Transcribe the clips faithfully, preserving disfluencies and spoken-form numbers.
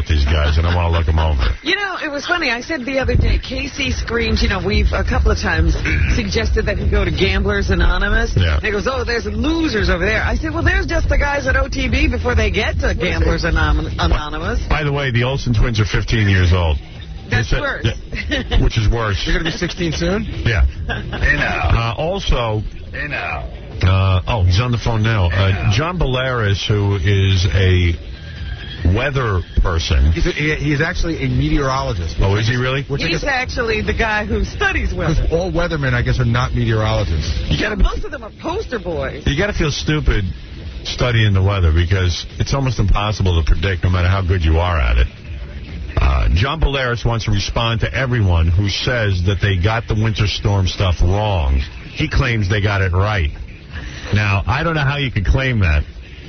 with these guys, and I want to look them over. You know, it was funny. I said the other day, Casey screams, you know, we've a couple of times suggested that he go to Gamblers Anonymous. Yeah. And he goes, oh, there's losers over there. I said, well, there's just the guys at O T B before they get to Gamblers Anom Anonymous. By the way, the Olsen twins are fifteen years old. That's said, worse. Yeah, which is worse. You're going to be sixteen soon? Yeah. Hey, now. Uh, also... Hey, now. Uh, oh, he's on the phone now. Uh, John Bolaris, who is a weather person. He's, a, he, he's actually a meteorologist. Oh, is he really? Which He's actually the guy who studies weather. Because all weathermen, I guess, are not meteorologists. You gotta, most of them are poster boys. You got to feel stupid studying the weather because it's almost impossible to predict no matter how good you are at it. Uh, John Bolaris wants to respond to everyone who says that they got the winter storm stuff wrong. He claims they got it right. Now, I don't know how you could claim that,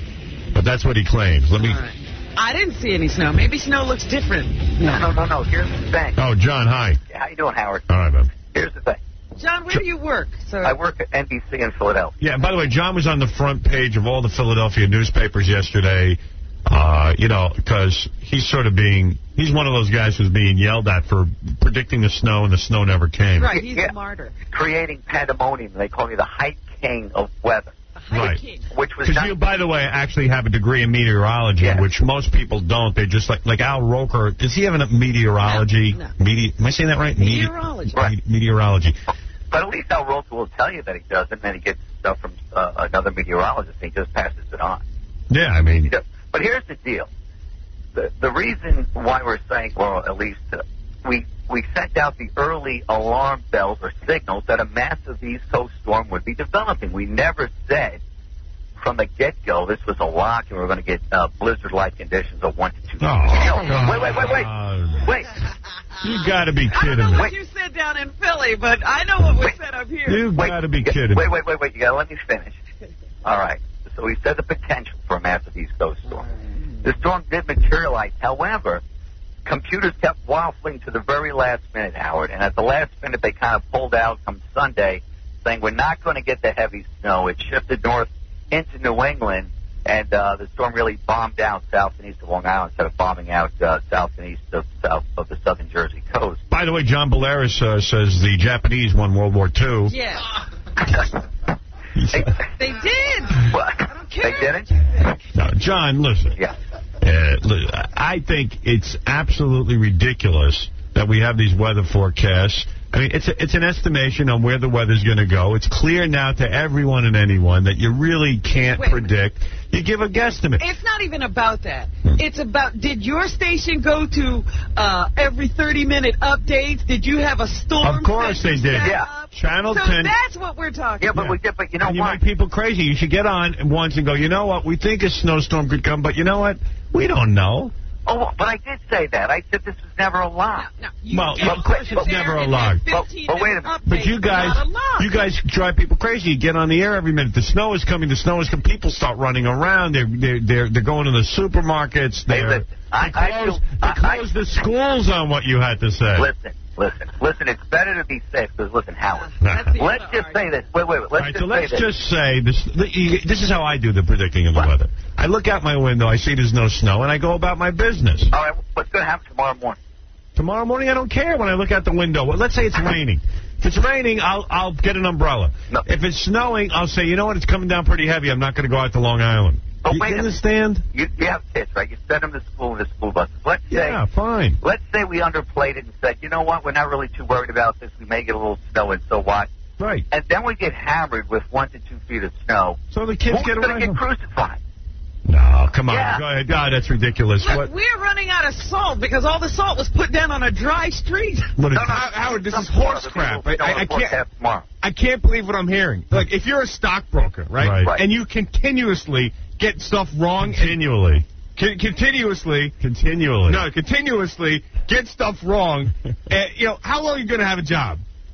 but that's what he claims. Let me. Right. I didn't see any snow. Maybe snow looks different. No, no, no, no. Here's the thing. Oh, John, hi. Yeah, how you doing, Howard? All right, man. Here's the thing. John, where do you work? So I work at N B C in Philadelphia. Yeah, by the way, John was on the front page of all the Philadelphia newspapers yesterday, uh, you know, because he's sort of being, he's one of those guys who's being yelled at for predicting the snow, and the snow never came. Right, he's yeah. a martyr. Creating pandemonium. They call me the hype king of weather. Right. Which was Because you, by the way, actually have a degree in meteorology, yeah. which most people don't. They just like, like Al Roker. Does he have a meteorology? No, no. Mete am I saying that right? Meteorology. Mete right. Meteorology. But at least Al Roker will tell you that he does, and then he gets stuff from uh, another meteorologist, and he just passes it on. Yeah, I mean. But here's the deal. The, the reason why we're saying, well, at least uh, we we sent out the early alarm bells or signals that a massive East Coast storm would be developing. We never said from the get-go this was a lock and we were going to get uh, blizzard-like conditions of one to two. Oh, no, wait, wait, wait, wait. Uh, wait. You got to be kidding me. I don't know me. what you said down in Philly, but I know what was wait. said up here. You got to be kidding wait, me. Wait, wait, wait, wait. You got to let me finish. All right. So we said the potential for a massive East Coast storm. The storm did materialize. However, computers kept waffling to the very last minute, Howard. And at the last minute, they kind of pulled out come Sunday, saying we're not going to get the heavy snow. It shifted north into New England, and uh, the storm really bombed out south and east of Long Island instead of bombing out uh, south and east of south of the southern Jersey coast. By the way, John Bolaris uh, says the Japanese won World War Two. Yeah. they, they did. What? I don't care. They didn't? No, John, listen. Yeah. Uh, I think it's absolutely ridiculous that we have these weather forecasts. I mean, it's a, it's an estimation on where the weather's going to go. It's clear now to everyone and anyone that you really can't Wait, predict. You give a guesstimate. It's not even about that. It's about, did your station go to uh, every thirty-minute updates? Did you have a storm? Of course they did. Yeah. Up? Channel so ten. that's what we're talking yeah, about. Yeah, but we did, but you know and you what? make people crazy. You should get on once and go, you know what, we think a snowstorm could come, but you know what? We don't know. Oh, but I did say that. I said this was never a lock. No, no, well, of course it's never a lock. But, but wait a minute. But you guys, you guys drive people crazy. You get on the air every minute. The snow is coming. The snow is coming. People start running around. They're they're they're, they're going to the supermarkets. They're, hey, listen, I, they close, I, they close I, the schools on what you had to say. Listen, listen, listen. It's better to be safe because listen, Howard. Let's just say this. Wait, wait, wait. Let's All right, just so say let's this. just say this. This is how I do the predicting of the what? weather. I look out my window. I see there's no snow, and I go about my business. All right, what's going to happen tomorrow morning? Tomorrow morning, I don't care when I look out the window. Well, let's say it's raining. If it's raining, I'll I'll get an umbrella. No. If it's snowing, I'll say, you know what, it's coming down pretty heavy. I'm not going to go out to Long Island. Oh, you, wait you understand? You, you have kids, right? You send them to school in the school buses. Let's say, yeah, fine. Let's say we underplayed it and said, you know what, we're not really too worried about this. We may get a little snow, and so what? Right. And then we get hammered with one to two feet of snow. So the kids Who's get going to get crucified? No, come on. Yeah. Go ahead. God, that's ridiculous. Look, what? we're running out of salt because all the salt was put down on a dry street. What is no, no, Howard, this is horse crap. I, I, I, can't, I can't believe what I'm hearing. Like, if you're a stockbroker, right, right. and you continuously get stuff wrong. Continually. And, continuously. Continually. No, continuously get stuff wrong. uh, you know, how long are you going to have a job?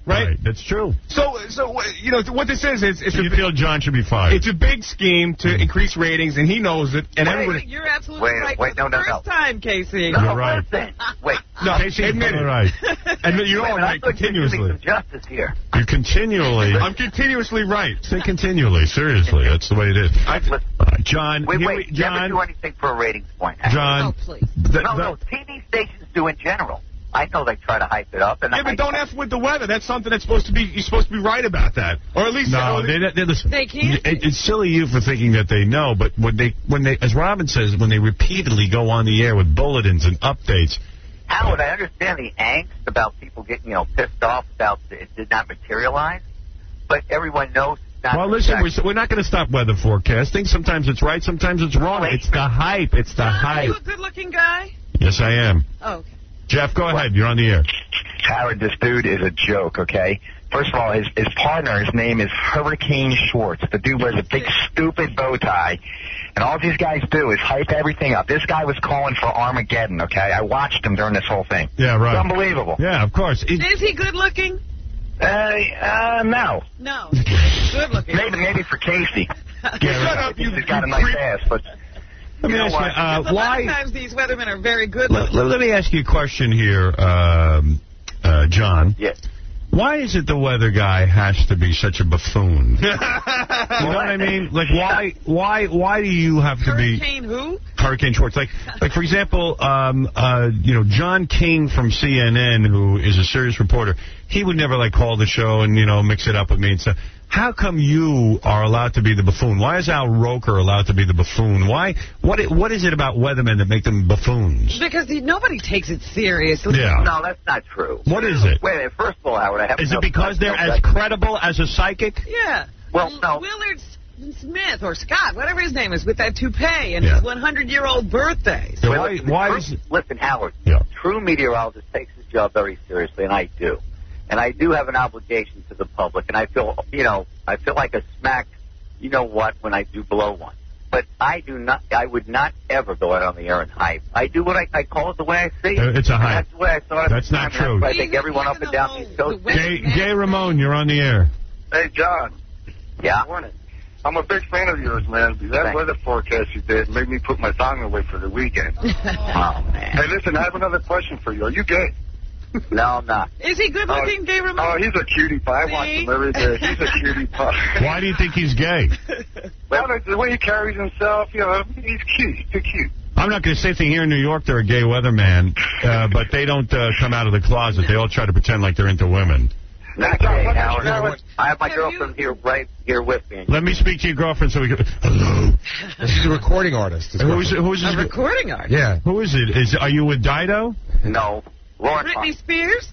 right? right? That's true. So, so you know, what this is, is it's so a you big, feel John should be fired. It's a big scheme to increase ratings, and he knows it. And wait, everybody. You're absolutely wait, right. Wait, for no, the no, first no. time, Casey. No, You're right. listen. Wait. No, Casey, admit it. right. And you know Wait, I'm I right thought you were doing continuously. some justice here. You continually. I'm continuously right. Say continually. Seriously, that's the way it is. I, listen, Uh, John. wait, here wait. we- You John. never do anything for a ratings point. John. Oh, please. The, No, the, no. T V stations do in general. I know they try to hype it up. And Yeah, I, but don't F with the weather. That's something that's supposed to be. You're supposed to be right about that, or at least. No, or they, they, listen. They can't. It, it's silly you for thinking that they know, but when they, when they, as Robin says, when they repeatedly go on the air with bulletins and updates. Howard, I understand the angst about people getting, you know, pissed off about it did not materialize, but everyone knows it's not. Well, listen, we're, we're not going to stop weather forecasting. Sometimes it's right, sometimes it's wrong. It's the hype. It's the John, hype. Are you a good-looking guy? Yes, I am. Oh, okay. Jeff, go ahead. You're on the air. Howard, this dude is a joke, okay? First of all, his, his partner, his name is Hurricane Schwartz. The dude wears a big, stupid bow tie. And all these guys do is hype everything up. This guy was calling for Armageddon, okay? I watched him during this whole thing. Yeah, right. It's unbelievable. Yeah, of course. It, Is he good-looking? Uh, uh, no. No. Good-looking. Maybe, maybe for Casey. Yeah, shut up, you. He's got you a nice creep. ass, but... let me You know ask what? you, uh, A lot of why... times these weathermen are very good Let, looking. let me ask you a question here, um, uh, John. Yes. Why is it the weather guy has to be such a buffoon? You know what I mean? Like, why, why, why do you have to be Hurricane who? Hurricane Schwartz? Like, like for example, um, uh, you know, John King from C N N, who is a serious reporter, he would never like call the show and you know mix it up with me and stuff. How come you are allowed to be the buffoon? Why is Al Roker allowed to be the buffoon? Why? What? What is it about weathermen that make them buffoons? Because he, nobody takes it seriously. Yeah. No, that's not true. What is it? Wait a minute. First of all, Howard, I have Is no it because they're no as credible as a psychic? Yeah. Well, no. Willard Smith or Scott, whatever his name is, with that toupee and Yeah. his one hundred year old birthday. So Wait, why? listen, Why true, is it? listen, Howard. Yeah. True meteorologist takes his job very seriously, and I do. And I do have an obligation to the public, and I feel, you know, I feel like a smack, you know what, when I do blow one. But I do not, I would not ever go out on the air and hype. I do what I, I call it the way I see it. Uh, it's a And hype. That's the way I thought it. That's not true. I think everyone up and down the East Coast. Gay, Gay Ramon, you're on the air. Hey, John. Yeah. Morning. I'm a big fan of yours, man. That Thanks. weather forecast you did made me put my song away for the weekend. Oh, man. Hey, listen, I have another question for you. Are you gay? No, I'm not. Is he good looking, Gay Ramon? Oh, he's a cutie pie. I watch See? him every day. He's a cutie pie. Why do you think he's gay? Well, the way he carries himself, you know, he's cute. He's too cute. I'm not going to say anything. Here in New York, they're a gay weatherman, uh, but they don't uh, come out of the closet. They all try to pretend like they're into women. Not John, gay, what- Howard. Howard, I have my Have girlfriend you- here, right here with me. Let me speak to your girlfriend so we can... Hello? She's a recording artist. Who's, who's A this? recording artist. Yeah. Who is it? Is Are you with Dido? No. Lauren. Britney Spears?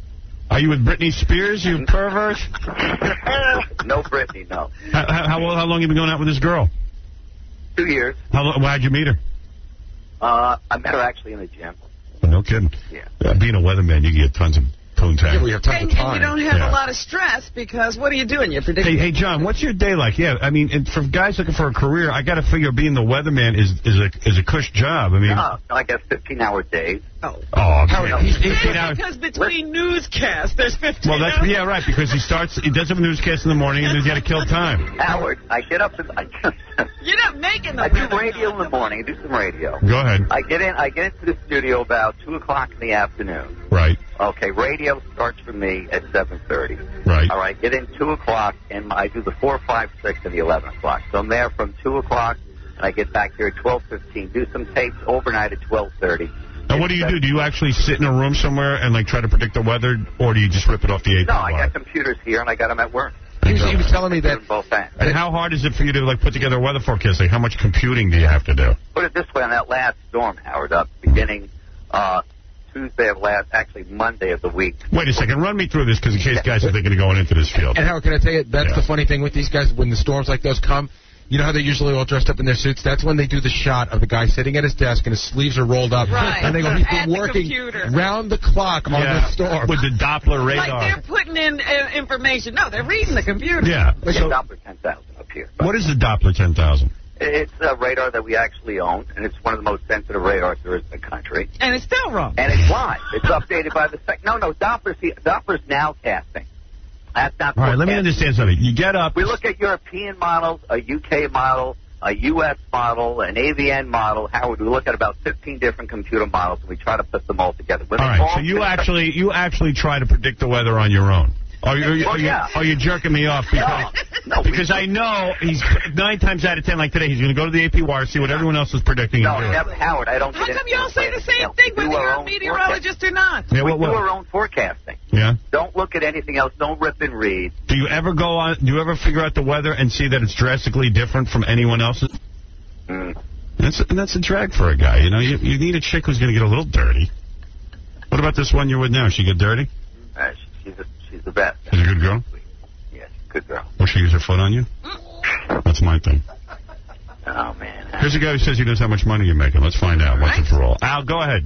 Are you with Britney Spears, you pervert? No, Brittany, no. How, how, how, how long have you been going out with this girl? Two years. How long, how'd you meet her? Uh, I met her actually in the gym. No kidding. Yeah. Uh, being a weatherman, you get tons of poontang. Yeah, we have tons And, of and time. you don't have Yeah. a lot of stress because what are you doing? You're predicting. Hey, hey, John, what's your day like? Yeah, I mean, and for guys looking for a career, I got to figure being the weatherman is is a is a cush job. I mean, No, I guess fifteen-hour days. Oh. oh, Howard, okay. he's- he's- fifteen hours. Because between newscasts, there's fifteen Well, that's hours. yeah, right. Because he starts, he does have a newscast in the morning, and then he's got to kill time. Howard, I get up and I, You're not making the I do weather radio in now. the morning. I do some radio. Go ahead. I get in. I get into the studio about two o'clock in the afternoon. Right, Okay, radio starts for me at seven thirty. right. All right, get in two o'clock, and I do the four, five, six, and the eleven o'clock. So I'm there from two o'clock, and I get back here at twelve fifteen. Do some tapes overnight at twelve thirty. And what do you do? Do you actually sit in a room somewhere and like try to predict the weather, or do you just rip it off the eight? No, I got computers here, and I got them at work. He was, he was telling me that. Doing both ends. And how hard is it for you to like put together a weather forecast? Like, how much computing do you have to do? Put it this way: on that last storm, Howard, up beginning uh, Tuesday of last, actually Monday of the week. Wait a second, run me through this because in case guys are thinking of going into this field. And Howard, can I tell you, that's Yeah. the funny thing with these guys, when the storms like those come, you know how they're usually all dressed up in their suits? That's when they do the shot of the guy sitting at his desk and his sleeves are rolled up. Right. And they go, he's At been the working computer. round the clock on Yeah, the storm. with the Doppler Like radar. they're putting in uh, information. No, they're reading the computer. Yeah. We So, get Doppler ten thousand up here. what is the Doppler ten thousand? It's a radar that we actually own, and it's one of the most sensitive radars there is in the country. And it's still wrong. And it's live. It's updated by the sec. No, no, Doppler's, Doppler's nowcasting. That's not All right, let me forecasting. understand something. You get up. We look at European models, a U K model, a U S model, an A V N model. Howard, we look at about fifteen different computer models, and we try to put them all together. When All they right, all so you fit- actually you actually try to predict the weather on your own. Are you, are you, Well, are you, yeah. are you jerking me off? Because, No, no, we- because I know he's nine times out of ten, like today, he's going to go to the A P wire, see what everyone else is predicting. No, and do it. never, Howard, I don't How get come into y'all say the same Yeah, thing we whether do our you're a own meteorologist or not? Yeah, We what, do what? our own forecasting. Yeah. Don't look at anything else. Don't rip and read. Do you ever go on? Do you ever figure out the weather and see that it's drastically different from anyone else's? Mm. That's and that's a drag for a guy. You know, you you need a chick who's going to get a little dirty. What about this one you're with now? She get dirty? Uh, she's a, she's the best. She's a good girl. Yes, good girl. Will she use her foot on you? That's my thing. Oh man. Here's a guy who says he knows how much money you're making. Let's find out once and for all. Al, go ahead.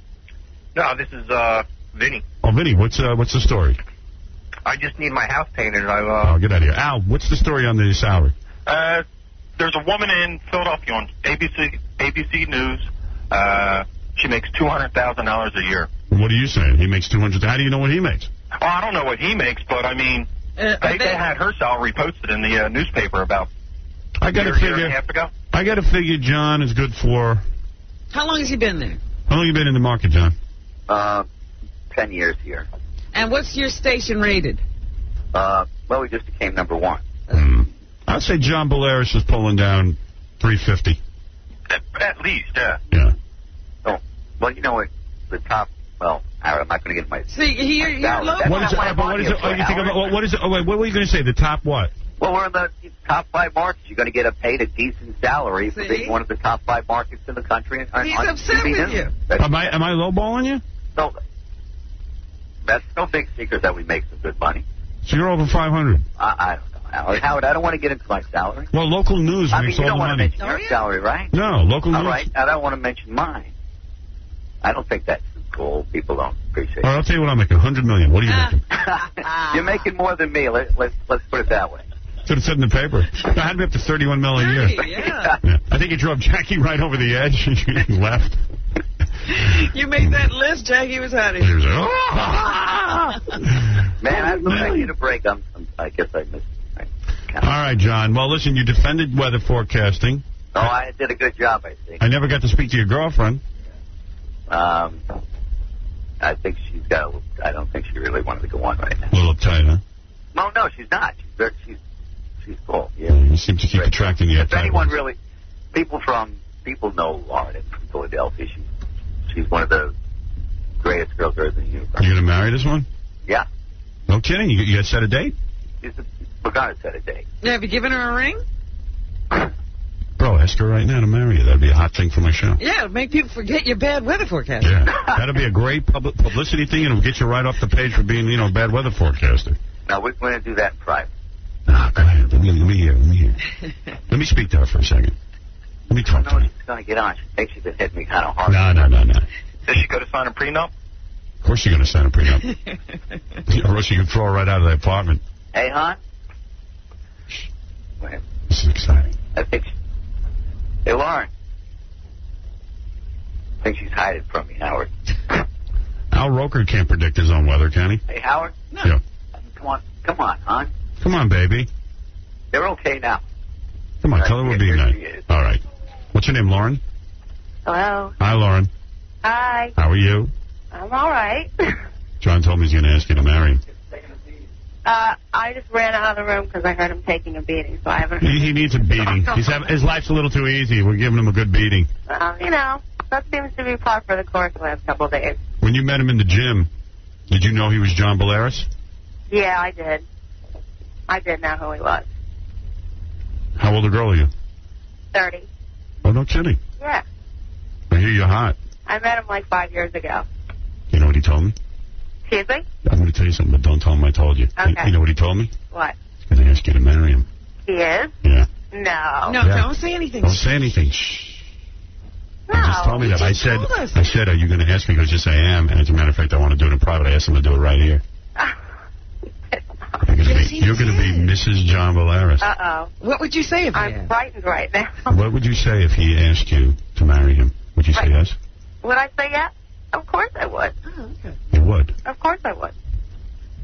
No, this is uh, Vinny. Oh, Vinny, what's uh, what's the story? I just need my house painted. I uh, Oh, get out of here. Al, what's the story on the salary? uh, there's a woman in Philadelphia on A B C A B C News. Uh, she makes two hundred thousand dollars a year. What are you saying? He makes two hundred. How do you know what he makes? Well, I don't know what he makes, but I mean, Uh, they, they had her salary posted in the uh, newspaper about I a got to year, year and figure. a half ago. I got to figure John is good for. How long has he been there? How long you been in the market, John? Uh, ten years here. And what's your station rated? Uh, well, we just became number one. Mm. I'd say John Bolaris is pulling down three fifty. At, at least, yeah. Yeah. Oh, well, you know what? The top. Well, Howard, I'm not going to get my. See, here, you're Salary. low. That's What is it? not uh, but what is it? Oh, you think about, what is it? Oh, wait, what were you going to say? The top what? Well, we're in the top five markets. You're going to get a paid a decent salary for See? being one of the top five markets in the country. On, He's on upset T V with News. you. That's, Am I am I lowballing you? no, that's no big secret that we make some good money. So you're over five hundred. I, I don't know, Howard. Howard, I don't want to get into my salary. Well, local news I mean, makes you all don't the want to money. mention Oh, your yeah. salary, right? No, local All news. right. I don't want to mention mine. I don't think that's cool. People don't appreciate All right, it. I'll tell you what I'm making. one hundred million. What are you Ah. making? You're making more than me. Let, let's let's put it that way. Should have said in the paper. I had me up to thirty-one mil a year. Hey, yeah. Yeah. I think you drove Jackie right over the edge. He left. You made that list, Jackie was out of He here. was like, "Ah!" Man, I, I need a break. I'm, I'm, I guess I missed. All right, John. Well, listen, you defended weather forecasting. Oh, I did a good job, I think. I never got to speak to your girlfriend. Um, I think she's got. A, I don't think she really wanted to go on right now. A little uptight, huh? No, no, she's not. She's very, she's she's cool. Yeah. You seem to keep Great. attracting the If uptight anyone ones. really, people from people know Lauren from Philadelphia. She's she's one of the greatest girls there is in the universe. Are you going to marry this one? Yeah, No kidding. You, you got set a date? she's a, we're gonna set a date. Yeah, have you given her a ring? Bro, ask her right now to marry you. That'd be a hot thing for my show. Yeah, it'll make people forget your bad weather forecast. Yeah. That'd be a great pub- publicity thing, and it'll get you right off the page for being, you know, a bad weather forecaster. No, we're going to do that in private. Ah, go ahead. Let me, let me hear. Let me hear. Let me speak to her for a second. Let me I talk know to her. she's going to get on. She thinks she's been hitting me kind of hard. No, no, no, no. Does she go to sign a prenup? Of course you're going to sign a prenup. Or else you can throw her right out of the apartment. Hey, hon. Wait, This is exciting. I think. She, hey, Lauren. I think she's hiding from me, Howard. Al Roker can't predict his own weather, can he? Hey, Howard. No. Yeah. Come on, come on, hon. Come on, baby. They're okay now. Come on, tell her we're being Here nice. she is. All right. What's your name, Lauren? Hello. Hi, Lauren. Hi. How are you? I'm all right. John told me he's going to ask you to marry him. uh, I just ran out of the room because I heard him taking a beating, so I haven't. He, he needs a beating. He's having, his life's a little too easy. We're giving him a good beating. Well, you know, that seems to be par for the course the last couple of days. When you met him in the gym, did you know he was John Bolaris? Yeah, I did. I did know who he was. How old a girl are you? Thirty. Oh, no kidding. Yeah. I hear you're hot. I met him like five years ago. You know what he told me? Excuse me? I'm going to tell you something, but don't tell him I told you. Okay. You know what he told me? What? He's going to ask you to marry him. He is? Yeah. No. No, Yeah. don't say anything. Don't say anything. Shh. No. He just told me that. I just said, told us. I said, are you going to ask me? He goes, yes, I am. And as a matter of fact, I want to do it in private. I asked him to do it right here. You're going to Yes, be, he you're going to be did. Missus John Bolaris. Uh-oh. What would you say if he I'm asked? frightened right now. What would you say if he asked you to marry him? Would you say Right. yes? Would I say yes? Of course I would. Oh, okay. You would. Of course I would.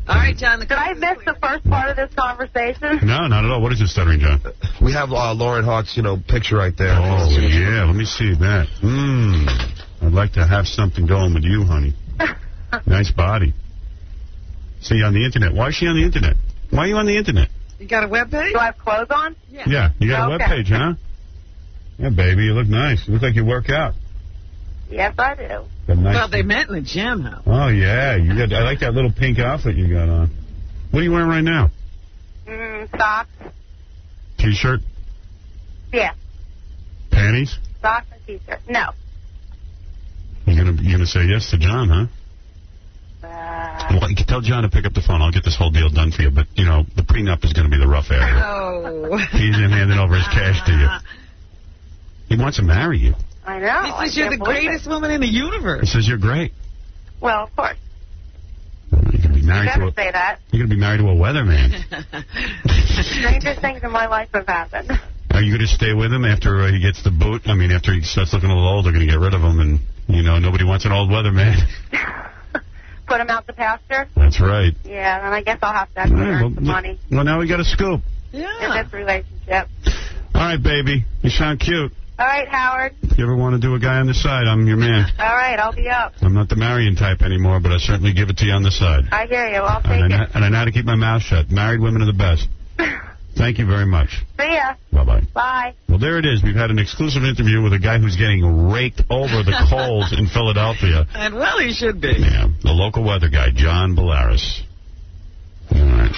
All right, John. The Did I miss the first part of this conversation? No, not at all. What is it, Stuttering John? We have uh, Lauren Hart's, you know, picture right there. Oh, yeah. Let me see that. Mmm. I'd like to have something going with you, honey. Nice body. See you on the Internet. Why is she on the Internet? Why are you on the Internet? You got a webpage? Do I have clothes on? Yeah. Yeah, you got Oh, a okay. webpage, huh? Yeah, baby, you look nice. You look like you work out. Yes, I do. Got a nice Well, they met in the gym, huh? Oh, yeah. You got. I like that little pink outfit you got on. What are you wearing right now? Mm, socks. T-shirt? Yeah. Panties? Socks and t-shirt. No. You're gonna you're gonna say yes to John, huh? Uh, Well, you can tell John to pick up the phone. I'll get this whole deal done for you. But, you know, the prenup is going to be the rough area. Oh. He's in handing over his cash to you. He wants to marry you. I know. He I says you're can't the believe greatest it. woman in the He universe. says you're great. Well, of course. You're going to be You married to better a, say that. you're going to be married to a weatherman. Stranger things in my life have happened. Are you going to stay with him after uh, he gets the boot? I mean, after he starts looking a little old, they're going to get rid of him, and, you know, nobody wants an old weatherman. Put him out to pasture? That's right. Yeah, then I guess I'll have to actually All right, earn well, some money well, now we got a scoop. Yeah. in this relationship. All right, baby. You sound cute. All right, Howard. If you ever want to do a guy on the side, I'm your man. All right, I'll be up. I'm not the marrying type anymore, but I certainly give it to you on the side. I hear you. I'll And take I, it. know, and I know how to keep my mouth shut. Married women are the best. Thank you very much. See ya. Bye-bye. Bye. Well, there it is. We've had an exclusive interview with a guy who's getting raked over the coals in Philadelphia. And well, he should be. Yeah, the local weather guy, John Bolaris. All right.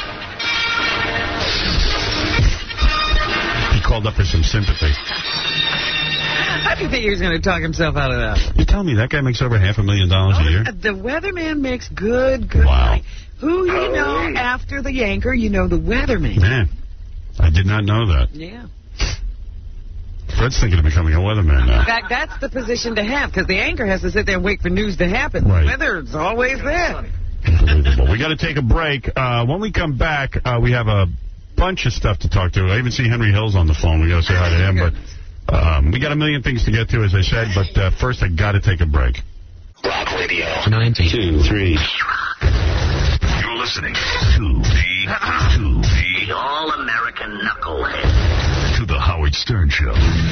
He called up for some sympathy. How do you think he was going to talk himself out of that? You tell me that guy makes over half a million dollars a year? The weatherman makes good, good Wow. money. Who you know after the anchor, you know the weatherman. Man, I did not know that. Yeah. Fred's thinking of becoming a weatherman now. In fact, that's the position to have, because the anchor has to sit there and wait for news to happen. Right. The weather's always there. Unbelievable. We got to take a break. Uh, when we come back, uh, we have a bunch of stuff to talk to. I even see Henry Hills on the phone. We got to say hi to him. But um, we got a million things to get to, as I said. But uh, first, I got to take a break. Rock Radio ninety-two point three. You're listening to the to the All-American Knucklehead. To the Howard Stern Show.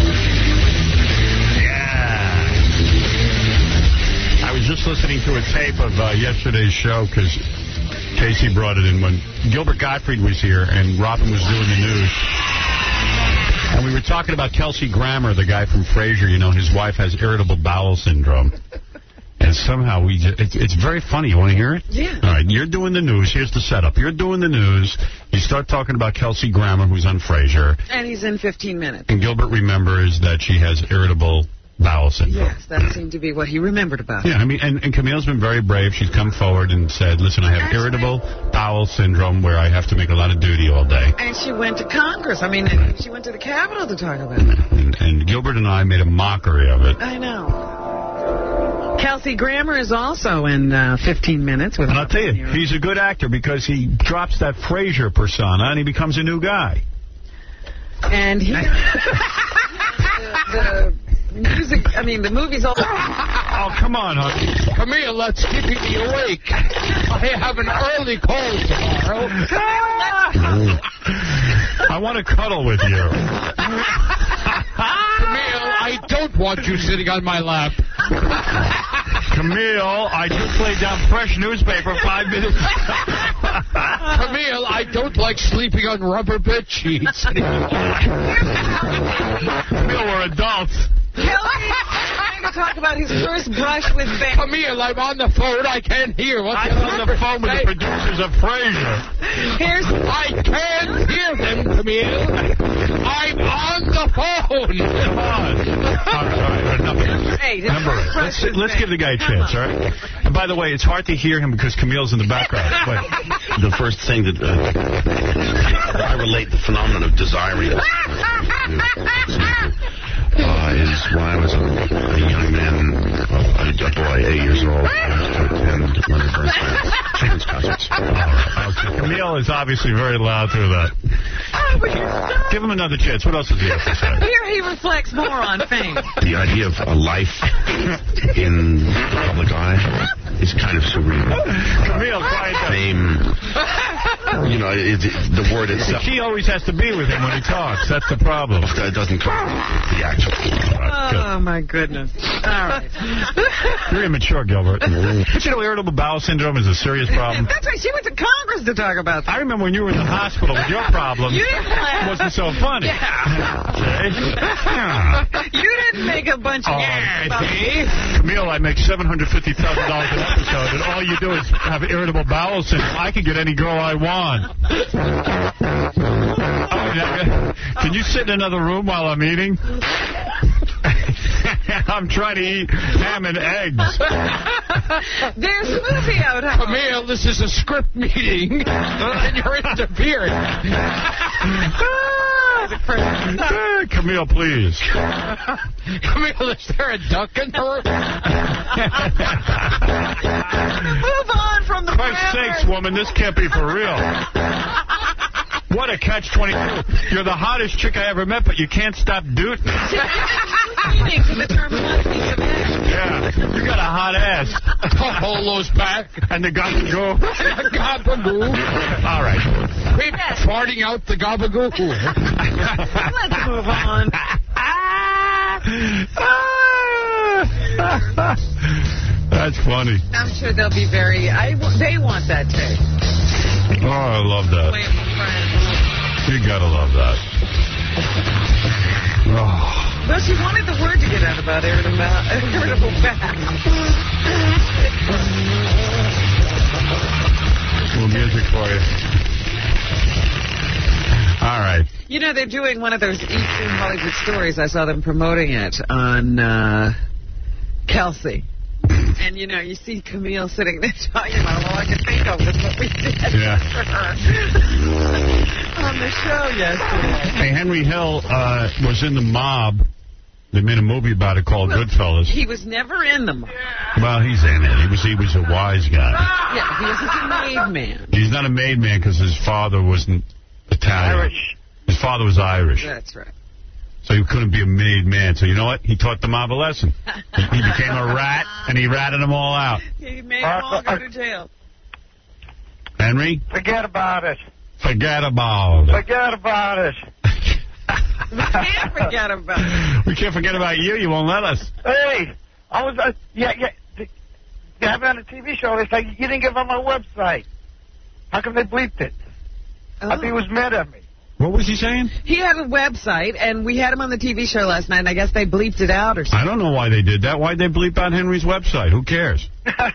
Yeah. I was just listening to a tape of uh, yesterday's show because Casey brought it in when Gilbert Gottfried was here and Robin was doing the news. And we were talking about Kelsey Grammer, the guy from Frasier. You know, his wife has irritable bowel syndrome. And somehow we just, it's, it's very funny. You want to hear it? Yeah. All right, you're doing the news. Here's the setup. You're doing the news. You start talking about Kelsey Grammer, who's on Frasier. And he's in fifteen minutes. And Gilbert remembers that she has irritable bowel syndrome. Yes, that seemed to be what he remembered about Yeah, I mean, and, and Camille's been very brave. She's come forward and said, listen, I have Actually, irritable bowel syndrome where I have to make a lot of duty all day. And she went to Congress. I mean, right. She went to the Capitol to talk about it. And, and Gilbert and I made a mockery of it. I know. Kelsey Grammer is also in uh, fifteen minutes. With And I'll tell you, he's a good actor because he drops that Frasier persona and he becomes a new guy. And he... the, the music, I mean, the movie's all... Oh, come on, honey. Camille, let's keep you awake. I have an early call tomorrow. I want to cuddle with you. Camille, I don't want you sitting on my lap. Camille, I just laid down fresh newspaper five minutes. Camille, I don't like sleeping on rubber bed sheets anymore. Camille, we're adults. Kelly trying to talk about his first brush with Ben. Camille, I'm on the phone. I can't hear. What I'm on the phone with the producers of Frasier. Here's... I can't hear them, Camille. I'm on the phone. Come on. I'm sorry. Enough of this. Hey, his Remember, first brush let's, with let's Ben. give the guy a chance, all right? And by the way, it's hard to hear him because Camille's in the background. But The first thing that uh, I relate the phenomenon of desiring uh, is when I was a, a young man, uh, a boy, eight years old, I used to attend one of the first children's concerts. okay. Camille is obviously very loud through that. Give him another chance. What else does he have to say? Here he reflects more on fame. The idea of a life in the public eye is kind of surreal. Camille, quiet down. Fame it, the word itself. She always has to be with him when he talks. That's the problem. It doesn't come with the actual. Oh, my goodness. All right. You're immature, Gilbert. But you know, irritable bowel syndrome is a serious problem. That's right. She went to Congress to talk about that. I remember when you were in the hospital with your problem. You didn't laugh. It wasn't so funny. Yeah. You didn't make a bunch of... Oh, yeah, about Camille, I make seven hundred fifty thousand dollars an episode, and all you do is have irritable bowel syndrome. I can get any girl I want. Oh, can you sit in another room while I'm eating? I'm trying to eat ham and eggs. There's smoothie out. Huh? Camille, this is a script meeting, and you're interfering. uh, Camille, please. Camille, is there a duck in the room? Move on from the... For Christ's sakes, woman, this can't be for real. What a catch twenty-two. You're the hottest chick I ever met, but you can't stop dooting. Yeah, you got a hot ass. Polo's back. And the gabagoo. The gabagoo. All right. Keep farting out the gabagoo. Let's move on. That's funny. I'm sure they'll be very... I, they want that tape. Oh, I love that. You gotta love that. Oh. Well, she wanted the word to get out about irritable, irritable back. Little music for you. All right. You know, they're doing one of those Eat Soon Hollywood Stories. I saw them promoting it on uh, Kelsey. And, you know, you see Camille sitting there talking about all I can think of is what we did yeah. on the show yesterday. Hey, Henry Hill uh, was in the mob. They made a movie about it called well, Goodfellas. He was never in the mob. Well, he's in it. He was he was a wise guy. Yeah, he was a made man. He's not a made man because his father wasn't Italian. Irish. His father was Irish. That's right. So he couldn't be a made man. So you know what? He taught the mob a lesson. He became a rat, and he ratted them all out. He made them all go to jail. Henry? Forget about it. Forget about it. Forget about it. We can't forget about it. We can't forget about you. You won't let us. Hey, I was, uh, yeah, yeah. You have me on a T V show. They say you didn't give up my website. How come they bleeped it? Oh. I think he was mad at me. What was he saying? He had a website, and we had him on the T V show last night, and I guess they bleeped it out or something. I don't know why they did that. Why'd they bleep out Henry's website? Who cares?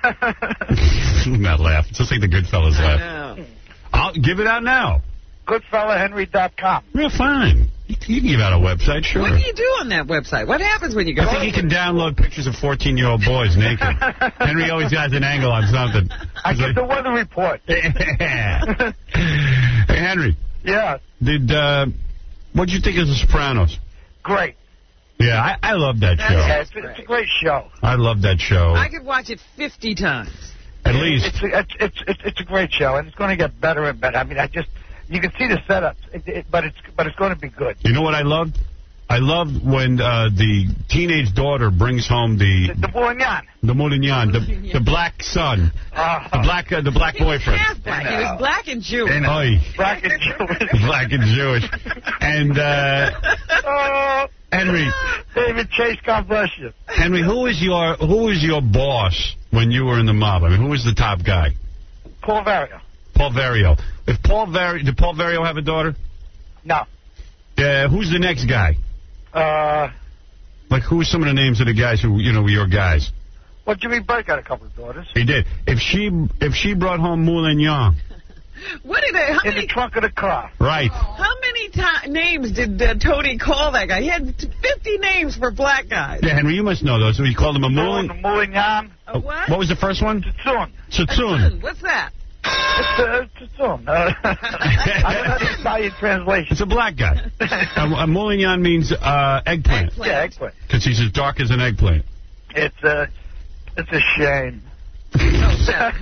Not laugh. It's just like the Goodfellas laugh. I know. I'll give it out now. Goodfella Henry dot com. Real fine. You can give out a website, sure. What do you do on that website? What happens when you go? I think you can download pictures of fourteen-year-old boys naked. Henry always has an angle on something. I get the weather report. Hey, Henry. Yeah. Did, uh, what'd you think of The Sopranos? Great. Yeah, I, I love that show. Yeah, it's, it's a great show. I love that show. I could watch it fifty times. At least. It's a, it's, it's, it's a great show, and it's going to get better and better. I mean, I just... You can see the setups, it, it, but it's but it's going to be good. You know what I loved? I loved when uh, the teenage daughter brings home the... The, the Bourguignon. The Moulignon, the, the black son. Uh, the black uh, the black he boyfriend. Was half black. He was black and Jewish. Oy. Black and Jewish. Black and Jewish. And, uh... Oh, Henry. David Chase, God bless you. Henry, who was your who was your boss when you were in the mob? I mean, who was the top guy? Paul Vario. Paul Vario. If Paul Vario, did Paul Vario have a daughter? No. Uh, who's the next guy? Uh, like, who are some of the names of the guys who, you know, were your guys? Well, Jimmy Burke got a couple of daughters. He did. If she if she brought home Moulignon. What did they? How in many, the trunk of the car. Right. How many ti names did uh, Tony call that guy? He had fifty names for black guys. Yeah, Henry, you must know those. So he called him a Moulignon. Moulignon. A what? What was the first one? Tzoon. Tzoon. What's that? It's uh, Tzoon. Uh, I don't know the Italian translation. It's a black guy. a, a Moulignon means uh, eggplant. eggplant. Yeah, eggplant. Because he's as dark as an eggplant. It's a, uh, it's a shame. Oh,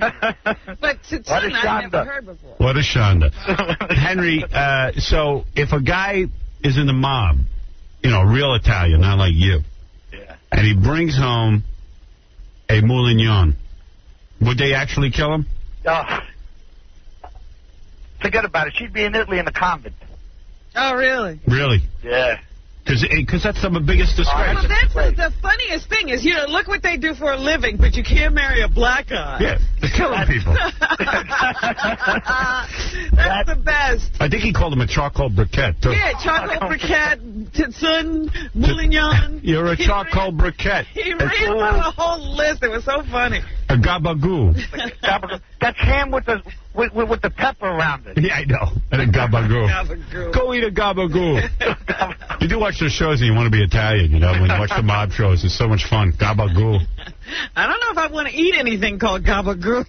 but Tzoon I've never heard before. What a shanda. Henry, uh, so if a guy is in the mob, you know, real Italian, not like you, yeah, and he brings home a Moulignon, would they actually kill him? Uh, forget about it. She'd be in Italy in a convent. Oh, really? Really? Yeah. Because that's the biggest disgrace. Well, that's the, the funniest thing is, you know, look what they do for a living, but you can't marry a black guy. Yeah, they're killing people. That's the best. I think he called him a charcoal briquette, too. Yeah, charcoal briquette, Titsun, Moulignon. You're a charcoal briquette. He ran on a whole list. It was so funny. A gabagoo. That's ham with the with, with, with the pepper around it. Yeah, I know. And a gabagoo. Gabagoo. Go eat a gabagoo. You do watch those shows and you want to be Italian, you know, when you watch the mob shows. It's so much fun. Gabagoo. I don't know if I want to eat anything called gabagoo.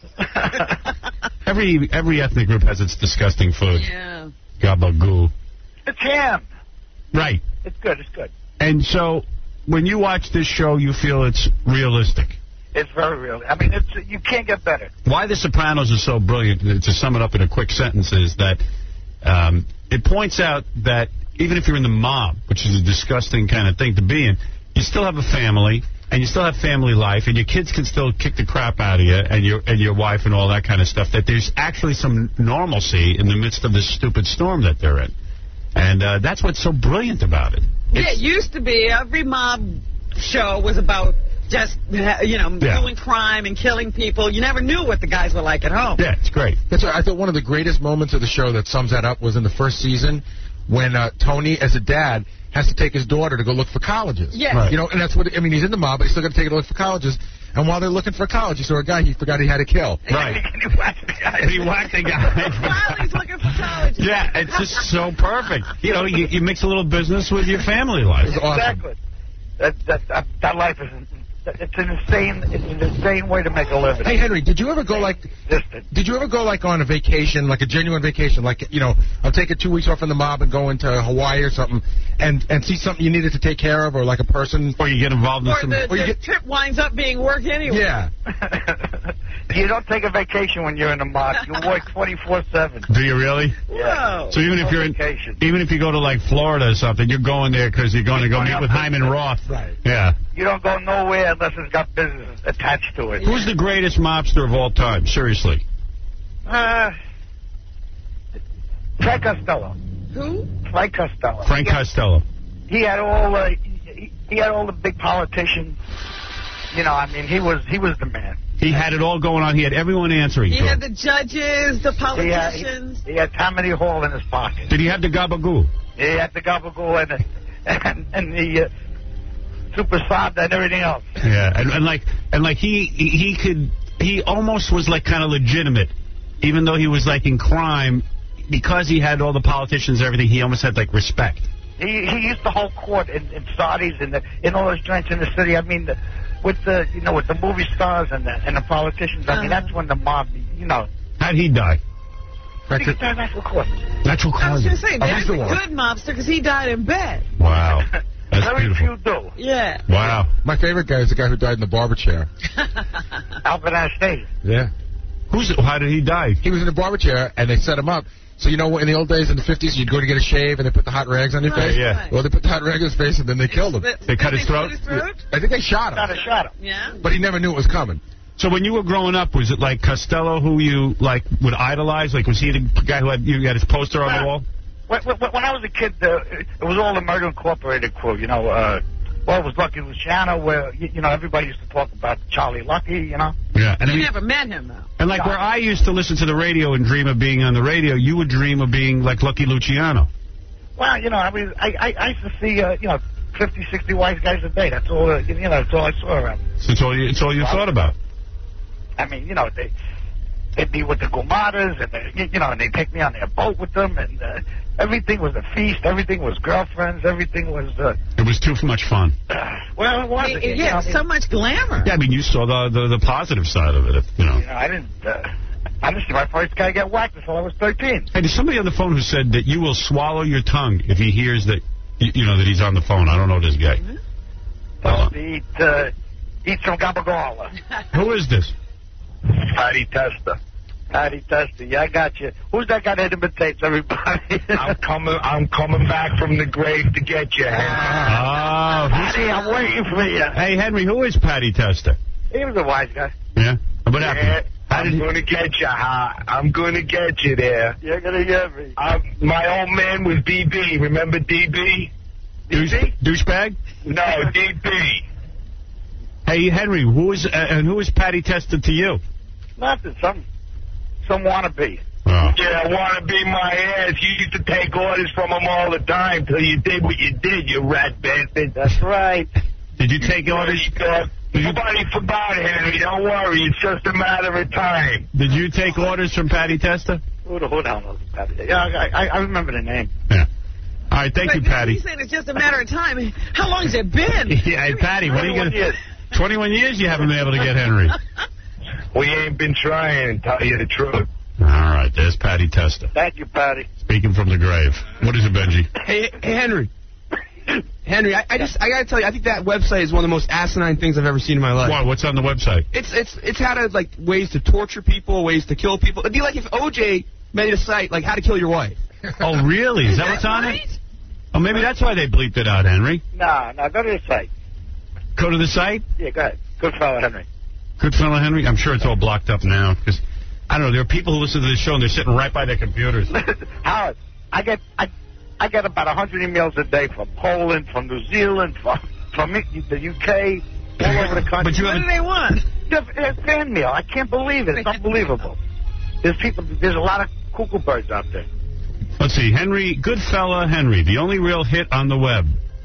every every ethnic group has its disgusting food. Yeah. Gabagoo. It's ham. Right. It's good. It's good. And so, when you watch this show, you feel it's realistic. It's very real. I mean, it's you can't get better. Why The Sopranos is so brilliant, to sum it up in a quick sentence, is that um, it points out that even if you're in the mob, which is a disgusting kind of thing to be in, you still have a family, and you still have family life, and your kids can still kick the crap out of you, and your and your wife and all that kind of stuff, that there's actually some normalcy in the midst of this stupid storm that they're in. And uh, that's what's so brilliant about it. Yeah, it used to be every mob show was about just, you know, yeah. doing crime and killing people. You never knew what the guys were like at home. Yeah, it's great. That's right. I thought one of the greatest moments of the show that sums that up was in the first season when uh, Tony, as a dad, has to take his daughter to go look for colleges. Yeah. Right. You know, and that's what, I mean, he's in the mob, but he's still got to take her to look for colleges. And while they're looking for a college, he saw a guy he forgot he had to kill. Right. And he whacked the guy. And he whacked the guy. While he's looking for college. Yeah, it's just so perfect. You know, you, you mix a little business with your family life. It's awesome. Exactly. That, that, that, that life is... It's an insane, it's an insane way to make a living. Hey, Henry, did you ever go like, did you ever go like on a vacation, like a genuine vacation, like, you know, I'll take it two weeks off from the mob and go into Hawaii or something, and and see something you needed to take care of, or like a person, or you get involved in or some, the, or you the get, trip winds up being work anyway. Yeah. You don't take a vacation when you're in the mob. You work twenty-four seven. Do you really? Yeah. So even if you're in, vacation. even if you go to like Florida or something, you're going there because you're going to go meet with Hyman Roth. Right. Yeah. You don't go nowhere unless it's got business attached to it. Who's the greatest mobster of all time? Seriously. Uh, Frank Costello. Who? Frank Costello. Frank he had, Costello. He had all the he, he had all the big politicians. You know, I mean, he was he was the man. He had it all going on. He had everyone answering He to had him. the judges, the politicians. He had, he, he had Tammany Hall in his pocket. Did he have the gabagoo? He had the gabagoo and and, and the uh, super sob and everything else. Yeah, and, and like and like he he, he could he almost was like kind of legitimate, even though he was like in crime, because he had all the politicians and everything. He almost had like respect. He he used to hold court in, in Saudis and the, in all those joints in the city. I mean, the, with the you know with the movie stars and the and the politicians. I mean, that's when the mob, you know. How'd he die? He died natural causes. Natural I was causes. going to say, Oh, that's he's a the one. good mobster because he died in bed. Wow. That's Very beautiful. few do. Yeah. Wow. My favorite guy is the guy who died in the barber chair. Albert Einstein. Yeah. Who's? How did he die? He was in a barber chair, and they set him up. So, you know, in the old days, in the fifties, you'd go to get a shave, and they put the hot rags on your Right, face? yeah. right. Well, they put the hot rag on his face, and then they killed him. But- They cut his throat? His throat? I think they shot him. Not a shot him. Yeah. But he never knew it was coming. So when you were growing up, was it like Costello who you like would idolize? Like was he the guy who had you had his poster on the wall? When, when, when I was a kid, uh, it was all the Murder Incorporated crew. You know, uh, well, it was Lucky Luciano, where you, you know everybody used to talk about Charlie Lucky. You know. Yeah. And You I mean, never met him, though. and like where I used to listen to the radio and dream of being on the radio, you would dream of being like Lucky Luciano. Well, you know, I mean, I I, I used to see uh, you know fifty, sixty wise guys a day. That's all. Uh, you know, that's all I saw around. So it's all you, it's all you thought about. I mean, you know, they they'd be with the Gumaras, and they, you know, and they'd take me on their boat with them, and uh, everything was a feast. Everything was girlfriends. Everything was. Uh, It was too much fun. uh, well, it was. Yeah, yeah, so much glamour. Yeah, I mean, you saw the the, the positive side of it, you know. You know, I didn't. Uh, I didn't see my first guy get whacked until I was thirteen. Hey, there's somebody on the phone who said that you will swallow your tongue if he hears that, you, you know, that he's on the phone. I don't know this guy. So eat uh, eat some gabagola. Who is this? Patty Testa. Patty Testa. Yeah, I got you. Who's that guy that imitates everybody? I'm coming. I'm coming back from the grave to get you. Oh, who's, Patty, I'm waiting for you. hey, Henry, who is Patty Testa? He was a wise guy. Yeah? What happened? Yeah. How I'm going to get you, Ha. I'm going to get you there. You're going to get me. Um, my old man was D B. Remember D B? Douche, douchebag? No, D B. Hey, Henry, who is, uh, and who is Patty Testa to you? Nothing. Some, some wannabe. Oh. Yeah, want to be my ass. You used to take orders from him all the time till you did what you did, you rat bastard. That's right. Did you take orders? Nobody forgot, Henry. Don't worry. It's just a matter of time. Did you take orders from Patty Testa? Who the who the hell knows Patty? Yeah, I, I, I remember the name. Yeah. All right, thank but you, Patty. He's saying it's just a matter of time. How long has it been? Yeah, hey, Patty, what are you going to... twenty-one years you haven't been able to get Henry. We ain't been trying, to tell you the truth. All right, there's Patty Testa. Thank you, Patty. Speaking from the grave. What is it, Benji? Hey, hey Henry. Henry, I, I just I gotta tell you, I think that website is one of the most asinine things I've ever seen in my life. Why? What's on the website? It's it's it's how to like ways to torture people, ways to kill people. It'd be like if O J made a site like how to kill your wife. Oh, really? Is that what's on it? Oh, maybe that's why they bleeped it out, Henry. No, no, go to the site. Go to the site? Yeah, go ahead. Good fellow, Henry. Good fellow, Henry. I'm sure it's all blocked up now because I don't know. There are people who listen to this show and they're sitting right by their computers. Howard, I get I. I get about one hundred emails a day from Poland, from New Zealand, from from the U K, all over the country. But you what do they want? They're fan mail. I can't believe it. It's unbelievable. There's people. There's a lot of cuckoo birds out there. Let's see. Henry, good fella Henry, the only real hit on the web.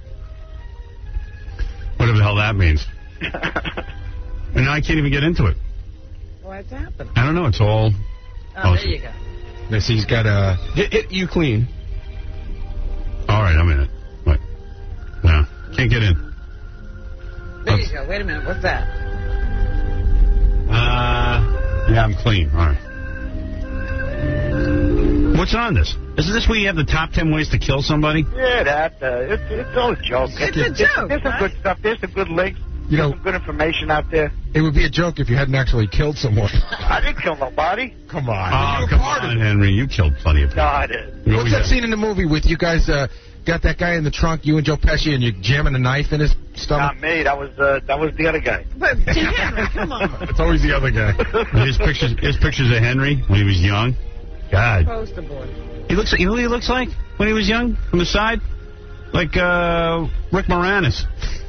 Whatever the hell that means. And now I can't even get into it. What's happening? I don't know. It's all... Oh, oh there you go. Let's see, he's got a... Get, get you clean. All right, I'm in it. Wait. No, can't get in. There you go. Wait a minute. What's that? Uh, yeah, I'm clean. All right. What's on this? Isn't this where you have the top ten ways to kill somebody? Yeah, that. Uh, it's, it's all a joke. It's a joke, There's some right? good stuff. There's some good links. You There's know, some good information out there. It would be a joke if you hadn't actually killed someone. I didn't kill nobody. Come on. Oh, come on, Henry. You killed plenty of people. No, I didn't. What's that scene in the movie with you guys uh, got that guy in the trunk, you and Joe Pesci, and you're jamming a knife in his stomach? Not me. That was uh, that was the other guy. But Henry, come on. It's always the other guy. His pictures, his pictures of Henry when he was young. God. Poster boy. He looks. You know what he looks like when he was young from the side? Like uh, Rick Moranis.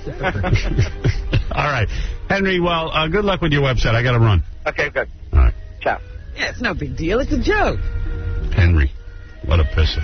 All right. Henry, well, uh, good luck with your website. I got to run. Okay, good. All right. Ciao. Yeah, it's no big deal. It's a joke. Henry. What a pisser.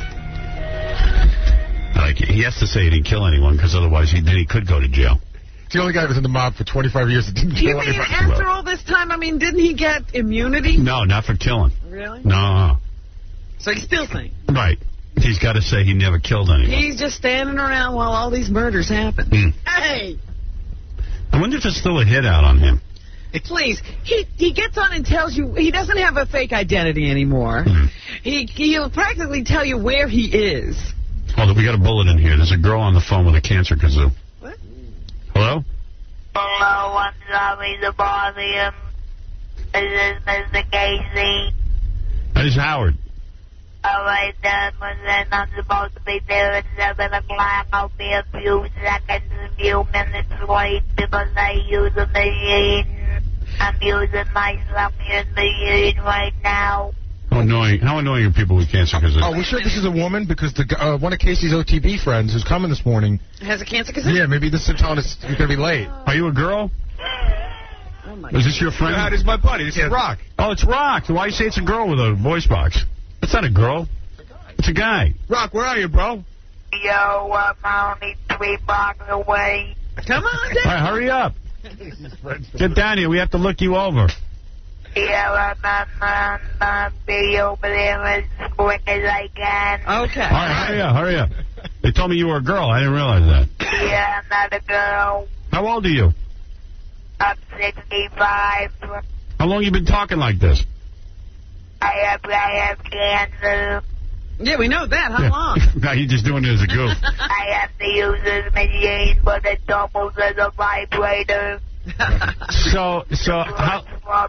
Like, he has to say he didn't kill anyone because otherwise he, then he could go to jail. It's the only guy that was in the mob for twenty-five years that didn't kill You mean anybody. after all this time, I mean, didn't he get immunity? No, not for killing. Really? No. So he's still saying. Right. He's got to say he never killed anyone. He's just standing around while all these murders happen. Mm. Hey! I wonder if there's still a hit out on him. Please, he he gets on and tells you he doesn't have a fake identity anymore. Mm. He he'll practically tell you where he is. Hold on, we got a bullet in here. There's a girl on the phone with a cancer kazoo. What? Hello? Hello, I'm sorry to bother you. This is Mister Casey. That is Howard. All right, then, then I'm supposed to be there at seven o'clock. I'll be a few seconds, a few minutes late because I use a machine. I'm using my suction machine right now. How annoying, how annoying are people with cancer kazoo? Oh, we sure this is a woman? Because the uh, one of Casey's O T B friends who's coming this morning. Has a cancer kazoo? Yeah, maybe this is telling us you're going to be late. Are you a girl? Oh my Is this your friend? That is my buddy. This is Rock. Oh, it's Rock. Why you say it's a girl with a voice box? It's not a girl. It's a guy. Rock, where are you, bro? Yo, I'm only three blocks away. Come on, All right, hurry up. Get down here. We have to look you over. Yeah, I'm, I'm, I'm be over there as quick as I can. Okay. All right, hurry up, hurry up. They told me you were a girl. I didn't realize that. Yeah, I'm not a girl. How old are you? I'm sixty-five. How long you been talking like this? I have, I have cancer. Yeah, we know that. How Yeah. long? No, you're just doing it as a goof. I have to use this machine, but it doubles as a vibrator. So, so how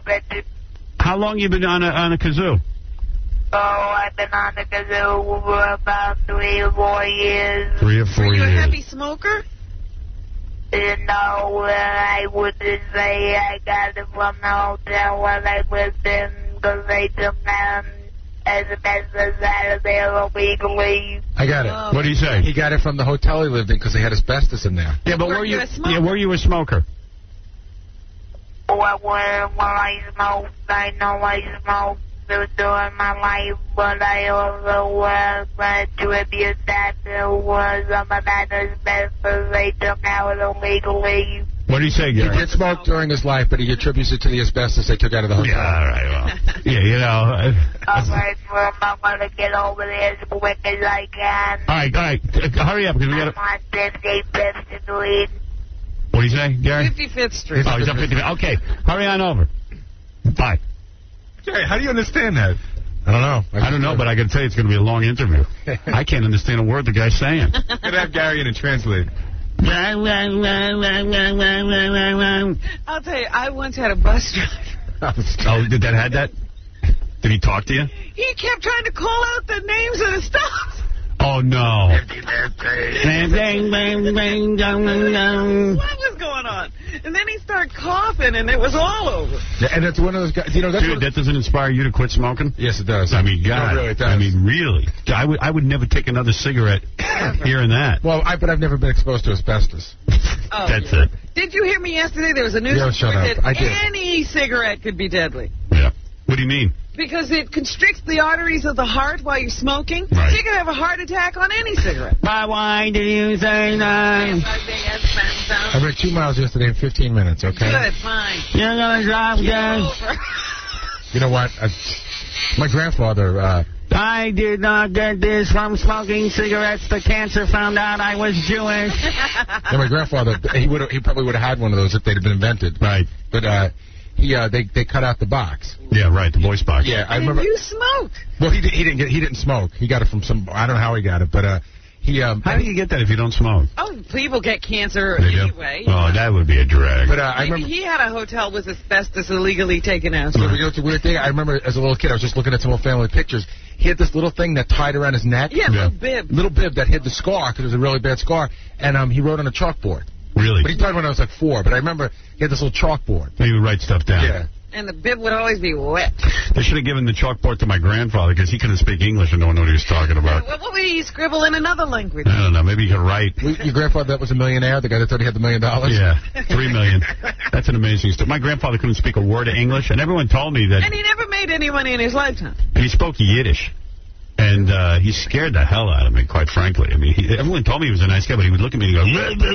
how long you been on a on a kazoo? Oh, I've been on the kazoo for about three or four years. Three or four Are you years. a heavy smoker? You know, uh, I wouldn't say I got it from the hotel where I lived in, because they took them as asbestos out of there illegally. I got it. What do you say? He got it from the hotel he lived in because they had asbestos in there. Yeah, but were you? Yeah, were you a smoker? Well, when, when I smoked, I know I smoked during my life, but I also uh, attribute that to uh, some of that asbestos they took out illegally. What do you say, Gary? He did smoke during his life, but he attributes it to the asbestos they took out of the hotel. Yeah, all right, well. Yeah, you know. Uh, all right, well, I'm going to get over there as quick as I can. All right, all right. Uh, hurry up, because we got to... I'm on fifty-fifth Street. What do you say, Gary? fifty-fifth Street. Oh, he's on fifty-fifth. Okay, hurry on over. Bye. Gary, how do you understand that? I don't know. I, I don't know, but I got to tell you, it's going to be a long interview. I can't understand a word the guy's saying. Could have Gary in a translate. I'll tell you, I once had a bus driver. Oh, did that have that? Did he talk to you? He kept trying to call out the names of the stops. Oh, no. What was going on? And then he started coughing, and it was all over. Yeah, and it's one of those guys, you know, that's Dude, that doesn't inspire you to quit smoking? Yes, it does. I mean, God. No, really, it does. I mean, really. I would, I would never take another cigarette hearing that. Well, I, but I've never been exposed to asbestos. Oh, That's yeah. it. Did you hear me yesterday? There was a news Yeah, shut report up. that I did. any cigarette could be deadly. Yeah. What do you mean? Because it constricts the arteries of the heart while you're smoking. Right. So you can have a heart attack on any cigarette. Why, why do you say no? I ran two miles yesterday in fifteen minutes, okay? Good, fine. You're going to drive down. You know what? I, my grandfather... Uh, I did not get this from smoking cigarettes. The cancer found out I was Jewish. yeah, my grandfather, he would he probably would have had one of those if they'd have been invented. Right. But uh, he uh, they they cut out the box. Yeah, right, the voice box. Yeah, I and remember. you smoked. Well, he did, he didn't get he didn't smoke. He got it from some. I don't know how he got it, but uh, he. Um, how do you get that if you don't smoke? Oh, people get cancer They anyway. do? Oh, that would be a drag. But uh, I Maybe remember. he had a hotel with asbestos illegally taken out. So you know, it's a weird thing. I remember as a little kid, I was just looking at some old family pictures. He had this little thing that tied around his neck. Yeah, little bib. Little bib that hid the scar because it was a really bad scar, and um, he wrote on a chalkboard. Really? But he died when I was like four. But I remember he had this little chalkboard. He would write stuff down. Yeah. And the bib would always be wet. They should have given the chalkboard to my grandfather because he couldn't speak English and no one knew what he was talking about. Well, what would he scribble in another language? I don't know. Maybe he could write. Your grandfather that was a millionaire, the guy that thought he had the million dollars? Yeah, three million. That's an amazing story. My grandfather couldn't speak a word of English, and everyone told me that... And he never made any money in his lifetime. He spoke Yiddish. And uh, he scared the hell out of me, quite frankly. I mean, he, everyone told me he was a nice guy, but he would look at me and go...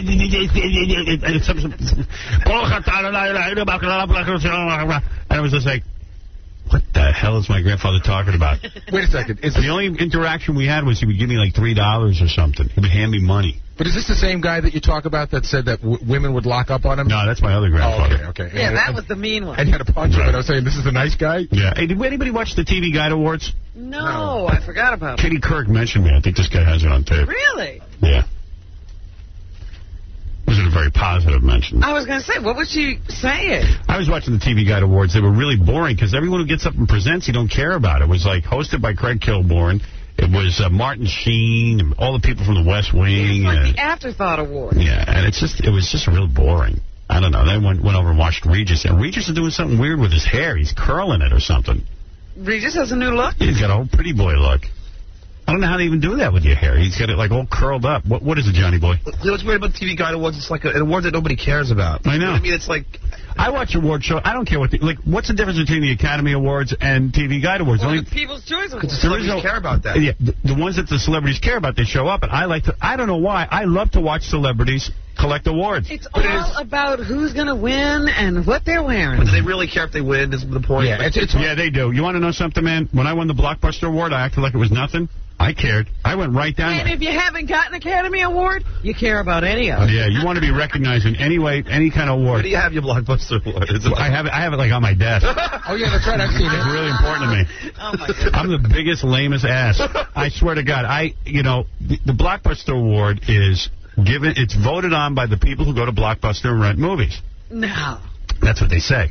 And I was just like, what the hell is my grandfather talking about? Wait a second. Is the only interaction we had was he would give me like three dollars or something. He would hand me money. But is this the same guy that you talk about that said that w women would lock up on him? No, that's my other grandfather. Oh, okay, okay. Yeah, and, that and, was the mean one. And you had to punch him, and I was saying, this is a nice guy? Yeah. Hey, did anybody watch the T V Guide Awards? No, no. I forgot about it. Katie Kirk mentioned me. I think this guy has it on tape. Really? Yeah. Was it a very positive mention? I was going to say, what was she saying? I was watching the T V Guide Awards. They were really boring because everyone who gets up and presents, you don't care about. It was like hosted by Craig Kilborn. It was uh, Martin Sheen, and all the people from the West Wing. It was like and, the Afterthought Award. Yeah, and it's just it was just real boring. I don't know. Then went went over and watched Regis, and Regis is doing something weird with his hair. He's curling it or something. Regis has a new look? He's got a whole pretty boy look. I don't know how they even do that with your hair. He's got it like all curled up. What What is it, Johnny boy? You know what's weird about the T V Guide Awards? It's like a, an award that nobody cares about. I know. You know what I mean, it's like... I watch award show. I don't care what the, like. What's the difference between the Academy Awards and T V Guide Awards? Well, Only, the People's Choice Awards. Because the celebrities no, care about that. Yeah, the, the ones that the celebrities care about, they show up, and I like to. I don't know why. I love to watch celebrities collect awards. It's all it about who's going to win and what they're wearing. But do they really care if they win? Is the point? Yeah, it's, it's, yeah, they do. You want to know something, man? When I won the Blockbuster Award, I acted like it was nothing. I cared. I went right down. And if you haven't gotten an Academy Award, you care about any of it. Yeah, you want to be recognized in any way, any kind of award. Where do you have your Blockbuster Award? Well, I have it. I have it like on my desk. Oh yeah, that's right. I've seen it. It's really important to me. Oh my goodness. I'm the biggest, lamest ass. I swear to God. I, you know, the, the Blockbuster Award is given. It's voted on by the people who go to Blockbuster and rent movies. No. That's what they say.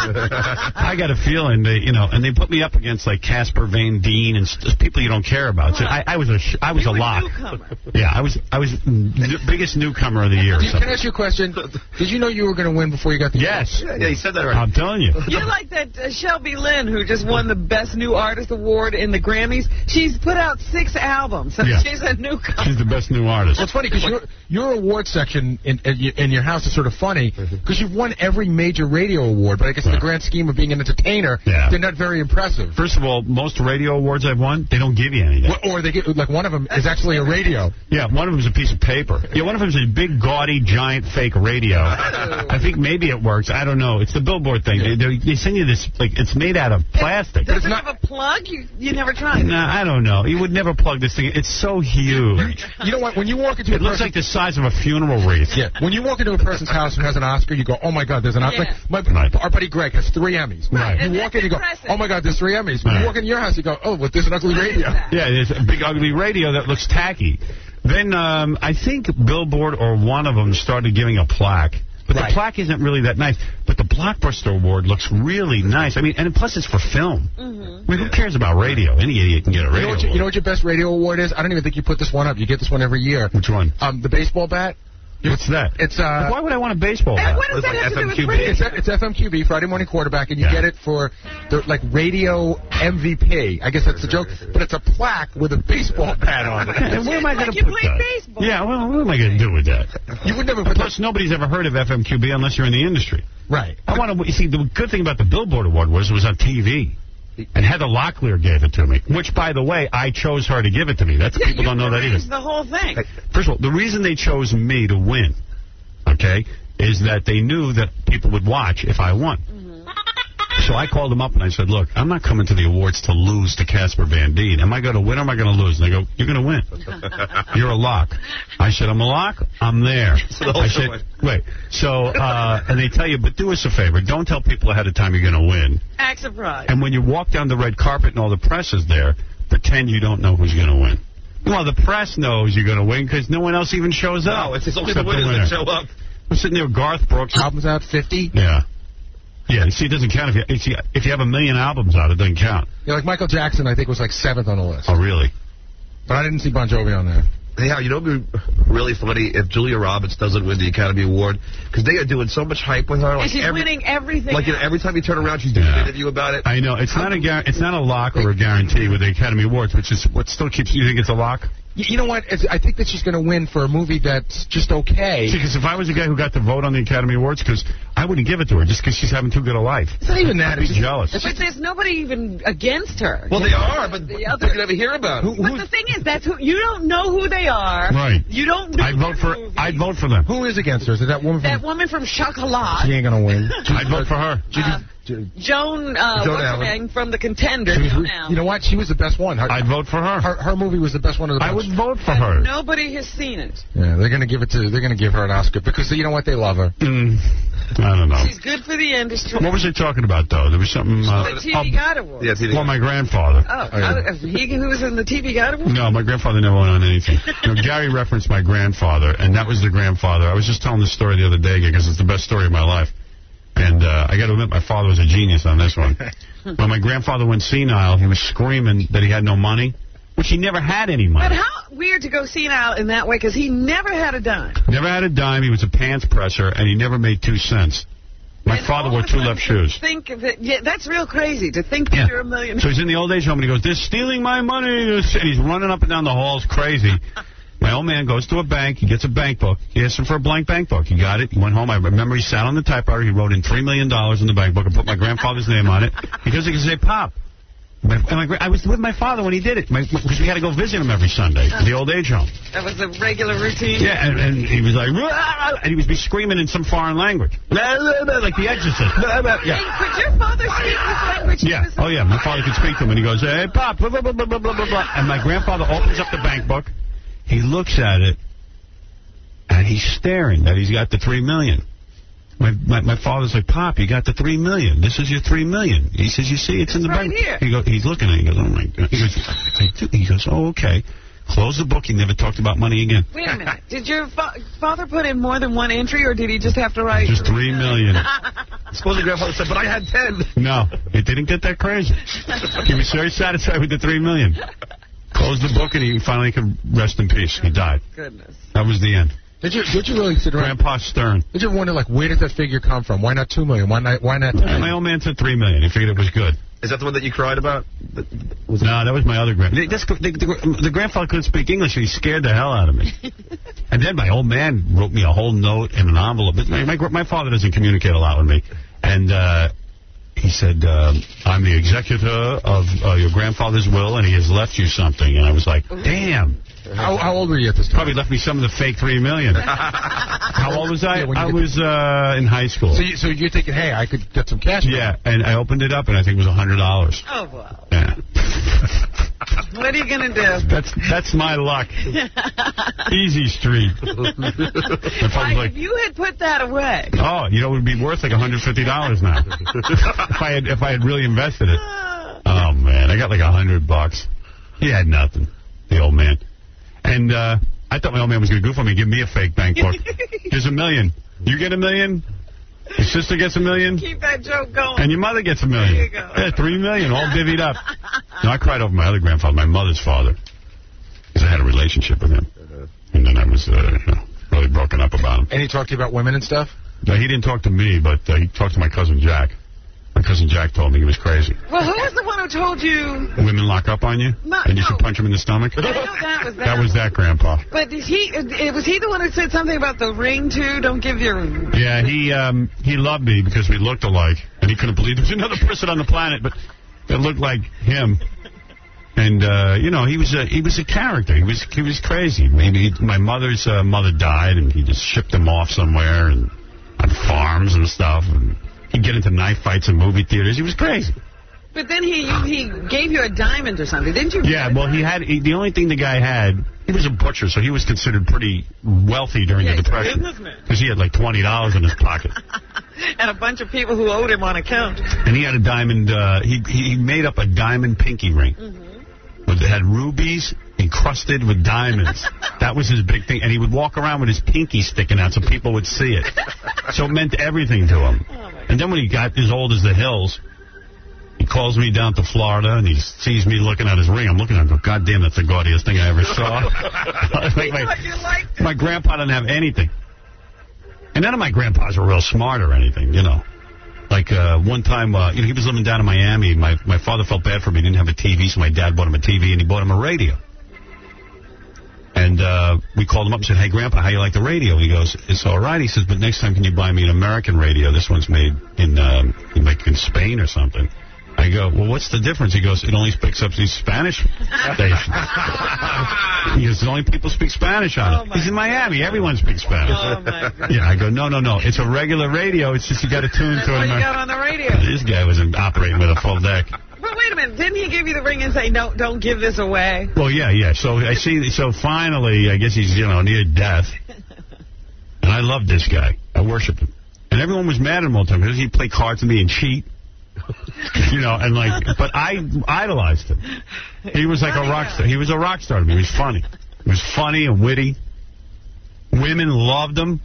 I got a feeling they, you know, and they put me up against like Casper Van Dien and st- people you don't care about. So I, I was a, sh- I was you a lock. Newcomer. Yeah, I was, I was the biggest newcomer of the year. Can I ask you a question? Did you know you were going to win before you got the? Yes. Yeah, yeah, he said that right. I'm telling you. You're like that uh, Shelby Lynn who just won the Best New Artist Award in the Grammys. She's put out six albums, so Yeah. she's a newcomer. She's the best new artist. Well, it's funny because your your award section in in your house is sort of funny because you've won every major radio award, but I guess in the grand scheme of being an entertainer, Yeah. they're not very impressive. First of all, most radio awards I've won, they don't give you anything. Or they get like one of them is actually a radio. Yeah, one of them is a piece of paper. Yeah, one of them is a big, gaudy, giant, fake radio. I think maybe it works. I don't know. It's the Billboard thing. They, they, they send you this, like, it's made out of plastic. Does it have a plug? You you never tried it. Nah, I don't know. You would never plug this thing. It's so huge. You know what? When you walk into It a looks person, like the size of a funeral wreath. yeah, when you walk into a person's house who has an Oscar, you go, oh my God, there's an Oscar. Yeah. Like my, Right. our buddy Greg has three Emmys. Right. You And walk that's in, you go, impressive. oh my God, there's three Emmys. When Right. you walk into your house, you go, oh, but there's an ugly radio. Yeah, there's a big, ugly radio that looks tacky. Then um, I think Billboard or one of them started giving a plaque. But Right. the plaque isn't really that nice. But the Blockbuster Award looks really nice. I mean, and plus it's for film. Mm-hmm. I mean, who cares about radio? Any idiot can get a You radio know, what you, you award. know what your best radio award is? I don't even think you put this one up. You get this one every year. Which one? Um, the baseball bat. What's that? It's uh. Why would I want a baseball And bat? what does It's that like have to do with F M Q B. radio? It's, it's F M Q B, Friday Morning Quarterback, and you Yeah. get it for the like radio M V P. I guess that's the joke, but it's a plaque with a baseball bat on it. And where am I Like going to you put play that? baseball. Yeah, well, what am I going to do with that? You would never put Plus, nobody's ever heard of F M Q B unless you're in the industry. right. I want to. You see, the good thing about the Billboard Award was it was on T V. And Heather Locklear gave it to me, which, by the way, I chose her to give it to me. That's Yeah, people you don't know that either. arranged the whole thing. First of all, the reason they chose me to win, okay, is that they knew that people would watch if I won. So I called them up and I said, look, I'm not coming to the awards to lose to Casper Van Dien. Am I going to win or am I going to lose? And they go, you're going to win. You're a lock. I said, I'm a lock? I'm there. I said, wait. So, uh, and they tell you, but do us a favor. Don't tell people ahead of time you're going to win. Act surprised. And when you walk down the red carpet and all the press is there, pretend you don't know who's going to win. Well, the press knows you're going to win because no one else even shows up. No, it's it's only Except the winners winner. that show up. I'm sitting there with Garth Brooks. Albums out fifty. Yeah. Yeah, see, it doesn't count if you, see, if you have a million albums out, it doesn't count. Yeah, like Michael Jackson, I think was like seventh on the list. Oh, really? But I didn't see Bon Jovi on there. Hey, Hal, you know what would be really funny if Julia Roberts doesn't win the Academy Award? Because they are doing so much hype with her. Like and she's every, winning everything. Like, you know, else. every time you turn around, she's doing Yeah. an interview about it. I know. It's not a gar- it's not a lock or a guarantee with the Academy Awards, which is what still keeps you think it's a lock? You, you know what? It's, I think that she's going to win for a movie that's just okay. See, because if I was the guy who got to vote on the Academy Awards, because I wouldn't give it to her just because she's having too good a life. It's not even that. I'd be It's just- jealous. But there's nobody even against her. Well, they are, but The they other- could never hear about it. But the thing is, that's who you don't know who they are. Right. You don't. know I'd vote for movies. I'd vote for them. Who is against her? Is it that woman from... That woman from Chocolat. She ain't going to win. I'd vote for her. Uh, Joan, uh, Joan what's her Allen. name, from The Contender. She was- Joan Allen. you know what? She was the best one. Her, I'd vote for her. her, her movie was the best one of the I bunch. would vote for her. Nobody has seen it. Yeah, they're going to give it to. They're going to give her an Oscar because you know what? They love her. Mm, I don't know. She's good for the industry. What was they talking about, though? There was something... Uh, The T V God Award. Yeah, T V. well, my grandfather. Oh, Oh, yeah. I- he who was in the T V God Award? No, my grandfather never went on anything. You know, Gary referenced my grandfather, and that was the grandfather. I was just telling this story the other day because it's the best story of my life. And uh, I got to admit, my father was a genius on this one. When my grandfather went senile, he was screaming that he had no money, which he never had any money. But how weird to go senile in that way, because he never had a dime. Never had a dime. He was a pants presser, and he never made two cents. My And father all wore of a two sudden left to shoes. Think of it. Yeah, that's real crazy to think that Yeah. you're a millionaire. So he's in the old age home, and he goes, they're stealing my money. And he's running up and down the halls crazy. My old man goes to a bank. He gets a bank book. He asks him for a blank bank book. He got it. He went home. I remember he sat on the typewriter. He wrote in three million dollars in the bank book and put my grandfather's name on it. He goes, he can say, Pop. My, and my, gra- I was with my father when he did it because we had to go visit him every Sunday at the old age home. That was a regular routine. Yeah, and, and he was like, "Rah!" and he was be screaming in some foreign language. Rah, rah, rah, like the Exorcist. Rah, rah, Hey, yeah. could your father speak this language? He Yeah. was- Oh, yeah. My father could speak to him, and he goes, hey, Pop, blah, blah, blah, blah, blah, blah, blah. And my grandfather opens up the bank book. He looks at it, and he's staring that he's got the three million. My, my my father's like, Pop, you got the three million. This is your three million. He says, you see, it's in the right bank. here. He goes, he's looking at it. He goes, oh my God. He goes, I do. He goes, oh, okay. Closed the book. He never talked about money again. Wait a minute. Did your fa father put in more than one entry, or did he just have to write? Just three million. Suppose your grandfather said, but I had ten. No, it didn't get that crazy. He was very satisfied with the three million. Closed the book, and he finally could rest in peace. He died. Goodness. That was the end. Did you did you really sit around? Grandpa Stern. Did you ever wonder, like, where did that figure come from? Why not two million? Why not? Why not? Uh, my old man said three million. He figured it was good. Is that the one that you cried about? Was no, that was my other grandfather. The, the, the grandfather couldn't speak English, so he scared the hell out of me. And then my old man wrote me a whole note in an envelope. My, my, my father doesn't communicate a lot with me. And uh, he said, uh, I'm the executor of uh, your grandfather's will, and he has left you something. And I was like, damn. How, how old were you at this time? Probably left me some of the fake three million. How old was I? Yeah, I was uh, in high school. So, you, so you're thinking, hey, I could get some cash. Yeah, and I opened it up, and I think it was a hundred dollars. Oh wow. Yeah. What are you gonna do? That's that's my luck. Easy street. If, Why, like, if you had put that away. Oh, you know, it would be worth like a hundred fifty dollars now. if I had if I had really invested it. Oh man, I got like a hundred bucks. He had nothing. The old man. And uh, I thought my old man was going to goof on me and give me a fake bank book. Here's a million. You get a million. Your sister gets a million. Keep that joke going. And your mother gets a million. There you go. Yeah, three million, all divvied up. No, I cried over my other grandfather, my mother's father, because I had a relationship with him. And then I was uh, you know, really broken up about him. And he talked to you about women and stuff? No, he didn't talk to me, but uh, he talked to my cousin Jack. My cousin Jack told me he was crazy. Well, who was the one who told you? Women lock up on you, no, and you no. should punch them in the stomach. I know that was that. That was that grandpa. But did he? Was he the one who said something about the ring too? Don't give your. Yeah, he um, he loved me because we looked alike, and he couldn't believe there was another person on the planet, but that looked like him. And uh, you know, he was a he was a character. He was he was crazy. Maybe my mother's uh, mother died, and he just shipped him off somewhere and on farms and stuff. And he'd get into knife fights in movie theaters. He was crazy. But then he he gave you a diamond or something, didn't you? Yeah, well, he had he, the only thing the guy had. He was a butcher, so he was considered pretty wealthy during yeah, the Depression because he had like twenty dollars in his pocket. And a bunch of people who owed him on account. And he had a diamond. Uh, he he made up a diamond pinky ring. Mm-hmm. It had rubies encrusted with diamonds. That was his big thing. And he would walk around with his pinky sticking out so people would see it. So it meant everything to him. Oh and then when he got as old as the hills, he calls me down to Florida, and he sees me looking at his ring. I'm looking at him and go, God damn, that's the gaudiest thing I ever saw. like my, my grandpa didn't have anything. And none of my grandpas were real smart or anything, you know. Like, uh, one time, uh, you know, he was living down in Miami. My my father felt bad for me. He didn't have a T V, so my dad bought him a T V, and he bought him a radio. And uh, we called him up and said, hey, Grandpa, how you like the radio? He goes, it's all right. He says, but next time can you buy me an American radio? This one's made in, um, like, in Spain or something. I go, well, what's the difference? He goes, it only picks up these Spanish stations. He goes, the only people speak Spanish on it. Oh He's in Miami. God. Everyone speaks Spanish. Oh, my God. Yeah, I go, no, no, no. It's a regular radio. It's just you got to tune That's to it. That's what you got on the radio. This guy wasn't operating with a full deck. But wait a minute. Didn't he give you the ring and say, no, don't give this away? Well, yeah, yeah. So I see. So finally, I guess he's, you know, near death. And I loved this guy. I worshipped him. And everyone was mad at him all the time because he'd play cards with me and cheat. You know, and like, but I idolized him. He was like a rock star. He was a rock star to me. He was funny. He was funny and witty. Women loved him.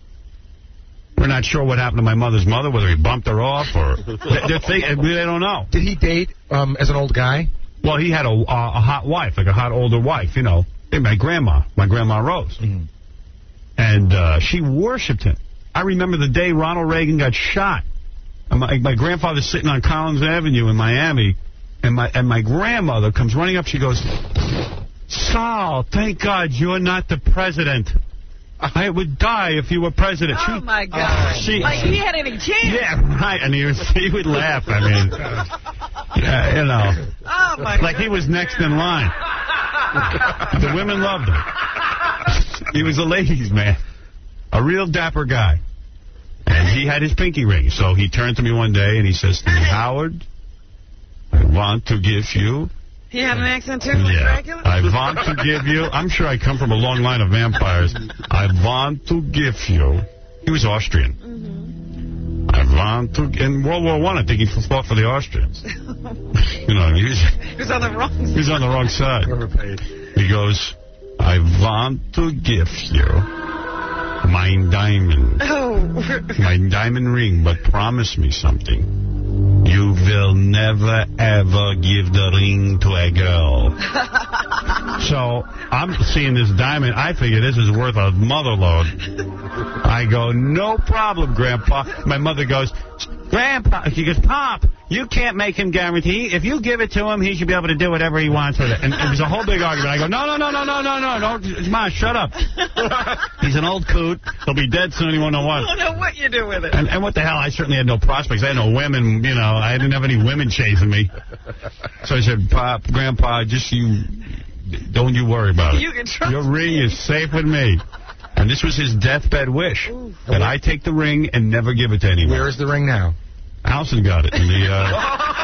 We're not sure what happened to my mother's mother, whether he bumped her off or they, they, they don't know. Did he date um, as an old guy? Well, he had a, a, a hot wife, like a hot older wife, you know. My grandma, my grandma Rose. Mm. And uh, she worshipped him. I remember the day Ronald Reagan got shot. My, my grandfather's sitting on Collins Avenue in Miami, and my and my grandmother comes running up. She goes, Sal, thank God you're not the president. I would die if you were president. Oh, she, my God. She, like he had any chance. Yeah, right. And he, was, he would laugh. I mean, yeah, you know. Oh, my Like God. He was next in line. The women loved him. He was a ladies' man. A real dapper guy. And he had his pinky ring. So he turned to me one day and he says to me, Howard, I want to give you... He had an accent too, like yeah. Dracula? I want to give you... I'm sure I come from a long line of vampires. I want to give you... He was Austrian. Mm-hmm. I want to... In World War One, I, I think he fought for the Austrians. You know, he was... He was on the wrong side. He was on the wrong side. He goes, I want to give you my diamond. Oh. My diamond ring, but promise me something. You will never, ever give the ring to a girl. So I'm seeing this diamond. I figure this is worth a mother load. I go, no problem, Grandpa. My mother goes, Grandpa, she goes, Pop, you can't make him guarantee. If you give it to him, he should be able to do whatever he wants with it. And it was a whole big argument. I go, no, no, no, no, no, no, no, no. Ma, shut up. He's an old coot. He'll be dead soon. He won't know what. I don't know what you do with it. And, and what the hell? I certainly had no prospects. I had no women, you know. I didn't have any women chasing me. So I said, Pop, Grandpa, just you, don't you worry about it. You can trust Your ring me. is safe with me. And this was his deathbed wish, Ooh. that I take the ring and never give it to anyone. Where is the ring now? Allison got it. In the, uh,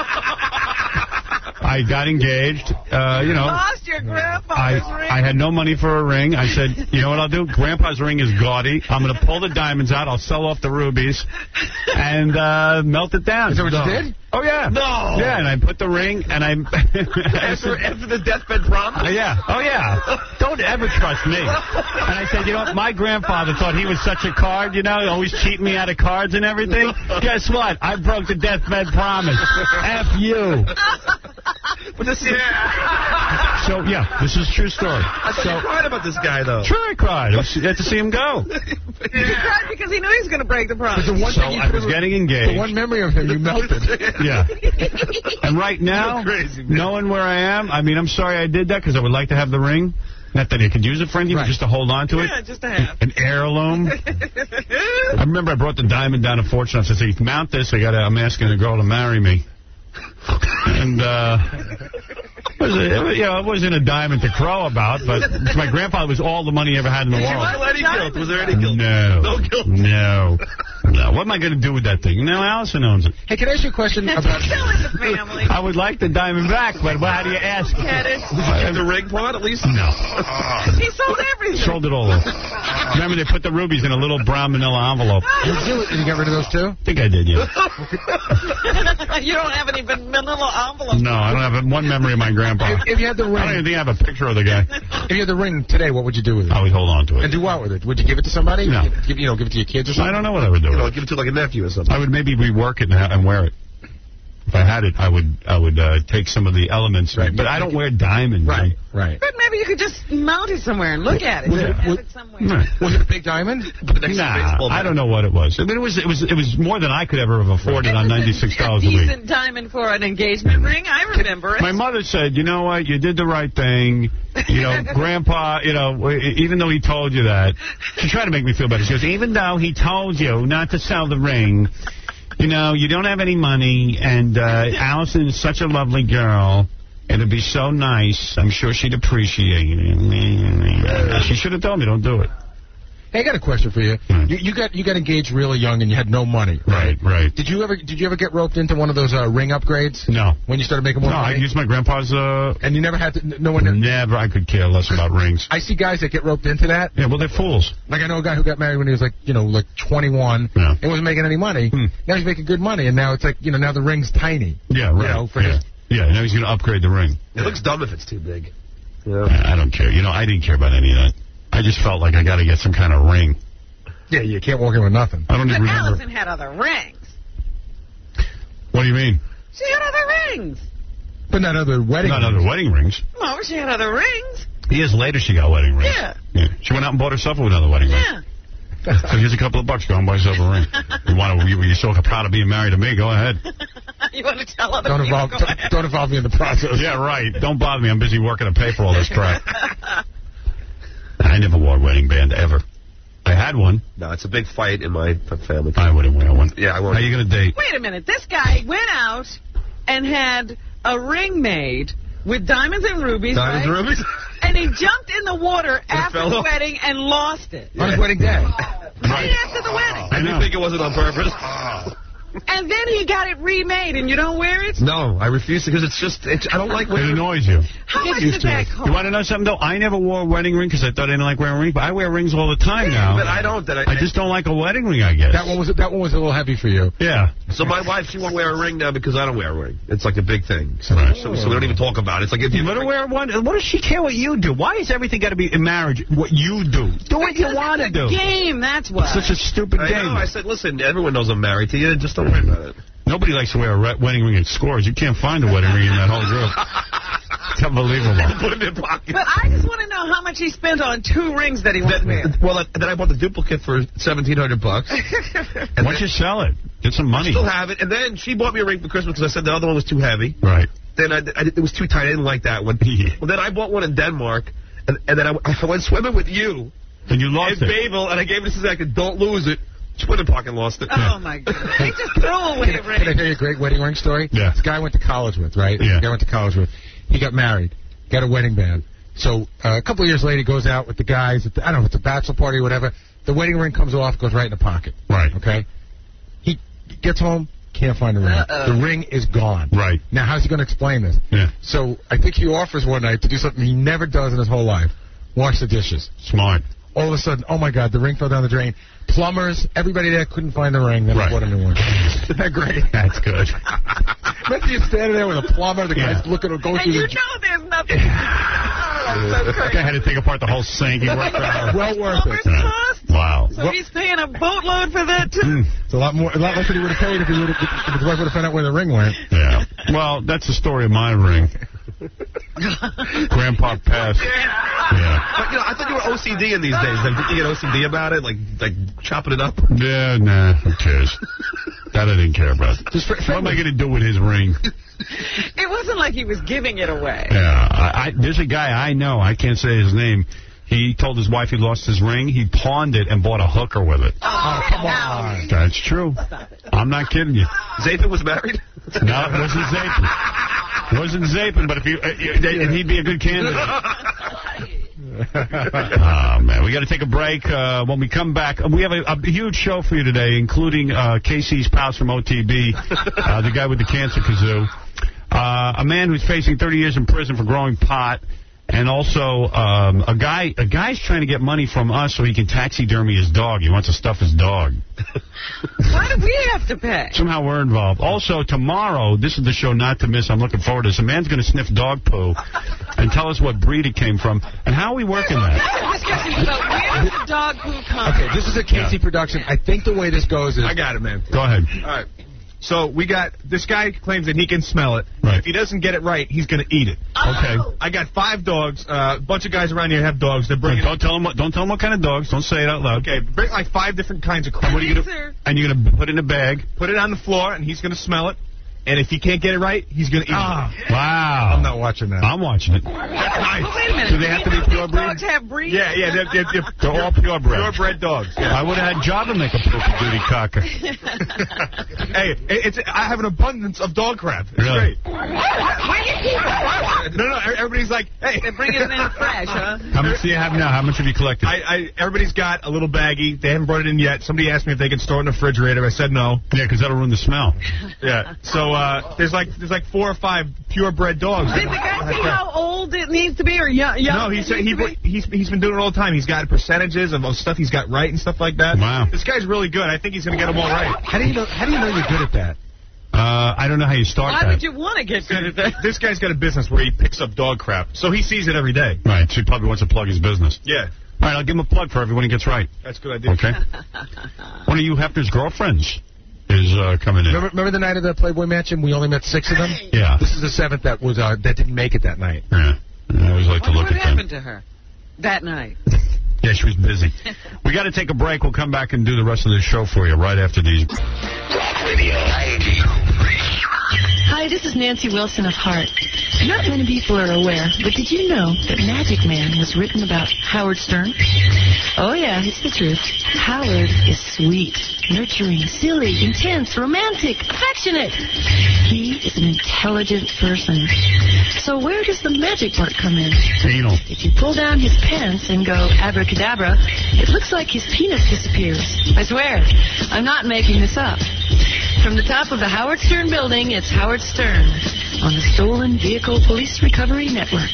I got engaged. Uh, you know, lost your grandpa's I, ring. I had no money for a ring. I said, you know what I'll do? Grandpa's ring is gaudy. I'm going to pull the diamonds out. I'll sell off the rubies and uh, melt it down. Is that what no. you did? Oh, yeah. No. Yeah, and I put the ring, and I... after, after the deathbed promise? Uh, yeah. Oh, yeah. Don't ever trust me. And I said, you know what? My grandfather thought he was such a card, you know, always cheating me out of cards and everything. Guess what? I broke the deathbed promise. F you. But this is... Yeah. So, yeah, this is a true story. I thought so, you cried about this guy, though. Sure I cried. I had to see him go. He cried because he knew he was going to break the promise. The one so thing you I was getting engaged. The one memory of him, you melted. Yeah. And right now, crazy, knowing where I am, I mean, I'm sorry I did that because I would like to have the ring. Not that I could use it for anything, right. but just to hold on to it. Yeah, just to have. An heirloom. I remember I brought the diamond down to Fortune. I said, "Hey, mount this. I got. I'm asking a girl to marry me." And uh, it was a, you know, it wasn't a diamond to crow about, but my grandfather was all the money he ever had in the world. Was there any guilt? Was there any guilt? No. No guilt. No. No. What am I going to do with that thing? No, Allison owns it. Hey, can I ask you a question about... Killing the family. I would like the diamond back, but how do you ask? Get it? Did you keep the ring part, at least? No. He sold everything. Sold it all. Remember, they put the rubies in a little brown manila envelope. Did you, did you get rid of those, too? I think I did, yeah. You don't have any manila envelopes. No, I don't have one memory of my grandpa. If, if you had the ring... I don't even think I have a picture of the guy. If you had the ring today, what would you do with it? I would hold on to it. And do what with it? Would you give it to somebody? No. Give, you know, give it to your kids or something? I don't know what I would do You with know, it. give it to like a nephew or something. I would maybe rework it and, ha and wear it. If I had it, I would I would uh, take some of the elements. Right. But I don't wear diamonds. Right, right. But maybe you could just mount it somewhere and look at it. Was, Have it, it somewhere. Right. was it a big diamond? Nah, I don't know what it was. I mean, it was it was it was more than I could ever have afforded on ninety-six dollars a a week. decent diamond for an engagement ring. I remember it. My mother said, you know what, you did the right thing. You know, Grandpa, you know, even though he told you that, she tried to make me feel better. She goes, even though he told you not to sell the ring, you know, you don't have any money, and uh, Allison is such a lovely girl. It'd be so nice. I'm sure she'd appreciate it. She should have told me, don't do it. Hey, I got a question for you. Hmm. You, you got you got engaged really young and you had no money. Right, right. Did you ever did you ever get roped into one of those uh, ring upgrades? No. When you started making more no, money? I used my grandpa's... Uh, and you never had to... No one... Never. I could care less about rings. I see guys that get roped into that. Yeah, well, they're fools. Like, I know a guy who got married when he was, like, you know, like twenty-one. Yeah. And wasn't making any money. Hmm. Now he's making good money, and now it's like, you know, now the ring's tiny. Yeah, right. You know, for yeah. his... yeah, now he's going to upgrade the ring. It looks dumb if it's too big. Yeah. I, I don't care. You know, I didn't care about any of that. I just felt like I got to get some kind of ring. Yeah, you can't walk in with nothing. I don't but even remember. Allison had other rings. What do you mean? She had other rings. But not other wedding Not rings. other wedding rings. No, she had other rings. Years later, she got wedding rings. Yeah. yeah. She went out and bought herself another wedding ring. Yeah. So here's a couple of bucks. Go and buy yourself a ring. You want to? You, you're so proud of being married to me? Go ahead. You want to tell other Don't people? involve, Go don't, ahead. don't involve me in the process. Yeah, right. Don't bother me. I'm busy working to pay for all this crap. I never wore a wedding band ever. I had one. No, it's a big fight in my family. I wouldn't wear one. Yeah, I won't. How are you going to date? Wait a minute. This guy went out and had a ring made with diamonds and rubies, Diamonds right? and rubies? And he jumped in the water after fell the off? wedding and lost it. On his wedding day. Right after the wedding. I didn't think it wasn't on purpose. And then he got it remade, and you don't wear it? No, I refuse to because it's just, it's, I don't like It wearing annoys you. How much does that cost? You want to know something, though? I never wore a wedding ring because I thought I didn't like wearing rings, but I wear rings all the time now. But I don't. That I, I just don't like a wedding ring, I guess. That one was that one was a little heavy for you. Yeah. So my wife, she won't wear a ring now because I don't wear a ring. It's like a big thing. So, Right. so, so we don't even talk about it. It's like if you Let her wear one. What does she care what you do? Why is everything got to be in marriage what you do? Do what you want to do. Game, that's why. It's such a stupid I game. know. I said, listen, everyone knows I'm married to you. Just don't worry about it. Nobody likes to wear a re- wedding ring at Scores. You can't find a wedding ring in that whole group. It's unbelievable. Put it in your pocket. But I just want to know how much he spent on two rings that he wants to wear. Well, then I bought the duplicate for seventeen hundred bucks. Why don't you sell it? Get some money. I still have it. And then she bought me a ring for Christmas because I said the other one was too heavy. Right. Then I, I, it was too tight. I didn't like that one. Well, then I bought one in Denmark, and, and then I, I went swimming with you. And you lost and it. Babel, and I gave it to Zach, and don't lose it. Swimming park and lost it. Oh, my God. They just throw away Can, rings. can I tell you a great wedding ring story? Yeah. This guy I went to college with, right? Yeah. This guy I went to college with. He got married, got a wedding band. So uh, a couple of years later, he goes out with the guys. At the, I don't know if it's a bachelor party or whatever. The wedding ring comes off, goes right in the pocket. Right. Okay? He gets home, can't find the ring. Uh-oh. The ring is gone. Right. Now, how's he going to explain this? Yeah. So I think he offers one night to do something he never does in his whole life. Wash the dishes. Smart. All of a sudden, oh, my God, the ring fell down the drain. Plumbers, everybody there couldn't find the ring. Then Right. I bought a new one. Isn't that great? That's good. Imagine you standing there with a plumber, the guy's Yeah. looking, going And through you the... know there's nothing. Oh, that's so crazy. I had to take apart the whole sink. He worked out. Well worth Plumber's it. cost? Wow. So he's paying a boatload for that, too? Mm. It's a lot more, a lot less than he would have paid if, he would have, if his wife would have found out where the ring went. Yeah. Well, that's the story of my ring. Grandpa passed. Yeah. But, you know, I thought you were O C D in these days. Like, did you get O C D about it? Like, like chopping it up? Yeah, nah. Who cares? That I didn't care about. Just for, What am I going to do with his ring? It wasn't like he was giving it away. Yeah. I, I, there's a guy I know. I can't say his name. He told his wife he lost his ring. He pawned it and bought a hooker with it. Oh, come on. That's true. I'm not kidding you. Zapin was married? No, it wasn't Zapin. It wasn't Zapin, but if you, uh, he'd be a good candidate. Oh, man. We got to take a break. Uh, when we come back, we have a, a huge show for you today, including uh, Casey's pals from O T B, uh, the guy with the cancer kazoo, uh, a man who's facing thirty years in prison for growing pot, and also um, a guy a guy's trying to get money from us so he can taxidermy his dog. He wants to stuff his dog. Why do we have to pay? Somehow we're involved. Also, tomorrow, this is the show not to miss. I'm looking forward to this. A man's going to sniff dog poo and tell us what breed it came from. And how are we working that? Where does the dog poo come Okay, this is a Casey production. I think the way this goes is... I got it, man. Go ahead. All right. So we got, this guy claims that he can smell it. Right. If he doesn't get it right, he's going to eat it. Okay. I got five dogs. Uh, a bunch of guys around here have dogs. They're bringing. Don't tell him what. Don't tell him what kind of dogs. Don't say it out loud. Okay, bring like five different kinds of crap. And what are you gonna? And you're gonna put it in a bag. Put it on the floor, and he's going to smell it. And if he can't get it right, he's going to eat Ah. it. Wow. I'm not watching that. I'm watching it. Well, wait a minute. Do they have to be pure breed? Dogs have breeds? Yeah, yeah, they're, they're, they're, They're all purebred. purebred dogs. Yeah. I would have had Java make a poopy duty cocker. Hey, it's I have an abundance of dog crap. It's Really? great. No, no, everybody's like, hey. They bring it in fresh, huh? How much do you have now? How much have you collected? I, I, everybody's got a little baggie. They haven't brought it in yet. Somebody asked me if they could store it in the refrigerator. I said no. Yeah, because that'll ruin the smell. Yeah. So uh, there's like there's like four or five purebred dogs. Did the guy see how old it needs to be or young? young No, it he's needs he, to be? he's he's been doing it all the time. He's got percentages of stuff he's got right and stuff like that. Wow. This guy's really good. I think he's gonna get them all right. How do you know? How do you know you're good at that? Uh, I don't know how you start Why that. would you want to get good at that? This guy's got a business where he picks up dog crap, so he sees it every day. Right, so he probably wants to plug his business. Yeah, All right, I'll give him a plug for everyone he gets right. that's a good idea. Okay. One of you Hefner's girlfriends is uh, coming in. Remember, remember the night of the Playboy Mansion? We only met six of them. Yeah. This is the seventh that was uh, that didn't make it that night. Yeah. I always like to What, look what at them. happened to her that night? Yeah, she was busy. We got to take a break. We'll come back and do the rest of the show for you right after these. Hi, this is Nancy Wilson of Heart. Not many people are aware, but did you know that Magic Man was written about Howard Stern? Oh, yeah, it's the truth. Howard is sweet, nurturing, silly, intense, romantic, affectionate. He is an intelligent person. So where does the magic part come in? Anal. If you pull down his pants and go abracadabra, it looks like his penis disappears. I swear, I'm not making this up. From the top of the Howard Stern building, it's Howard Stern on the Stolen Vehicle Police Recovery Network.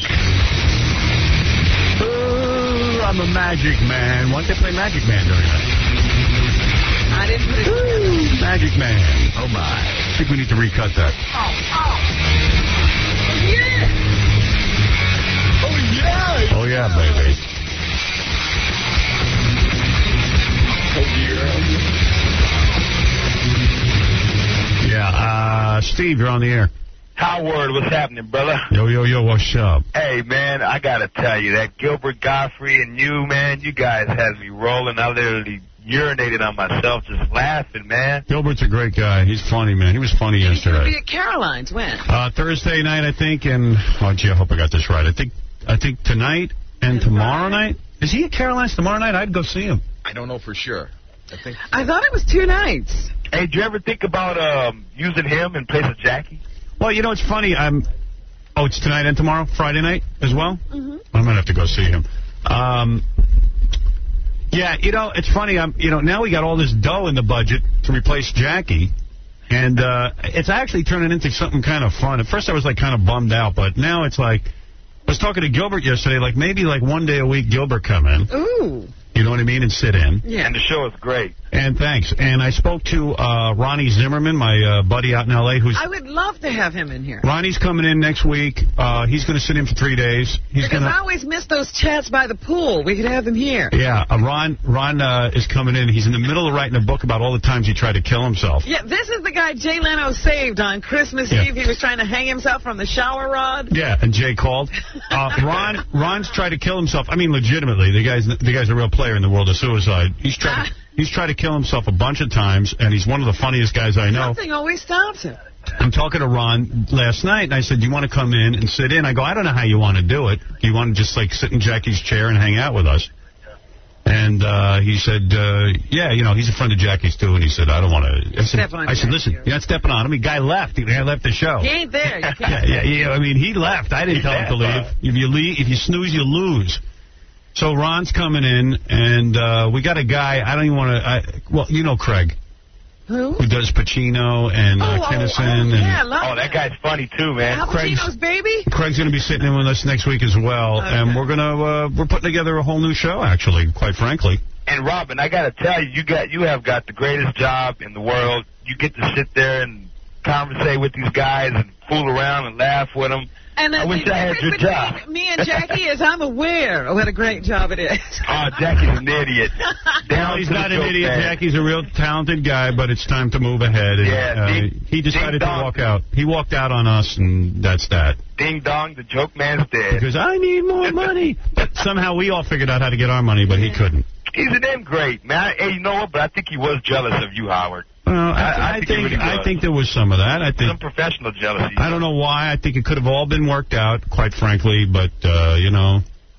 Oh, I'm a Magic Man. Why don't they play Magic Man during that? I didn't put it. Ooh, Magic Man. Oh, my. I think we need to recut that. Oh, oh. Yeah. Oh, yeah. Oh, yeah, baby. Yeah, uh, Steve, you're on the air. Howard, what's happening, brother? Yo, yo, yo, what's up? Hey, man, I got to tell you, that Gilbert Godfrey and you, man, you guys had me rolling. I literally urinated on myself just laughing, man. Gilbert's a great guy. He's funny, man. He was funny He's going to yesterday. be at Caroline's. When? Uh, Thursday night, I think, and, oh, gee, I hope I got this right. I think I think tonight and tomorrow night. Is he at Caroline's tomorrow night? I'd go see him. I don't know for sure. I think. I thought it was two nights. Hey, did you ever think about um, using him in place of Jackie? Well, you know, it's funny. I'm. Oh, it's tonight and tomorrow, Friday night as well? Mm-hmm. I might have to go see him. Um, yeah, you know, it's funny. I'm. You know, now we got all this dough in the budget to replace Jackie, and uh, it's actually turning into something kind of fun. At first, I was like kind of bummed out, but now it's like I was talking to Gilbert yesterday. Like maybe like one day a week, Gilbert come in. Ooh. You know what I mean? And sit in. Yeah. And the show is great. And thanks. And I spoke to uh, Ronnie Zimmerman, my uh, buddy out in L A, who's... I would love to have him in here. Ronnie's coming in next week. Uh, he's going to sit in for three days. He's because gonna... I always miss those chats by the pool. We could have them here. Yeah, uh, Ron Ron uh, is coming in. He's in the middle of writing a book about all the times he tried to kill himself. Yeah, this is the guy Jay Leno saved on Christmas Yeah. Eve. He was trying to hang himself from the shower rod. Yeah, and Jay called. Uh, Ron Ron's tried to kill himself. I mean, legitimately. The guy's the guy's a real player in the world of suicide. He's tried. To, he's tried to kill himself a bunch of times, and he's one of the funniest guys I know. Nothing always stops him. I'm talking to Ron last night, and I said, "Do you want to come in and sit in?" I go, "I don't know how you want to do it. Do you want to just like sit in Jackie's chair and hang out with us?" And uh, he said, uh, "Yeah, you know, he's a friend of Jackie's too." And he said, "I don't want to." I said, Step on I said Jackie. "Listen, you're not stepping on him. The guy left. The guy left the show." He ain't there. You Yeah, can't. yeah, yeah. I mean, he left. I didn't He's tell him to there, leave. If you leave, if you snooze, you lose. So Ron's coming in, and uh, we got a guy. I don't even want to. Well, you know Craig, Who? who does Pacino and uh, Oh, oh, Kinnison. oh, and yeah, I love Oh, that guy's funny, too, man. Al Craig's- Pacino's baby? Craig's going to be sitting in with us next week as well, Okay. and we're gonna uh, we're putting together a whole new show. Actually, quite frankly. And, Robin, I got to tell you, you got you have got the greatest job in the world. You get to sit there and conversate with these guys and fool around and laugh with them. And I the wish I had your difference job. between me and Jackie is I'm aware of what a great job it is. Oh, Jackie's an idiot. Down No, he's to not the an joke, idiot. man. Jackie's a real talented guy, but it's time to move ahead. And, Yeah, uh, ding- he decided to ding dong. walk out. He walked out on us, and that's that. Ding dong, the joke man's dead. Because I need more money. But somehow we all figured out how to get our money, but he couldn't. He's an damn great, man. I, hey, you know what? But I think he was jealous of you, Howard. Well, I, I- I I think think he really I was. think there was some of that. I Some think professional jealousy. I don't know why. I think it could have all been worked out, quite frankly. But uh, you know,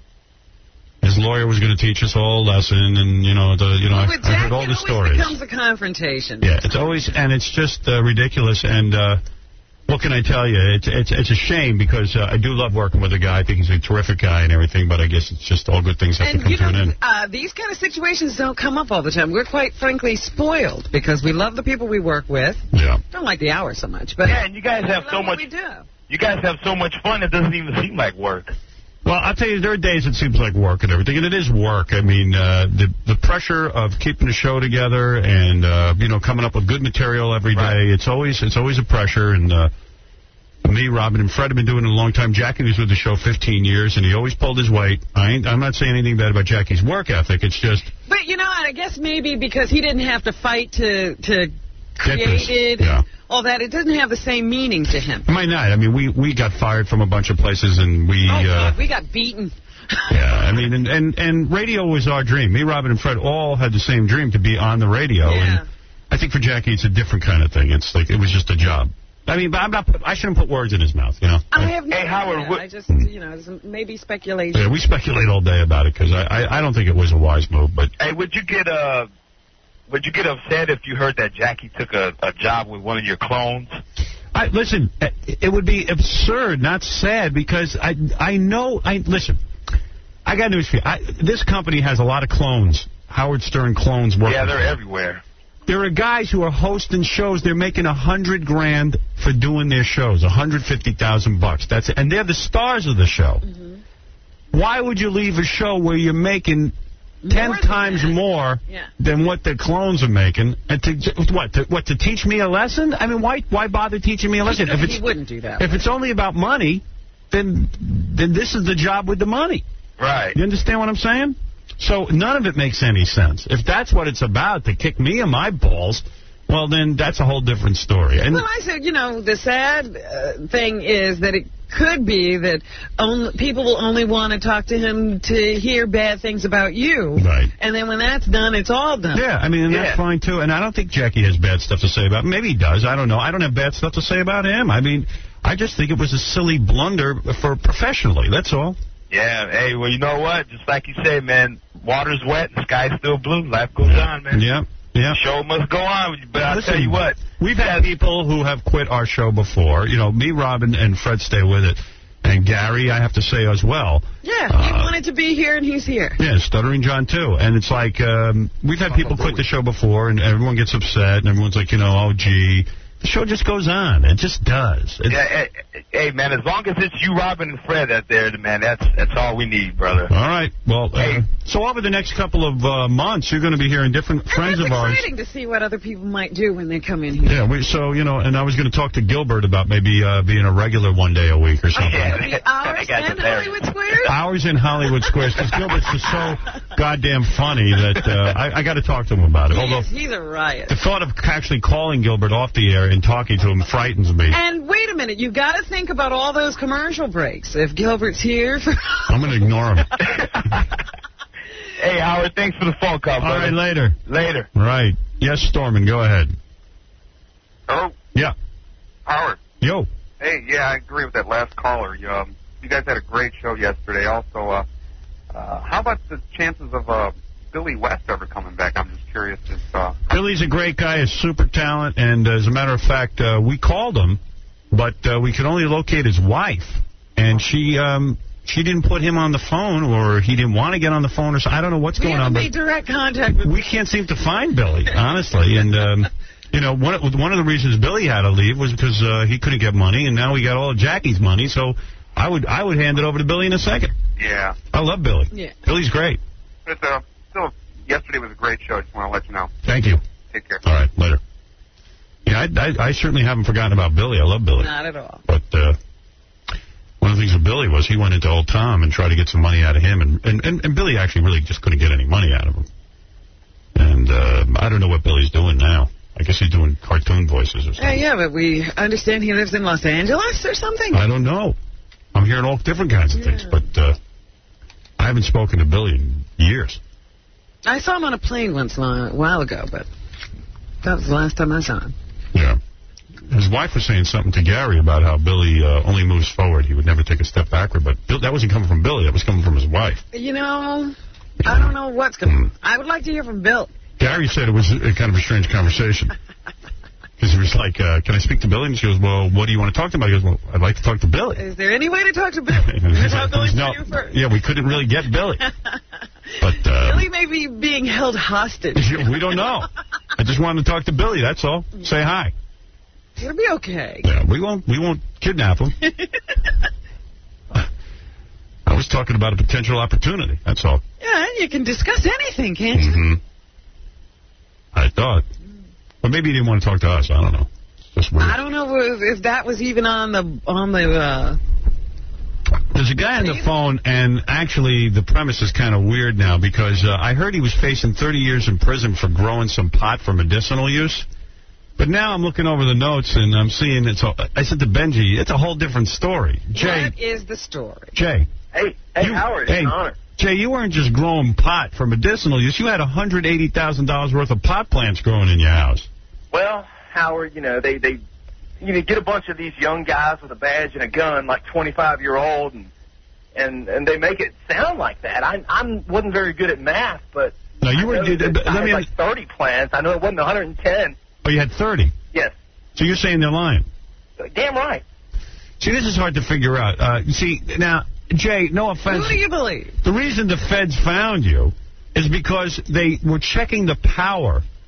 his lawyer was going to teach us all a lesson, and you know, the you know, I, With I Jackie, heard all it the always stories. becomes a confrontation. Yeah, it's always, and it's just uh, ridiculous. And uh, what can I tell you? It's it's it's a shame because uh, I do love working with the guy. I think he's a terrific guy and everything. But I guess it's just all good things have And to come you to an know, end. uh, these kind of situations don't come up all the time. We're quite frankly spoiled because we love the people we work with. Yeah. Don't like the hours so much, but Yeah, and you guys have we so love much. what we do. You guys have so much fun. It doesn't even seem like work. Well, I'll tell you, there are days it seems like work and everything, and it is work. I mean, uh, the the pressure of keeping the show together and uh, you know coming up with good material every day. Right. It's always it's always a pressure. And uh, me, Robin, and Fred have been doing it a long time. Jackie was with the show fifteen years, and he always pulled his weight. I ain't, I'm not saying anything bad about Jackie's work ethic. It's just But you know, I guess maybe because he didn't have to fight to to Get this. create it, Yeah. all that, it doesn't have the same meaning to him. it might not. I mean, we we got fired from a bunch of places, and we. Oh, uh, God, we got beaten. Yeah, I mean, and, and, and radio was our dream. Me, Robin, and Fred all had the same dream to be on the radio. Yeah. And I think for Jackie, it's a different kind of thing. It's like, it was just a job. I mean, but I'm not, I shouldn't put words in his mouth, you know? I have no Hey, Howard, idea. what- I just, you know, it's maybe speculation. Yeah, we speculate all day about it because I, I, I don't think it was a wise move, but Hey, would you get uh, would you get upset if you heard that Jackie took a, a job with one of your clones? I, listen, it would be absurd, not sad, because I, I know, I, listen, I got news for you. I, this company has a lot of clones, Howard Stern clones working. Yeah, they're everywhere. There are guys who are hosting shows. They're making a hundred grand for doing their shows, a hundred fifty thousand bucks. That's it, and they're the stars of the show. Mm-hmm. Why would you leave a show where you're making ten More times than more yeah. than what the clones are making? And to what? To, what to teach me a lesson? I mean, why why bother teaching me a lesson? If it's, he wouldn't do that. If it's only about money, then then this is the job with the money. Right. You understand what I'm saying? So none of it makes any sense. If that's what it's about, to kick me in my balls, well, then that's a whole different story. And well, I said, you know, the sad uh, thing is that it could be that only, people will only want to talk to him to hear bad things about you. Right. And then when that's done, it's all done. Yeah, I mean, and that's yeah. fine, too. And I don't think Jackie has bad stuff to say about him. Maybe he does. I don't know. I don't have bad stuff to say about him. I mean, I just think it was a silly blunder for professionally. That's all. Yeah, hey, well, you know what? Just like you say, man, water's wet, the sky's still blue. Life goes on, man. Yeah, yeah. The show must go on. But I'll Listen, tell you what. We've had people who have quit our show before. You know, me, Robin, and Fred stay with it. And Gary, I have to say as well. Yeah, uh, he wanted to be here, and he's here. Yeah, Stuttering John, too. And it's like, um, we've had people quit the show before, and everyone gets upset, and everyone's like, you know, oh, gee. The show just goes on. It just does. It's, yeah, hey, hey, man, as long as it's you, Robin, and Fred out there, man, that's that's all we need, brother. All right. Well, uh, so over the next couple of uh, months, you're going to be hearing different and friends of ours. It's exciting to see what other people might do when they come in here. Yeah, we, so, you know, and I was going to talk to Gilbert about maybe uh, being a regular one day a week or something. Yeah, hours in Hollywood Squares? Hours in Hollywood Squares, because Gilbert's just so goddamn funny that uh, I, I got to talk to him about it. He Although is, he's a riot. the thought of actually calling Gilbert off the air and talking to him frightens me. And wait a minute, you've got to think about all those commercial breaks. If Gilbert's here... For I'm going to ignore him. Hey, Howard, thanks for the phone call, brother. All right, later. Later. Right. Yes, Stormin, go ahead. Hello? Yeah. Howard. Yo. Hey, yeah, I agree with that last caller. You, um, you guys had a great show yesterday. Also, uh, uh, how about the chances of uh, Billy West ever coming back? I'm just curious if... Uh, Billy's a great guy, a super talent, and uh, as a matter of fact, uh, we called him, but uh, we could only locate his wife, and she um, she didn't put him on the phone, or he didn't want to get on the phone, or so. I don't know what's we going on. We haven't made direct contact with We can't seem to find Billy, honestly, and... Um, You know, one, one of the reasons Billy had to leave was because uh, he couldn't get money, and now we got all of Jackie's money, so I would I would hand it over to Billy in a second. Yeah. I love Billy. Yeah. Billy's great. But, uh, still, yesterday was a great show. I just want to let you know. Thank you. Take care. All right, later. Yeah, I, I, I certainly haven't forgotten about Billy. I love Billy. Not at all. But uh, one of the things with Billy was he went into Old Tom and tried to get some money out of him, and, and, and, and Billy actually really just couldn't get any money out of him. And uh, I don't know what Billy's doing now. I guess he's doing cartoon voices or something. Uh, yeah, but we understand he lives in Los Angeles or something. I don't know. I'm hearing all different kinds of yeah. things, but uh, I haven't spoken to Billy in years. I saw him on a plane once long, a while ago, but that was the last time I saw him. Yeah. His wife was saying something to Gary about how Billy uh, only moves forward. He would never take a step backward, but Bill, that wasn't coming from Billy. That was coming from his wife. You know, I don't know what's going on. Mm. I would like to hear from Bill. Gary said it was a, kind of a strange conversation. Because he was like, uh, can I speak to Billy? And she goes, well, what do you want to talk to him about? He goes, well, I'd like to talk to Billy. Is there any way to talk to Billy? Without going no, to you first? Yeah, we couldn't really get Billy. But uh, Billy may be being held hostage. We don't know. I just wanted to talk to Billy, that's all. Say hi. It'll be okay. Yeah, we won't, we won't kidnap him. I was talking about a potential opportunity, that's all. Yeah, you can discuss anything, can't you? Mm-hmm. I thought. But maybe he didn't want to talk to us. I don't know. It's just weird. I don't know if, if that was even on the... on the. Uh... There's a guy on the phone, and actually the premise is kind of weird now, because uh, I heard he was facing thirty years in prison for growing some pot for medicinal use. But now I'm looking over the notes, and I'm seeing it's. A, I said to Benji, it's a whole different story. Jay, what is the story? Jay. Hey, hey, you, Howard, hey, it's an honor. Jay, you weren't just growing pot for medicinal use. You had one hundred eighty thousand dollars worth of pot plants growing in your house. Well, Howard, you know, they, they you know, get a bunch of these young guys with a badge and a gun, like twenty-five-year-old, and, and and they make it sound like that. I I wasn't very good at math, but no, you were. Did, I let had me like thirty plants. I know it wasn't one hundred ten. Oh, you had thirty? Yes. So you're saying they're lying? Damn right. See, this is hard to figure out. Uh, you see, now, Jay, no offense. Who do you believe? The reason the feds found you is because they were checking the power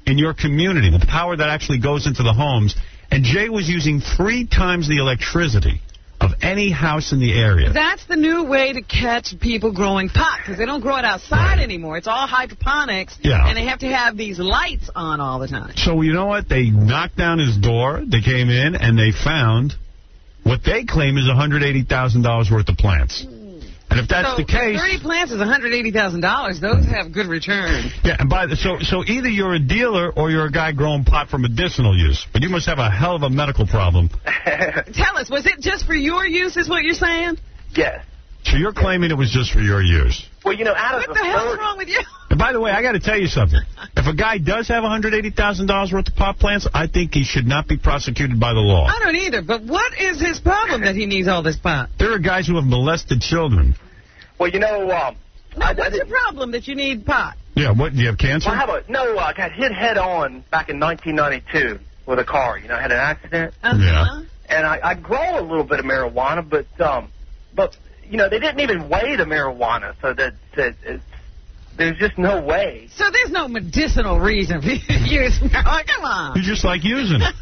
in your community, the power that actually goes into the homes. And Jay was using three times the electricity of any house in the area. That's the new way to catch people growing pot, because they don't grow it outside anymore. It's all hydroponics, Yeah. and they have to have these lights on all the time. So, you know what? They knocked down his door. They came in, and they found what they claim is one hundred eighty thousand dollars worth of plants. And if that's so the case... thirty plants is one hundred eighty thousand dollars. Those have good return. Yeah, and by the, so so either you're a dealer or you're a guy growing pot for medicinal use. But you must have a hell of a medical problem. Tell us, was it just for your use is what you're saying? Yes. So you're claiming it was just for your use. Well, you know, out of What the hell's wrong with you? And by the way, I got to tell you something. If a guy does have one hundred eighty thousand dollars worth of pot plants, I think he should not be prosecuted by the law. I don't either, but what is his problem that he needs all this pot? There are guys who have molested children. Well, you know, um... No, what's your problem that you need pot? Yeah, what, do you have cancer? Well, I have a, no, I got hit head on back in nineteen ninety-two with a car. You know, I had an accident. Uh-huh. Yeah. And I, I grow a little bit of marijuana, but, um, but you know, they didn't even weigh the marijuana, so that, that it's, there's just no way. So there's no medicinal reason for you to use marijuana. Come on. You just like using it.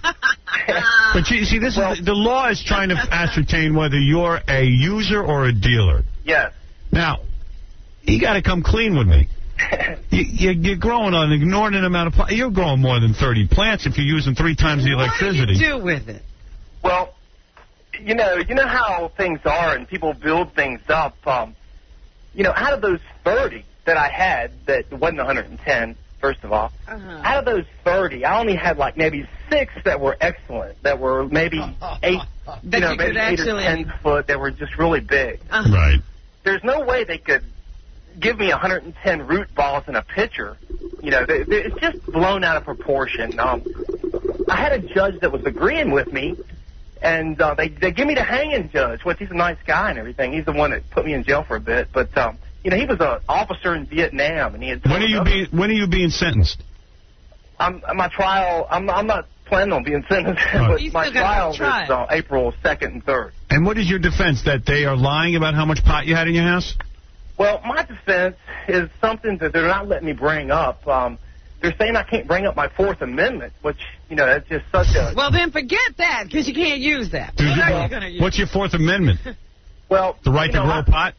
But you see, this well, is the, the law is trying to ascertain whether you're a user or a dealer. Yes. Now, you got to come clean with me. you, you, you're growing an inordinate amount of plants. You're growing more than thirty plants if you're using three times the electricity. What do you do with it? Well, you know, you know how things are, and people build things up. Um, you know, out of those thirty that I had, that wasn't one hundred ten. First of all, uh-huh. Out of those thirty, I only had like maybe six that were excellent, that were maybe eight, that you know, you maybe eight actually... or ten foot, that were just really big. Uh-huh. Right. There's no way they could give me one hundred ten root balls in a pitcher. You know, they, they, it's just blown out of proportion. Um, I had a judge that was agreeing with me, and uh, they they give me the hanging judge, which he's a nice guy and everything. He's the one that put me in jail for a bit, but. Um, You know, he was an officer in Vietnam, and he had. When are you being When are you being sentenced? I'm my trial. I'm I'm not planning on being sentenced, right. but my trial is uh, April second and third. And what is your defense? That they are lying about how much pot you had in your house? Well, my defense is something that they're not letting me bring up. Um, they're saying I can't bring up my Fourth Amendment, which you know that's just such a. Well, then forget that because you can't use that. Dude, what well, are you gonna use? What's your Fourth Amendment? Well, the right you know, to grow I, pot.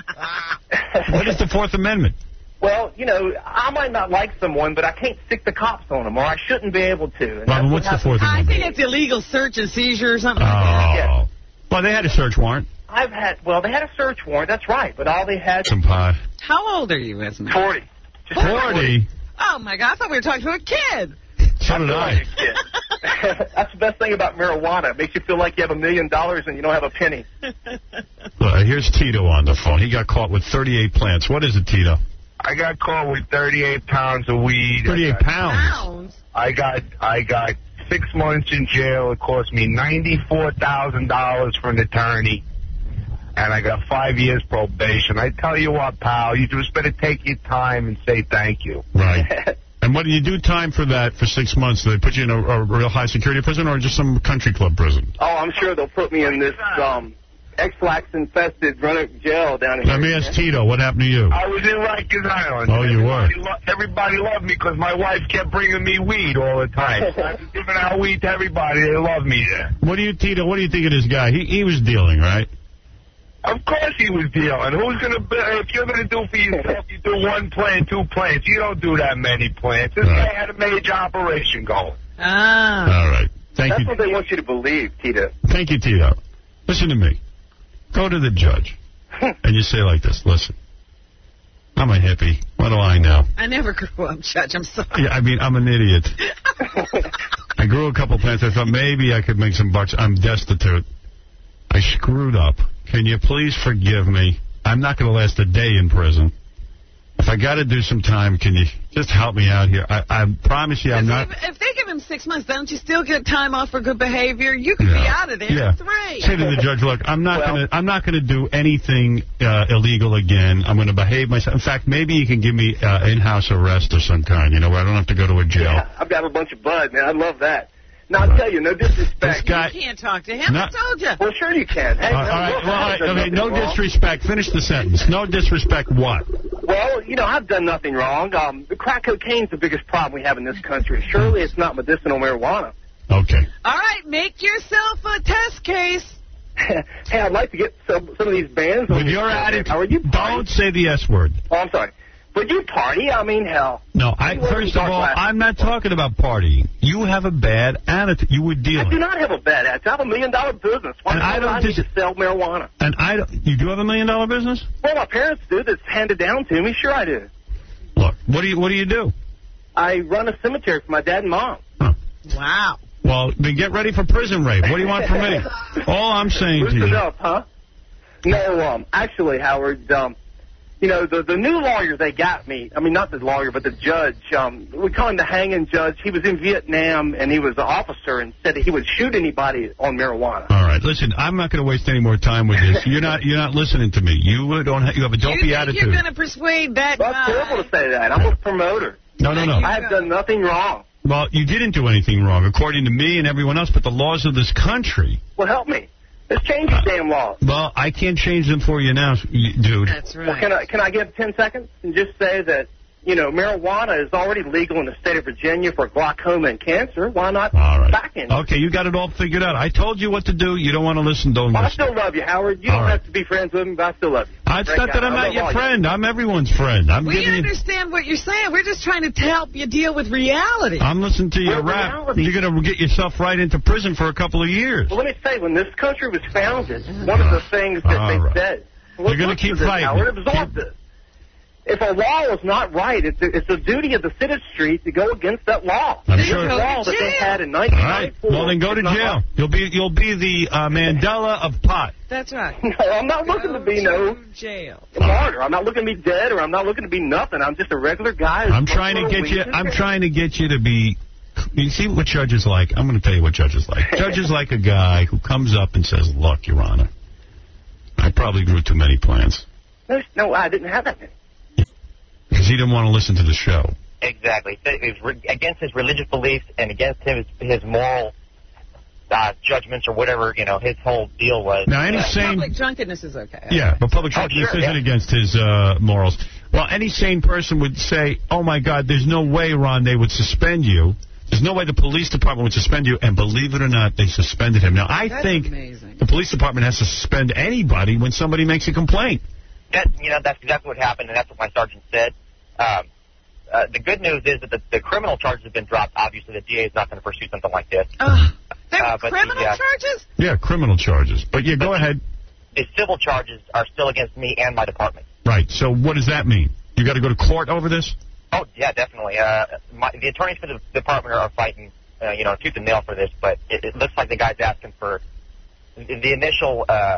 What is the Fourth Amendment? Well, you know, I might not like someone, but I can't stick the cops on them, or I shouldn't be able to. And Robin, what's the Fourth Amendment? I think it's illegal search and seizure or something oh. like that. Yeah. Well, they had a search warrant. I've had, well, they had a search warrant, that's right, but all they had... Some pot. How old are you, Esme? forty. Just forty? Oh, my God, I thought we were talking to a kid. So did I. That's the best thing about marijuana. It makes you feel like you have a million dollars and you don't have a penny. Look, here's Tito on the phone. He got caught with thirty-eight plants. What is it, Tito? I got caught with thirty-eight pounds of weed. thirty-eight pounds? Pounds? I got, I got six months in jail. It cost me ninety-four thousand dollars for an attorney. And I got five years probation. I tell you what, pal, you just better take your time and say thank you. Right. And what do you do time for that for six months? Do they put you in a, a real high-security prison or just some country club prison? Oh, I'm sure they'll put me in this um, X-Lax-infested run jail down here. Let me ask Tito, what happened to you? I was in Rikers Island. Oh, you were? Everybody, lo everybody loved me because my wife kept bringing me weed all the time. I was giving out weed to everybody. They loved me there. What do you, Tito, what do you think of this guy? He, he was dealing, right? Of course he was dealing. Who's going to, if you're going to do for yourself, you do one plant, two plants. You don't do that many plants. This right. guy had a major operation going. Ah. All right. Thank That's you. That's what they want you to believe, Tito. Thank you, Tito. Listen to me. Go to the judge. And you say like this, listen, I'm a hippie. What do I know? I never grew up, Judge. I'm sorry. Yeah, I mean, I'm an idiot. I grew a couple plants. I thought maybe I could make some bucks. I'm destitute. I screwed up. Can you please forgive me? I'm not going to last a day in prison. If I got to do some time, can you just help me out here? I, I promise you I'm not... If, if they give him six months, don't you still get time off for good behavior? You could yeah. be out of there yeah. in three. Say to the judge, look, I'm not well, going to I'm not going to do anything uh, illegal again. I'm going to behave myself. In fact, maybe you can give me uh, in-house arrest of some kind, you know, where I don't have to go to a jail. Yeah, I've got a bunch of bud, man. I love that. Now, I'll tell you, no disrespect. This guy, You can't talk to him. No. I told you. Well, sure you can. Hey, all no, right, look, well, all I've right, done okay, nothing no wrong. disrespect. Finish the sentence. No disrespect what? Well, you know, I've done nothing wrong. Um, the crack cocaine's the biggest problem we have in this country. Surely it's not medicinal marijuana. Okay. All right, make yourself a test case. Hey, I'd like to get some, some of these bands. With your attitude, don't say the S word. Oh, I'm sorry. Would you party? I mean, hell. No, I, first of all, I'm not talking about partying. You have a bad attitude. You were I dealing. do not have a bad attitude. I have a million-dollar business. Why And I do don't I need dis- to sell marijuana? And I don't, you do have a million dollar business? Well, my parents do. That's handed down to me. Sure I do. Look, what do you what do you do? I run a cemetery for my dad and mom. Wow. Well, then get ready for prison rape. What do you want from me? All I'm saying to Loosen you. up, huh? No, um, actually, Howard, um, you know, the the new lawyer they got me, I mean, not the lawyer, but the judge, um, we call him the hanging judge. He was in Vietnam, and he was an officer and said that he would shoot anybody on marijuana. All right, listen. I'm not going to waste any more time with this. You're not. You're not listening to me. You don't. Ha- you have a dopey you think attitude. you're going to persuade that Well, guy? it's terrible to say that. I'm a promoter. No, no, no. I have done nothing wrong. Well, you didn't do anything wrong, according to me and everyone else. But the laws of this country. Well, help me. Let's change these damn laws. Well, I can't change them for you now, y- dude. That's right. Well, can I can I give ten seconds and just say that, you know, marijuana is already legal in the state of Virginia for glaucoma and cancer. Why not All right. back in? Okay, you got it all figured out. I told you what to do. You don't want to listen. Don't Well, I listen. still love you, Howard. You All don't right. have to be friends with me, but I still love you. Uh, It's Great not guy. that I'm I not love your all you. friend. I'm everyone's friend. I'm We giving you. understand what you're saying. We're just trying to help you deal with reality. I'm listening to your Well, rap. reality. You're going to get yourself right into prison for a couple of years. Well, let me say, when this country was founded, one of the things that All they right. said, You're gonna look keep for this, fighting. Howard, absorb this. If a law is not right, it's a, it's a duty of the citizens to go against that law. I'm This sure- law that they had in All nineteen right. ninety-four. Well, then go to is not jail. right. You'll be you'll be the uh, Mandela of pot. That's right. No, I'm not looking to be no jail. martyr. I'm not looking to be dead, or I'm not looking to be nothing. I'm just a regular guy. who's I'm trying to working get for a you. week. I'm trying to get you to be. You see what Judge is like? I'm going to tell you what Judge is like. Judge is like a guy who comes up and says, "Look, Your Honor, I probably grew too many plants." No, no, I didn't have that many. Because he didn't want to listen to the show. Exactly. It was re- against his religious beliefs and against his his moral uh, judgments or whatever, you know, his whole deal was. Now, any uh, sane... Public drunkenness is okay. Yeah, but public Oh, drunkenness sure, isn't yeah. against his uh, morals. Well, any sane person would say, oh, my God, there's no way, Ron, they would suspend you. There's no way the police department would suspend you, and believe it or not, they suspended him. Now, I That's think amazing. the police department has to suspend anybody when somebody makes a complaint. That, you know, that's exactly what happened, and that's what my sergeant said. Um, uh, the good news is that the, the criminal charges have been dropped. Obviously, the D A is not going to pursue something like this. Uh, there were Uh, but the, criminal uh, charges? Yeah, criminal charges. But, yeah, go ahead. The civil charges are still against me and my department. Right, so what does that mean? You got to go to court over this? Oh, yeah, definitely. Uh, my, the attorneys for the department are fighting, uh, you know, tooth and nail for this, but it, it looks like the guy's asking for the, the initial uh,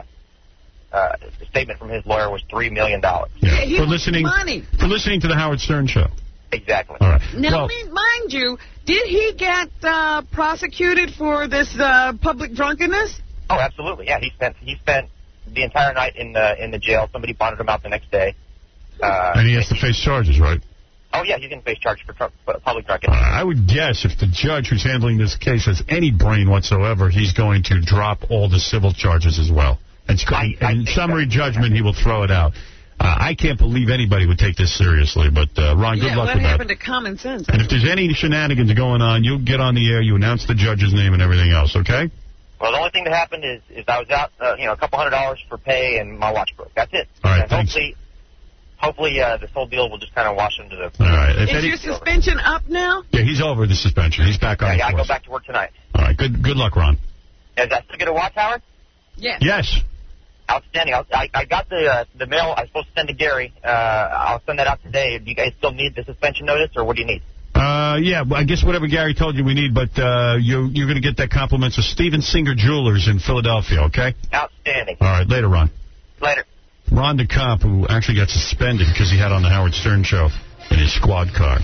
uh, statement from his lawyer was three million dollars. Yeah. He For wants listening, money. for listening to the Howard Stern Show. Exactly. All right. Now, Well, me- mind you, did he get uh, prosecuted for this uh, public drunkenness? Oh, absolutely. Yeah, he spent he spent the entire night in the in the jail. Somebody bonded him out the next day. Uh, and he has to face charges, right? oh yeah, he's going to face charges for tr- for public drunkenness. I would guess if the judge who's handling this case has any brain whatsoever, he's going to drop all the civil charges as well. And, I- I in think summary so. judgment, he will throw it out. Uh, I can't believe anybody would take this seriously, but uh, Ron, good yeah, luck what with that. happened to common sense? And if there's any shenanigans going on, you get on the air, you announce the judge's name and everything else, okay? Well, the only thing that happened is is I was out, uh, you know, a couple hundred dollars for pay, and my watch broke. That's it. All right, and thanks. hopefully, hopefully uh, this whole deal will just kind of wash into the. All right. If Is any, your suspension up now? yeah, he's over the suspension. He's back on Yeah, the yeah, I go force. back to work tonight. All right, good good luck, Ron. Is that still get a watch, Howard? Yes. Yes. Outstanding. I'll, I I got the uh, the mail I was supposed to send to Gary. Uh, I'll send that out today. Do you guys still need the suspension notice, or what do you need? Uh, yeah, well, I guess whatever Gary told you we need, but uh, you, you're going to get that compliments of Steven Singer Jewelers in Philadelphia, okay? Outstanding. All right, later, Ron. Later. Ron DeComp, who actually got suspended because he had on the Howard Stern Show in his squad car.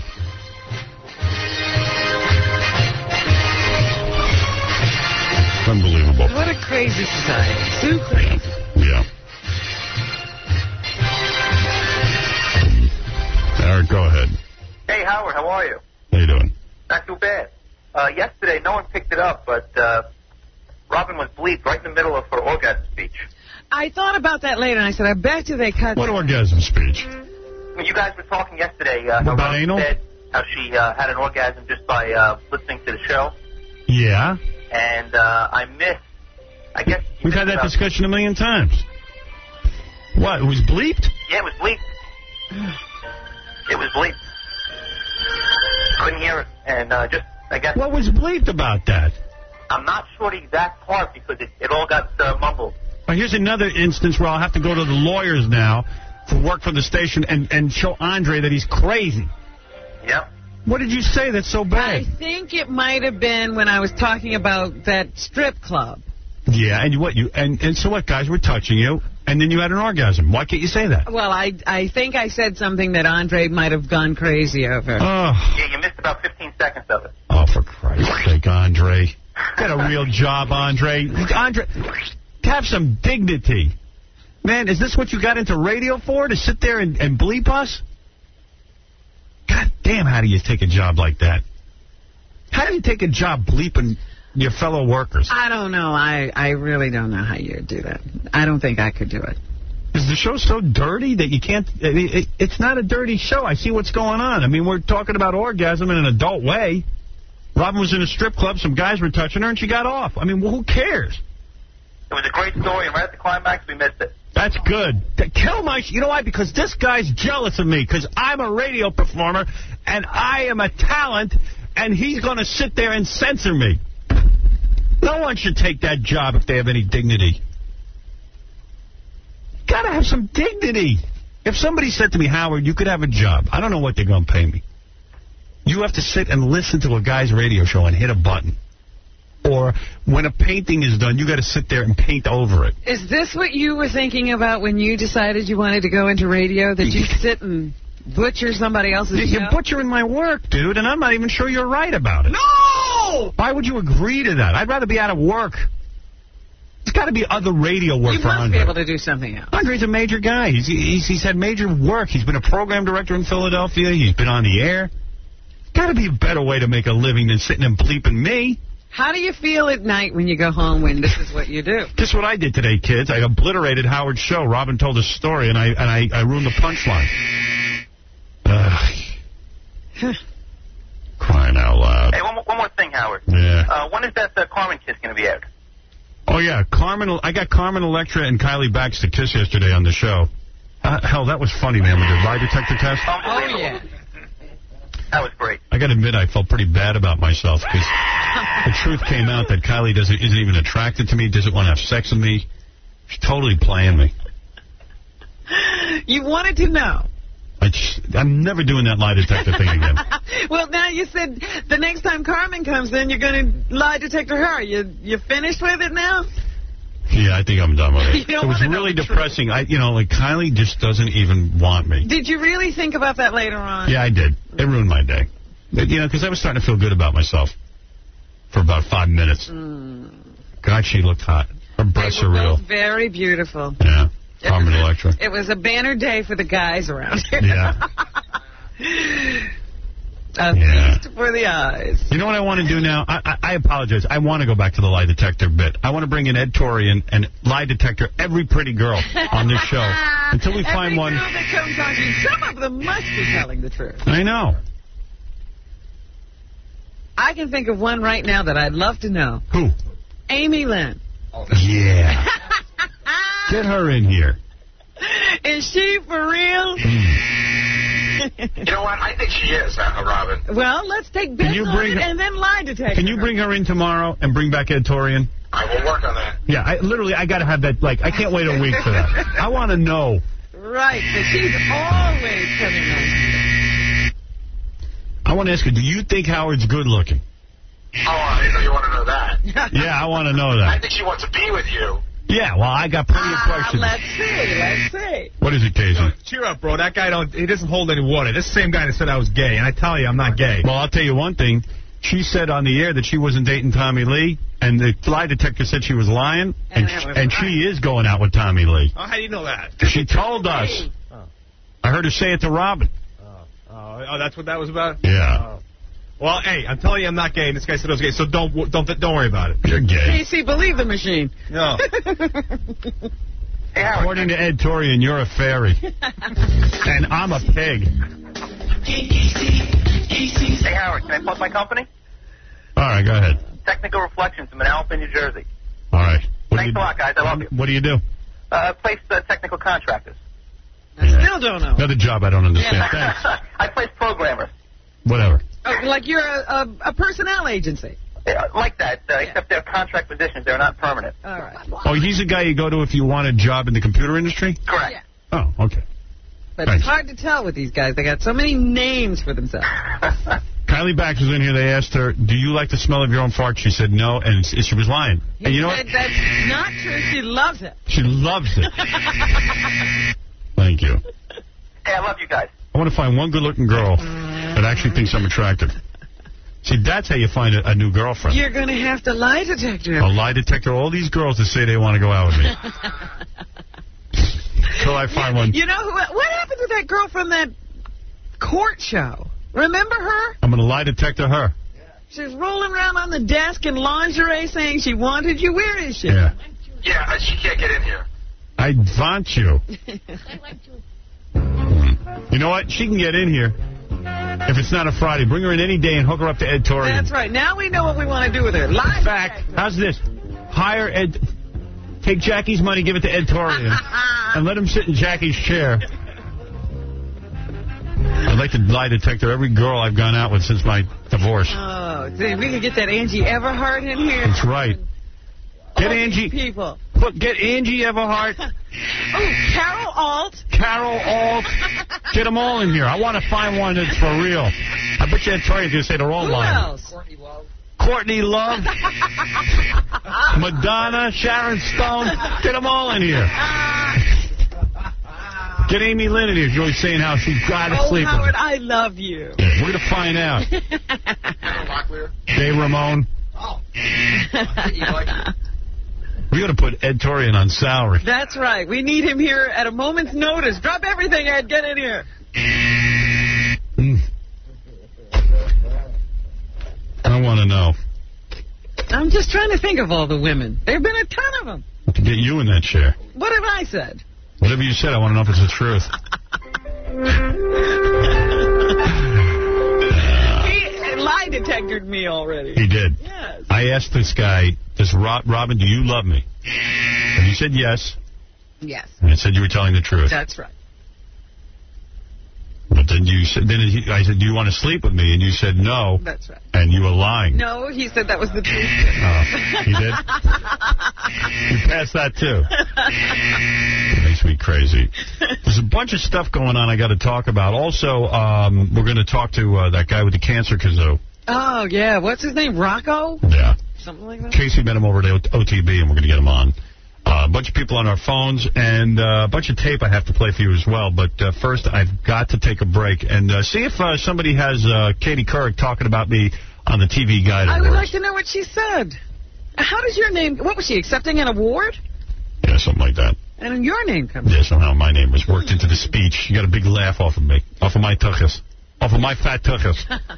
Unbelievable. What a crazy society. So crazy. Yeah. Eric, go ahead. Hey, Howard, how are you? How you doing? Not too bad. uh, yesterday no one picked it up, but uh, Robin was bleeped right in the middle of her orgasm speech. I thought about that later, and I said, I bet you they cut What that. orgasm speech? When you guys were talking yesterday, uh, how About Robin anal? said how she uh, had an orgasm just by uh, listening to the show, Yeah. and uh, I missed. I guess you We've had missed that about- discussion a million times. What, it was bleeped? Yeah, it was bleeped. It was bleeped. Couldn't hear it, and uh, just I guess What was bleeped about that? I'm not sure the exact part because it, it all got uh, mumbled. Well, here's another instance where I'll have to go to the lawyers now for work for the station and, and show Andre that he's crazy. Yep. What did you say that's so bad? I think it might have been when I was talking about that strip club. Yeah, and what you and, and so what? Guys were touching you, and then you had an orgasm. Why can't you say that? Well, I I think I said something that Andre might have gone crazy over. Oh, Yeah, you missed about fifteen seconds of it. oh, for Christ's sake, Andre, get a real job, Andre. Andre, have some dignity, man. Is this what you got into radio for? To sit there and, and bleep us? God damn, how do you take a job like that? How do you take a job bleeping your fellow workers? I don't know. I, I really don't know how you do that. I don't think I could do it. Is the show so dirty that you can't... I mean, it, it's not a dirty show. I see what's going on. I mean, we're talking about orgasm in an adult way. Robin was in a strip club. Some guys were touching her, and she got off. I mean, well, who cares? It was a great story, and right at the climax, we missed it. That's good. To kill my... You know why? Because this guy's jealous of me, because I'm a radio performer, and I am a talent, and he's going to sit there and censor me. No one should take that job if they have any dignity. Got to have some dignity. If somebody said to me, Howard, you could have a job. I don't know what they're going to pay me. You have to sit and listen to a guy's radio show and hit a button. Or when a painting is done, you got to sit there and paint over it. Is this what you were thinking about when you decided you wanted to go into radio? That you sit and butcher somebody else's show? You're butchering my work, dude, and I'm not even sure you're right about it. No! Why would you agree to that? I'd rather be out of work. There's got to be other radio work You for must Andre. be able to do something else. Andre's a major guy. He's, he's he's had major work. He's been a program director in Philadelphia. He's been on the air. Got to be a better way to make a living than sitting and bleeping me. How do you feel at night when you go home when this is what you do? Guess what I did today, kids? I obliterated Howard's show. Robin told a story, and I and I, I ruined the punchline. Ugh. Crying out loud. Hey, one more, one more thing, Howard. Yeah. Uh, when is that uh, Carmen kiss going to be out? Oh, yeah. Carmen. I got Carmen Electra and Kylie Bax to kiss yesterday on the show. Uh, hell, that was funny, man, with the lie detector test. Oh, yeah. That was great. I got to admit, I felt pretty bad about myself because the truth came out that Kylie doesn't isn't even attracted to me, doesn't want to have sex with me. She's totally playing me. You wanted to know. I just, I'm never doing that lie detector thing again. Well, now you said the next time Carmen comes in, you're going to lie detector her. You you finished with it now? Yeah, I think I'm done with it. You don't It was wanna know really the depressing. I, you know, like Kylie just doesn't even want me. Did you really think about that later on? Yeah, I did. It ruined my day. But, you know, because I was starting to feel good about myself for about five minutes. Mm. God, she looked hot. Her breasts They are were real. both very beautiful. Yeah, Carmen Electra. It was a banner day for the guys around here. Yeah. A Yeah. feast for the eyes. You know what I want to do now? I, I, I apologize. I want to go back to the lie detector bit. I want to bring in Ed Torrey and, and lie detector every pretty girl on this show until we find Every one. girl that comes on to you, some of them must be telling the truth. I know. I can think of one right now that I'd love to know. Who? Amy Lynn. Yeah. Get her in here. Is she for real? You know what? I think she is, uh, Robin. Well, let's take bets you on bring it her- and then lie detector. Can you bring her in tomorrow and bring back Ed Torrey in? I will work on that. Yeah, I, literally, I got to have that. Like, I can't wait a week for that. I want to know. Right, but she's always coming on. I want to ask her, do you think Howard's good looking? Oh, I didn't know you wanted to know that. Yeah, I want to know I that. think she wants to be with you. Yeah, well, I got plenty of Ah, questions. let's see, let's see. What is it, Casey? Cheer up, bro. That guy don't. He doesn't hold any water. This is the same guy that said I was gay, and I tell you, I'm not gay. Well, I'll tell you one thing. She said on the air that she wasn't dating Tommy Lee, and the lie detector said she was lying, and, sh- and she is going out with Tommy Lee. Oh, how do you know that? She told us. I heard her say it to Robin. Oh, oh, that's what that was about? Yeah. Oh. Well, hey, I'm telling you I'm not gay, and this guy said I was gay, so don't don't don't worry about it. You're gay. P C, believe the machine. No. According to Ed Torian, you're a fairy. And I'm a pig. Hey, Howard, can I plug my company? All right, go ahead. Technical Reflections in Manalapan, New Jersey. All right. What Thanks do you, a lot, guys. I love you. What do you do? Uh, place uh, technical contractors. I still don't know. Another job I don't understand. Yeah. Thanks. I place programmers. Whatever. Oh, like you're a, a, a personnel agency. Yeah, like that, uh, except they're contract positions. They're not permanent. All right. Oh, he's a guy you go to if you want a job in the computer industry? Correct. Oh, okay. But Thanks. it's hard to tell with these guys. They got so many names for themselves. Kylie Baxter's in here. They asked her, do you like the smell of your own fart? She said no, and she was lying. He And you know said what? that's not true. She loves it. She loves it. Thank you. Hey, I love you guys. I want to find one good-looking girl that actually thinks I'm attractive. See, that's how you find a, a new girlfriend. You're going to have to lie detector. A lie detector. All these girls that say they want to go out with me. Till I find one. You know, who, what happened to that girl from that court show? Remember her? I'm going to lie detector her. She was rolling around on the desk in lingerie saying she wanted you. Where is she? Yeah. Yeah, she can't get in here. I want you. You know what? She can get in here. If it's not a Friday, bring her in any day and hook her up to Ed Torian. That's right. Now we know what we want to do with her. Lie In fact, how's this? Hire Ed... Take Jackie's money, give it to Ed Torian, and let him sit in Jackie's chair. I'd like to lie detector every girl I've gone out with since my divorce. Oh, see, we could get that Angie Everhart in here. That's right. Get All Angie... these people. Put, get Angie Everhart. Oh, Carol Alt. Carol Alt. Get them all in here. I want to find one that's for real. I bet you Ed Torian's going to say they're all Who lying. else? Courtney Love. Madonna. Sharon Stone. Get them all in here. Get Amy Lynn in here. She's always saying how she's got to Oh, sleep with Howard, me. I love you. Yeah, we're going to find out. Dave Ramone. We got to put Ed Torian on salary. That's right. We need him here at a moment's notice. Drop everything, Ed. Get in here. Mm. I want to know. I'm just trying to think of all the women. There have been a ton of them. To get you in that chair. What have I said? Whatever you said, I want to know if it's the truth. He lie detectored me already. He did. Yes. I asked this guy, this Rob, Robin, do you love me? And he said yes. Yes. And I said you were telling the truth. That's right. But then you said, then he, I said, do you want to sleep with me? And you said no. That's right. And you were lying. No, he said that was the truth. Oh, he did? You passed that, too. It makes me crazy. There's a bunch of stuff going on I got to talk about. Also, um, we're going to talk to uh, that guy with the cancer kazoo. Oh, yeah. What's his name? Rocco? Yeah. Something like that? Casey met him over at O T B, and we're going to get him on. Uh, a bunch of people on our phones, and uh, a bunch of tape I have to play for you as well. But uh, first, I've got to take a break and uh, see if uh, somebody has uh, Katie Couric talking about me on the T V Guide I Awards. would like to know what she said. How does your name... What was she, accepting an award? Yeah, something like that. And your name comes Yeah, somehow my name was worked into the speech. She got a big laugh off of me. Off of my tuchus. Off of my fat tuchus.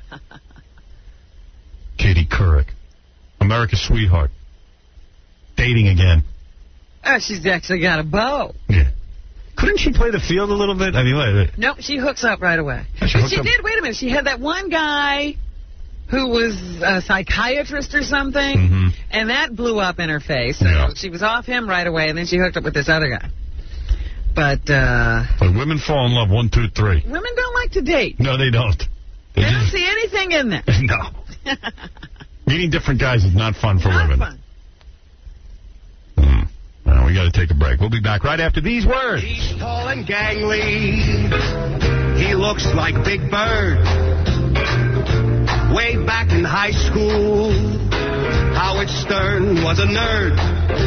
Katie Couric. America's sweetheart. Dating again. Oh, she's actually got a bow. Yeah. Couldn't she play the field a little bit? I mean, wait, Nope, she hooks up right away. She But hooks she up- did, wait a minute, she had that one guy who was a psychiatrist or something, Mm-hmm. and that blew up in her face. So Yeah. she was off him right away, and then she hooked up with this other guy. But, uh... But women fall in love, one, two, three. women don't like to date. No, they don't. They don't see anything in there. No. Meeting different guys is not fun for Not women. fun. Hmm. Well, we got to take a break. We'll be back right after these words. He's tall and gangly. He looks like Big Bird. Way back in high school, Howard Stern was a nerd.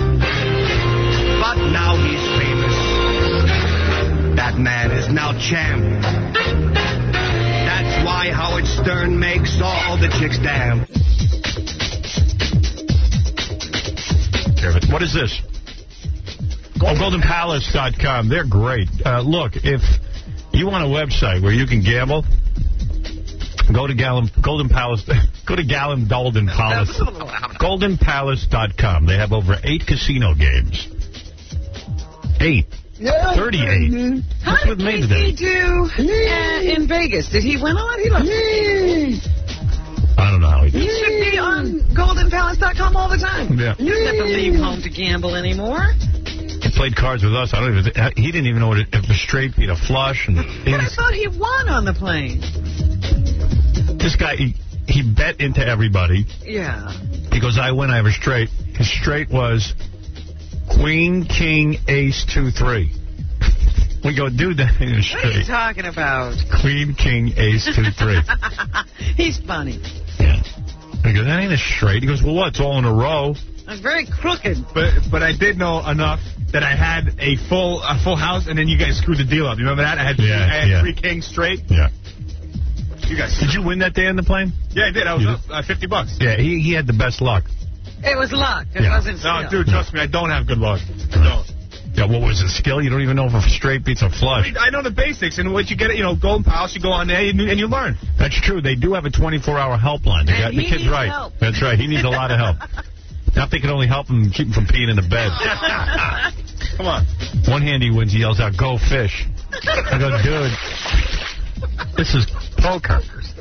But now he's famous. That man is now champ. That's why Howard Stern makes all the chicks damn. What is this? Oh, golden palace dot com. They're great. Uh, look, if you want a website where you can gamble, Go to Gallon, Golden Palace. Go to Gallon Golden Palace. golden palace dot com. They have over eight casino games. Eight. Yeah, thirty-eight. How What's with did me Casey today? do uh, in Vegas? Did he win a lot? He looked. I don't know how he He did. should be on golden palace dot com all the time. Yeah. You don't have to leave home to gamble anymore. He played cards with us. I don't even. He didn't even know what it, if a straight beat a flush. And But I thought he won on the plane. this guy, he, he bet into everybody. Yeah. He goes, I win, I have a straight. His straight was Queen, King, Ace, two, three. We go, dude, that ain't a What are you straight. talking about? Queen, King, Ace, two, three. He's funny. Yeah. I go, that ain't a straight. He goes, well, what? It's all in a row. That's very crooked. But but I did know enough that I had a full a full house, and then you guys screwed the deal up. You remember that? I had, Yeah, I had yeah. three kings straight. Yeah. You guys. Did you win that day on the plane? Yeah, I did. I was You up uh, fifty bucks. Yeah, he, he had the best luck. It was luck. It Yeah. wasn't No, skill. dude, trust me, I don't have good luck. I don't. Yeah, what was it, skill? You don't even know if a straight beats a flush. I know the basics, and once you get it, you know, Golden Palace, you go on there and, and you learn. That's true. They do have a twenty-four hour helpline. They And got the he kid's needs right. help. That's right. He needs a lot of help. Now if they can only help him keep him from peeing in the bed. Come on. One hand he wins, he yells out, "Go fish!" I go, dude, this is poker.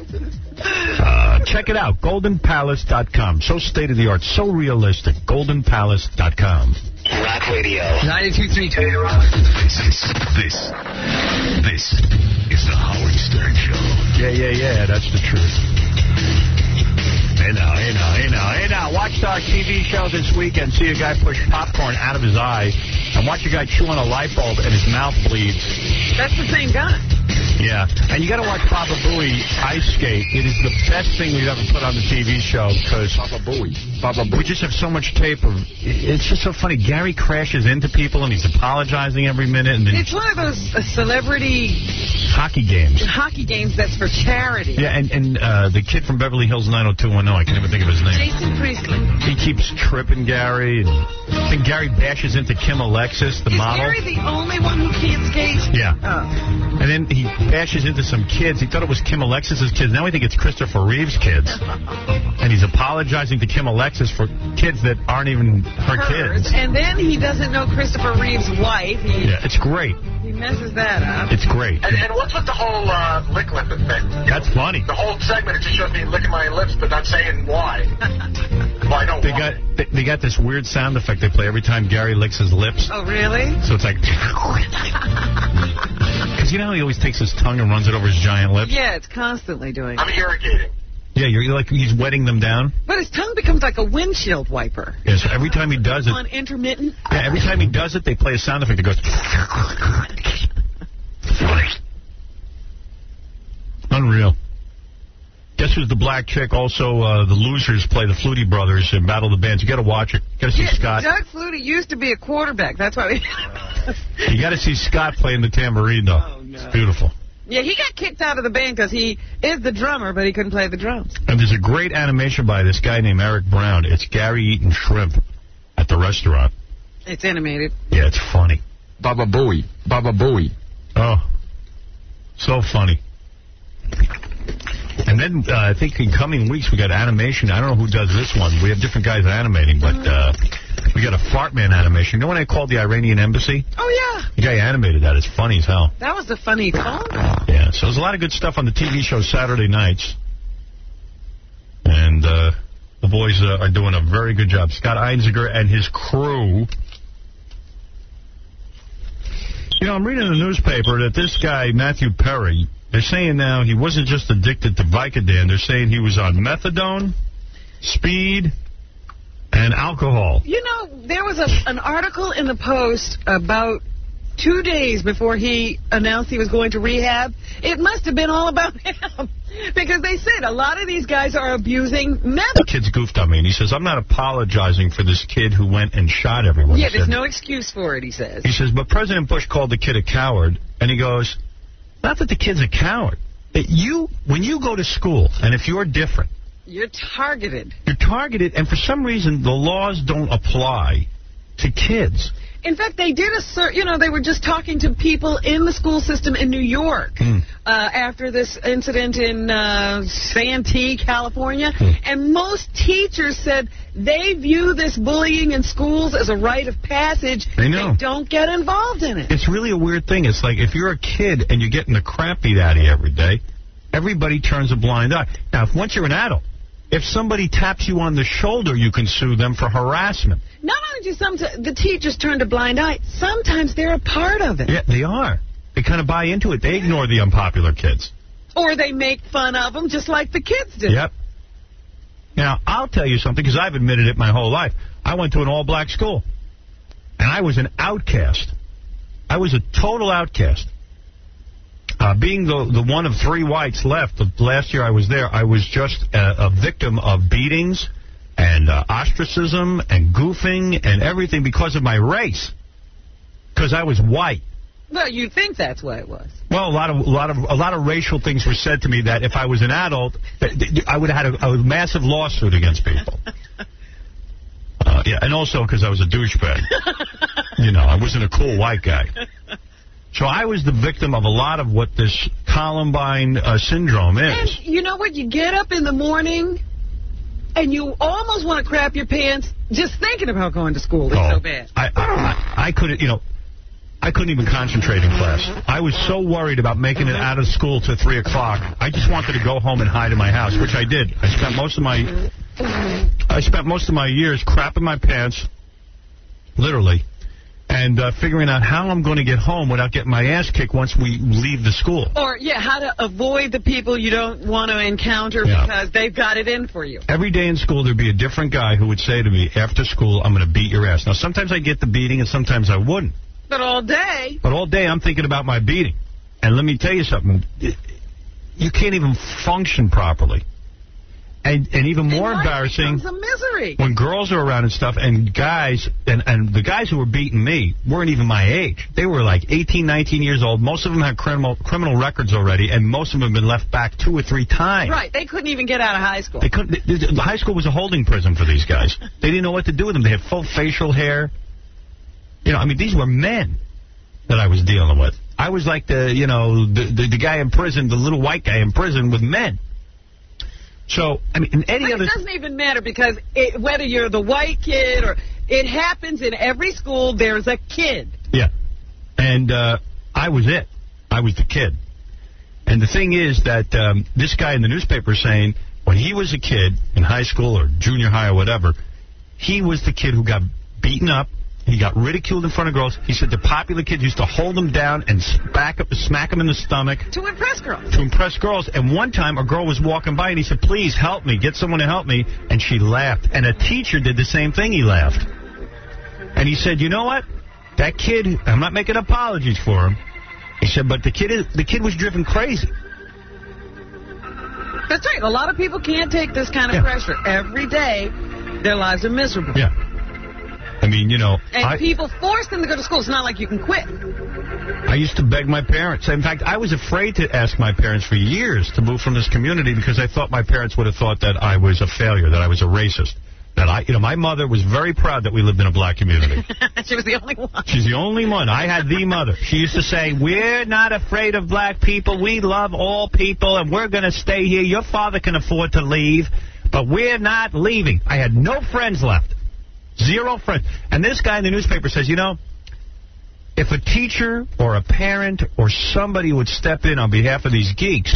Uh, check it out, golden palace dot com. So state of the art, so realistic. golden palace dot com. Rock Radio. ninety-two point three. This is, this, this is the Howard Stern Show. Yeah, yeah, yeah, that's the truth. Hey now, hey now, hey now, hey now. Watch our T V show this weekend. See a guy push popcorn out of his eye. And watch a guy chew on a light bulb and his mouth bleeds. That's the same guy. Yeah. And you got to watch Baba Booey ice skate. It is the best thing we've ever put on the T V show because Baba Booey. Baba Booey. We just have so much tape of. It's just so funny. Gary crashes into people and he's apologizing every minute. And then It's one of those uh, celebrity hockey games. hockey games that's for charity. Yeah, and, and uh, the kid from Beverly Hills nine oh two one oh, I can't even think of his name. Jason Priestley. He keeps tripping Gary. And I think Gary bashes into Kim Alexis, the Is model. Gary the only one who can't skate? Yeah. Oh. And then he bashes into some kids. He thought it was Kim Alexis's kids. Now we think it's Christopher Reeve's kids. And he's apologizing to Kim Alexis for kids that aren't even her Hers. kids. And then he doesn't know Christopher Reeve's wife. He, Yeah, it's great. he messes that up. It's great. And, and what's with the whole uh, lick lipping thing? That's funny. The whole segment, it just shows me licking my lips, but not saying why. Well, I don't They want got it. they, they got this weird sound effect they play every time Gary licks his lips. Oh, really? So it's like... Because you know how he always takes his tongue and runs it over his giant lips? Yeah, it's constantly doing I'm it. irrigating. Yeah, you're like he's wetting them down. But his tongue becomes like a windshield wiper. Yeah, so every time he does it... On intermittent. Yeah, every time he does it, they play a sound effect that goes... Unreal. Guess who's the black chick? Also, uh, the Losers play the Flutie Brothers in Battle of the Bands. You got to watch it. You got to see Yeah, Scott. Doug Flutie used to be a quarterback. That's why we... You got to see Scott playing the tambourine, though. Oh, no. It's beautiful. Yeah, he got kicked out of the band because he is the drummer, but he couldn't play the drums. And there's a great animation by this guy named Eric Brown. It's Gary eating shrimp at the restaurant. It's animated. Yeah, it's funny. Baba Booey. Baba Booey. Oh, so funny. And then uh, I think in coming weeks we got animation. I don't know who does this one. We have different guys animating, but uh, we got a Fart Man animation. You know when I called the Iranian embassy? Oh, yeah. The guy animated that. It's funny as hell. That was the funny phone. Yeah, so there's a lot of good stuff on the T V show Saturday nights. And uh, the boys uh, are doing a very good job. Scott Einziger and his crew. You know, I'm reading in the newspaper that this guy, Matthew Perry, they're saying now he wasn't just addicted to Vicodin. They're saying he was on methadone, speed, and alcohol. You know, there was a, an article in the Post about two days before he announced he was going to rehab. It must have been all about him. Because they said a lot of these guys are abusing meth. The kid's goofed on me, and he says, I'm not apologizing for this kid who went and shot everyone. Yeah, He there's said. no excuse for it, he says. He says, but President Bush called the kid a coward, and he goes, not that the kid's a coward. That you, when you go to school, and if you're different, You're targeted. you're targeted, and for some reason the laws don't apply to kids. In fact, they did a cert, you know, they were just talking to people in the school system in New York mm. uh, after this incident in uh, Santee, California, mm. and most teachers said they view this bullying in schools as a rite of passage. I know. They don't get involved in it. It's really a weird thing. It's like if you're a kid and you're getting the crap beat out of you every day, everybody turns a blind eye. Now, if once you're an adult, if somebody taps you on the shoulder, you can sue them for harassment. Not only do some t- the teachers turn a blind eye, sometimes they're a part of it. Yeah, they are. They kind of buy into it. They ignore the unpopular kids. Or they make fun of them just like the kids do. Yep. Now, I'll tell you something, because I've admitted it my whole life. I went to an all-black school, and I was an outcast. I was a total outcast. Uh, being the the one of three whites left, the last year I was there, I was just a, a victim of beatings and uh, ostracism and goofing and everything because of my race, because I was white. Well, you'd think that's what it was. Well, a lot of a lot of a lot of racial things were said to me that if I was an adult, that I would have had a, a massive lawsuit against people. Uh, yeah, and also because I was a douchebag. You know, I wasn't a cool white guy. So I was the victim of a lot of what this Columbine uh, syndrome is. And you know what? You get up in the morning, and you almost want to crap your pants just thinking about going to school. It's oh, so bad. I, I, I, I couldn't, you know, I couldn't even concentrate in class. I was so worried about making it out of school to three o'clock. I just wanted to go home and hide in my house, which I did. I spent most of my, I spent most of my years crapping my pants, literally. And uh, figuring out how I'm going to get home without getting my ass kicked once we leave the school. Or, yeah, how to avoid the people you don't want to encounter yeah. because they've got it in for you. Every day in school, there'd be a different guy who would say to me, after school, I'm going to beat your ass. Now, sometimes I'd get the beating and sometimes I wouldn't. But all day. But all day, I'm thinking about my beating. And let me tell you something. You can't even function properly. And, and even more and embarrassing, a misery. when girls are around and stuff, and guys, and, and the guys who were beating me weren't even my age. They were like eighteen, nineteen years old. Most of them had criminal criminal records already, and most of them had been left back two or three times. Right. They couldn't even get out of high school. They couldn't. The, the high school was a holding prison for these guys. They didn't know what to do with them. They had full facial hair. You know, I mean, these were men that I was dealing with. I was like the, you know, the the, the guy in prison, the little white guy in prison with men. So, I mean, in any but other... It doesn't even matter because it, whether you're the white kid or... It happens in every school. There's a kid. Yeah. And uh, I was it. I was the kid. And the thing is that um, this guy in the newspaper is saying when he was a kid in high school or junior high or whatever, he was the kid who got beaten up. He got ridiculed in front of girls. He said the popular kids used to hold him down and smack, up, smack him in the stomach. To impress girls. To impress girls. And one time a girl was walking by and he said, please help me. Get someone to help me. And she laughed. And a teacher did the same thing. He laughed. And he said, you know what? That kid, I'm not making apologies for him. He said, but the kid is, the kid was driven crazy. That's right. A lot of people can't take this kind of yeah. pressure. Every day, their lives are miserable. Yeah. I mean, you know... And I, people force them to go to school. It's not like you can quit. I used to beg my parents. In fact, I was afraid to ask my parents for years to move from this community because I thought my parents would have thought that I was a failure, that I was a racist. That I, you know, my mother was very proud that we lived in a black community. She was the only one. She's the only one. I had the mother. She used to say, we're not afraid of black people. We love all people, and we're going to stay here. Your father can afford to leave, but we're not leaving. I had no friends left. Zero friends. And this guy in the newspaper says, you know, if a teacher or a parent or somebody would step in on behalf of these geeks,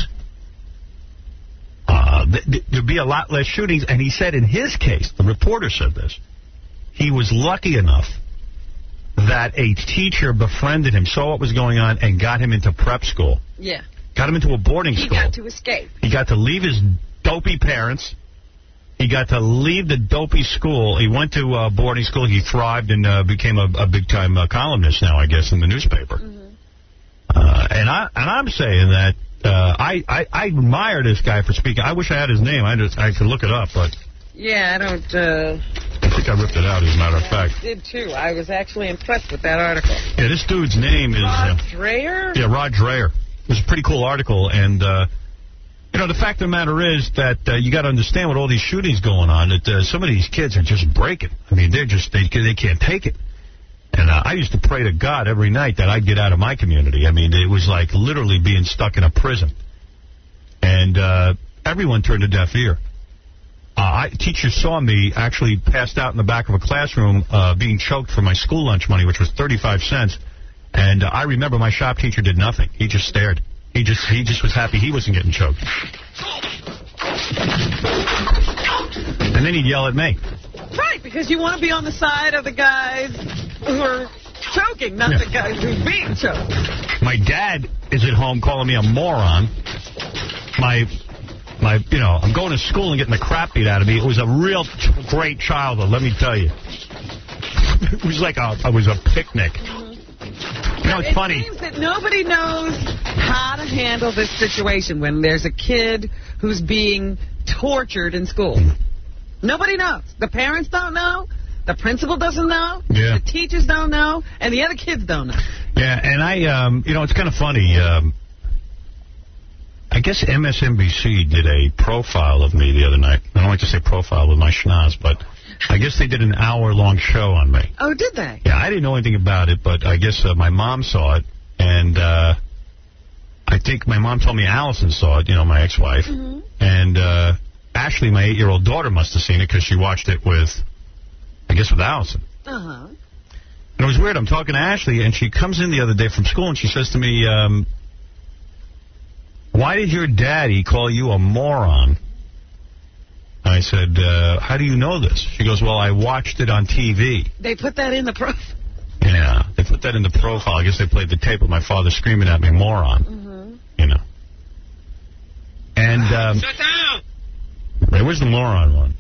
uh, th th there'd be a lot less shootings. And he said in his case, the reporter said this, he was lucky enough that a teacher befriended him, saw what was going on, and got him into prep school. Yeah. Got him into a boarding he school. He got to escape. He got to leave his dopey parents. He got to leave the dopey school. He went to uh, boarding school. He thrived and uh, became a, a big-time uh, columnist now, I guess, in the newspaper. Mm-hmm. uh, and, I, and I'm saying that uh, I, I, I admire this guy for speaking. I wish I had his name. I, just, I could look it up, but... Yeah, I don't... Uh... I think I ripped it out, as a matter of fact. I did, too. I was actually impressed with that article. Yeah, this dude's name is... Rod uh, Dreher? Yeah, Rod Dreher. It was a pretty cool article, and... Uh, You know, the fact of the matter is that uh, you got to understand with all these shootings going on, that uh, some of these kids are just breaking. I mean, they're just, they, they can't take it. And uh, I used to pray to God every night that I'd get out of my community. I mean, it was like literally being stuck in a prison. And uh, everyone turned a deaf ear. Uh, I, teachers saw me actually passed out in the back of a classroom uh, being choked for my school lunch money, which was thirty-five cents. And uh, I remember my shop teacher did nothing. He just stared. He just he just was happy he wasn't getting choked. And then he'd yell at me. Right, because you want to be on the side of the guys who are choking, not yeah. the guys who are being choked. My dad is at home calling me a moron. My... My, you know, I'm going to school and getting the crap beat out of me. It was a real great childhood, let me tell you. It was like a, it was a picnic. Mm-hmm. You know, it's it funny. It seems that nobody knows how to handle this situation when there's a kid who's being tortured in school. Nobody knows. The parents don't know. The principal doesn't know. Yeah. The teachers don't know. And the other kids don't know. Yeah, and I, um, you know, it's kind of funny. Um, I guess M S N B C did a profile of me the other night. I don't like to say profile with my schnoz, but I guess they did an hour-long show on me. Oh, did they? Yeah, I didn't know anything about it, but I guess uh, my mom saw it, and uh, I think my mom told me Allison saw it, you know, my ex-wife, mm-hmm. and uh, Ashley, my eight-year-old daughter, must have seen it because she watched it with, I guess, with Allison. Uh-huh. And it was weird. I'm talking to Ashley, and she comes in the other day from school, and she says to me, um... why did your daddy call you a moron? I said, uh, how do you know this? She goes, well, I watched it on T V. They put that in the profile. Yeah, they put that in the profile. I guess they played the tape with my father screaming at me, moron. Mm-hmm. You know. And, um... Shut down! Wait, where's the moron one?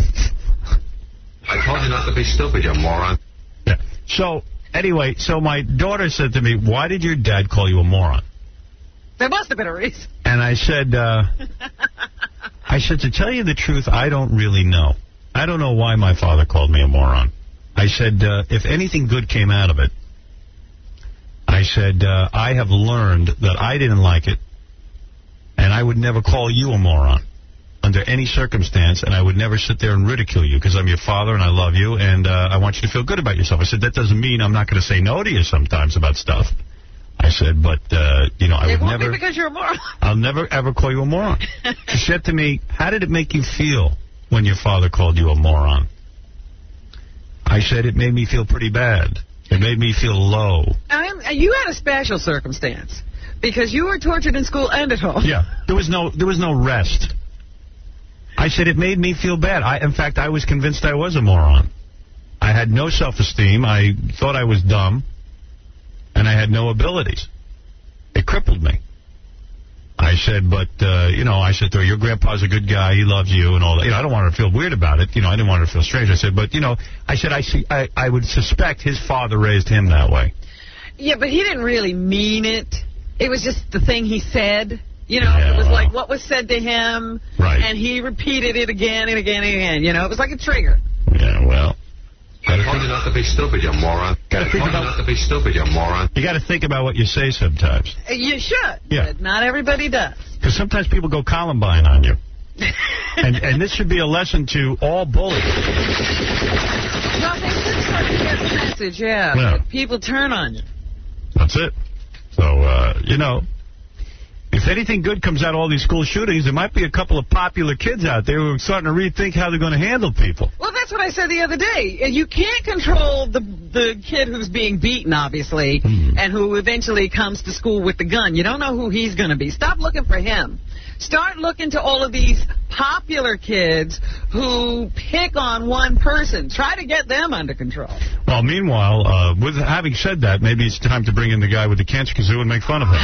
I told you not to be stupid, you moron. Yeah. So, anyway, so my daughter said to me, why did your dad call you a moron? There must have been a reason. And I said, uh, I said, to tell you the truth, I don't really know. I don't know why my father called me a moron. I said, uh, if anything good came out of it, I said, uh, I have learned that I didn't like it, and I would never call you a moron under any circumstance, and I would never sit there and ridicule you because I'm your father and I love you, and uh, I want you to feel good about yourself. I said, that doesn't mean I'm not going to say no to you sometimes about stuff. I said, but, uh, you know, I it would won't never... be because you're a moron. I'll never, ever call you a moron. She said to me, how did it make you feel when your father called you a moron? I said, it made me feel pretty bad. It made me feel low. I'm, you had a special circumstance because you were tortured in school and at home. Yeah, there was no, there was no rest. I said, it made me feel bad. I, in fact, I was convinced I was a moron. I had no self-esteem. I thought I was dumb. And I had no abilities. It crippled me. I said, but, uh, you know, I said to her, your grandpa's a good guy. He loves you and all that. You know, I don't want her to feel weird about it. You know, I didn't want her to feel strange. I said, but, you know, I said, I see, I, I would suspect his father raised him that way. Yeah, but he didn't really mean it. It was just the thing he said. You know, yeah, it was well, like what was said to him. Right. And he repeated it again and again and again. You know, it was like a trigger. Yeah, well. I told you not to be stupid, you moron. Gotta think about, not to be stupid, you moron. You got to think about what you say sometimes. You should. Yeah. But not everybody does. Because sometimes people go Columbine on you. and and this should be a lesson to all bullies. No, they should start to get the message, yeah. yeah. People turn on you. That's it. So, uh, you know, if anything good comes out of all these school shootings, there might be a couple of popular kids out there who are starting to rethink how they're going to handle people. Well, that's what I said the other day. You can't control the the kid who's being beaten, obviously, mm. and who eventually comes to school with the gun. You don't know who he's going to be. Stop looking for him. Start looking to all of these popular kids who pick on one person. Try to get them under control. Well, meanwhile, uh, with having said that, maybe it's time to bring in the guy with the cancer kazoo and make fun of him.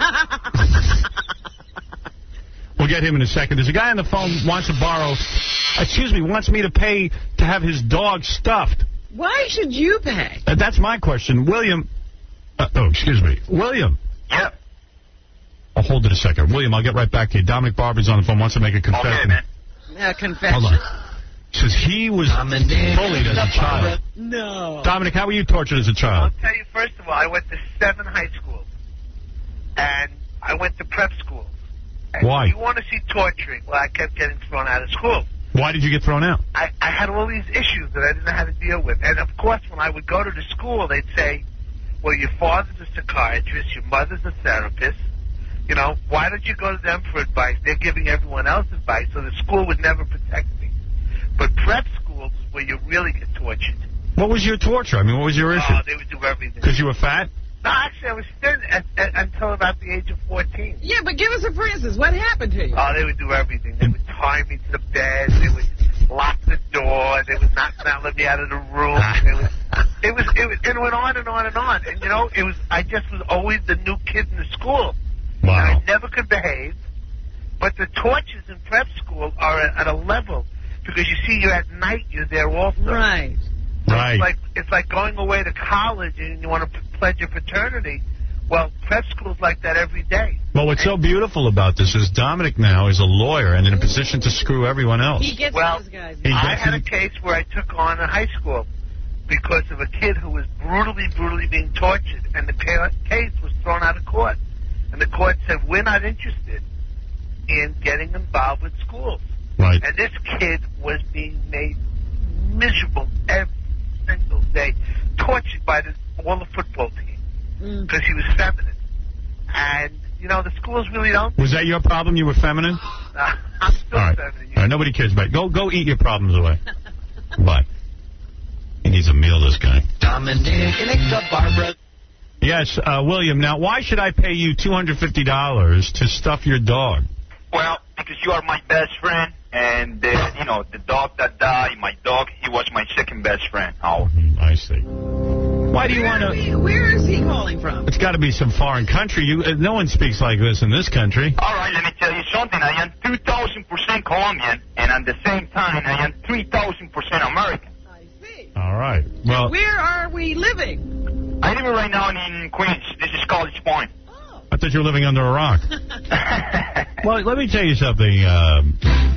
We'll get him in a second. There's a guy on the phone who wants to borrow, excuse me, wants me to pay to have his dog stuffed. Why should you pay? Uh, that's my question. William, uh, oh, excuse me. William. Yep. I'll hold it a second. William, I'll get right back to you. Dominic Barber's on the phone, wants to make a confession. Okay, man. A confession. Hold on. Says he was bullied as a child. No. Dominic, how were you tortured as a child? I'll tell you, first of all, I went to seven high schools. And I went to prep schools. And Why? You want to see torturing? Well, I kept getting thrown out of school. Why did you get thrown out? I, I had all these issues that I didn't know how to deal with. And, of course, when I would go to the school, they'd say, well, your father's a psychiatrist, your mother's a therapist. You know, why don't you go to them for advice? They're giving everyone else advice, so the school would never protect me. But prep schools is where you really get tortured. What was your torture? I mean, what was your issue? Oh, they would do everything. Because you were fat? No, actually, I was thin at, at, until about the age of fourteen. Yeah, but give us a for instance. What happened to you? Oh, they would do everything. They would tie me to the bed. They would lock the door. They would not let me out of the room. They would, it was, it was, and it went on and on and on. And you know, it was. I just was always the new kid in the school. Wow. And I never could behave. But the tortures in prep school are at, at a level because you see, you're at night. You're there also. Right. Right. It's like it's like going away to college and you want to pledge your fraternity. Well, prep school's like that every day. Well, what's so beautiful about this is Dominic now is a lawyer and in a position to screw everyone else. He gets well, those guys. He I gets had a it. case where I took on a high school because of a kid who was brutally, brutally being tortured, and the ca- case was thrown out of court. And the court said, we're not interested in getting involved with schools. Right. And this kid was being made miserable every single day, tortured by the, all the football team because he was feminine. And, you know, the schools really don't. Was that your problem? You were feminine? Uh, I'm still All right. feminine. All right, nobody cares about it. Go, go eat your problems away. Bye. He needs a meal, this guy. Dominic and Barbara. Yes, uh, William, now, why should I pay you two hundred fifty dollars to stuff your dog? Well, because you are my best friend, and, uh, you know, the dog that died, my dog, he was my second best friend. Oh. I see. Why do you want to... Where is he calling from? It's got to be some foreign country. You, uh, no one speaks like this in this country. All right, let me tell you something. I am two thousand percent Colombian, and at the same time, I am three thousand percent American. All right. Well, Where are we living? I live right now in Queens. This is College Point. I thought you were living under a rock. Well, let me tell you something, um,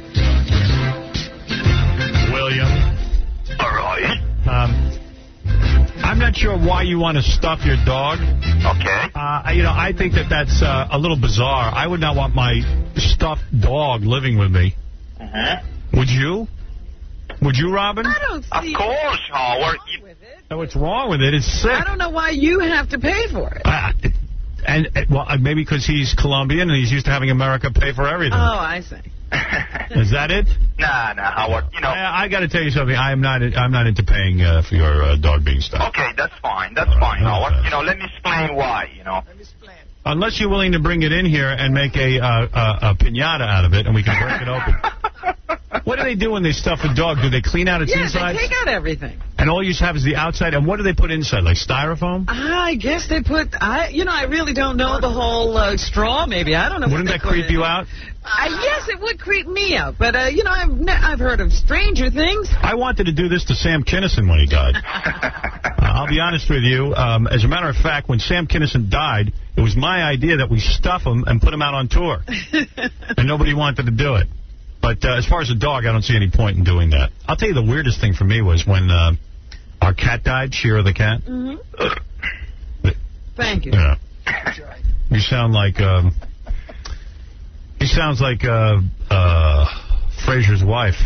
William. All right. Um, I'm not sure why you want to stuff your dog. Okay. Uh, you know, I think that that's uh, a little bizarre. I would not want my stuffed dog living with me. Uh-huh. Would you? Would you, Robin? I don't see Of course, Howard. Oh, what's wrong with it? It's sick. I don't know why you have to pay for it. Uh, and, uh, well, uh, maybe because he's Colombian and he's used to having America pay for everything. Oh, I see. Is that it? Nah, nah, Howard. You know. I, I got to tell you something. I am not. I'm not into paying uh, for your uh, dog being stuffed. Okay, that's fine. That's fine, Howard. You know, let me explain why. You know. Unless you're willing to bring it in here and make a, uh, a, a piñata out of it, and we can break it open. What do they do when they stuff a dog? Do they clean out its yeah, inside? they take out everything. And all you have is the outside. And what do they put inside? Like styrofoam? I guess they put, I, you know, I really don't know the whole uh, straw, maybe. I don't know. Wouldn't what that they put creep in. you out? Uh, yes, it would creep me out. But, uh, you know, I've ne- I've heard of stranger things. I wanted to do this to Sam Kinison when he died. uh, I'll be honest with you. Um, as a matter of fact, when Sam Kinison died, it was my idea that we stuff him and put him out on tour. And nobody wanted to do it. But uh, as far as a dog, I don't see any point in doing that. I'll tell you the weirdest thing for me was when uh, our cat died, Shira the cat. Mm-hmm. Thank you. Yeah. You sound like... Um, he sounds like uh, uh, Fraser's wife.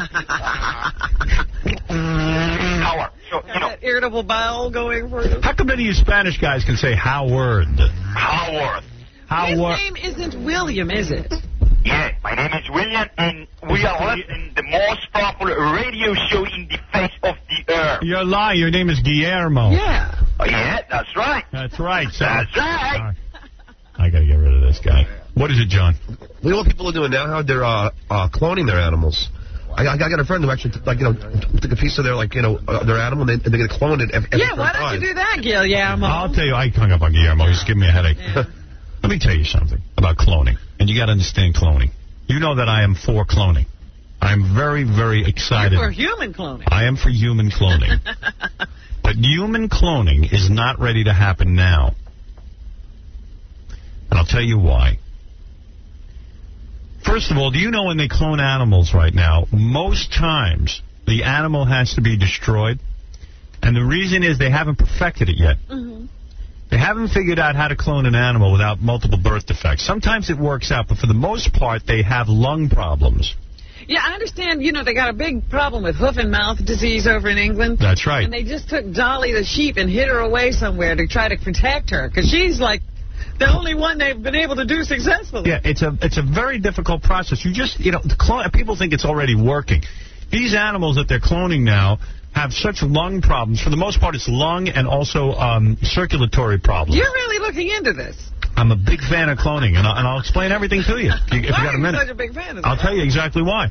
Howard, so, you know. That irritable bowel going for you. How come any of you Spanish guys can say Howard? Howard. Howard. His name isn't William, is it? Yeah, my name is William, and we are listening to the most popular radio show in the face of the earth. You're lying. Your name is Guillermo. Yeah. Oh, yeah, that's right. That's right, son. That's right. I got to get rid of this guy. What is it, John? You know what people are doing now? How they're uh, uh, cloning their animals. I, I got a friend who actually, like, you know, took a piece of their, like, you know, uh, their animal, and, they, and they're going to clone it every, every Yeah, why don't Oh, you do that, Guillermo? I'll tell you, I hung up on Guillermo. He's giving me a headache. Yeah. Let me tell you something about cloning, and you got to understand cloning. You know that I am for cloning. I'm very, very excited. You're for human cloning. I am for human cloning. But human cloning is not ready to happen now. And I'll tell you why. First of all, do you know when they clone animals right now, most times the animal has to be destroyed? And the reason is they haven't perfected it yet. Mm-hmm. They haven't figured out how to clone an animal without multiple birth defects. Sometimes it works out, but for the most part, they have lung problems. Yeah, I understand, you know, they got a big problem with hoof and mouth disease over in England. That's right. And they just took Dolly the sheep and hid her away somewhere to try to protect her, because she's like the only one they've been able to do successfully. Yeah, it's a it's a very difficult process. You just, you know, the clone, people think it's already working. These animals that they're cloning now have such lung problems. For the most part, it's lung and also um, circulatory problems. You're really looking into this. I'm a big fan of cloning, and I'll, and I'll explain everything to you if you, if you got a minute. Why are you such a big fan of I'll that? tell you exactly why.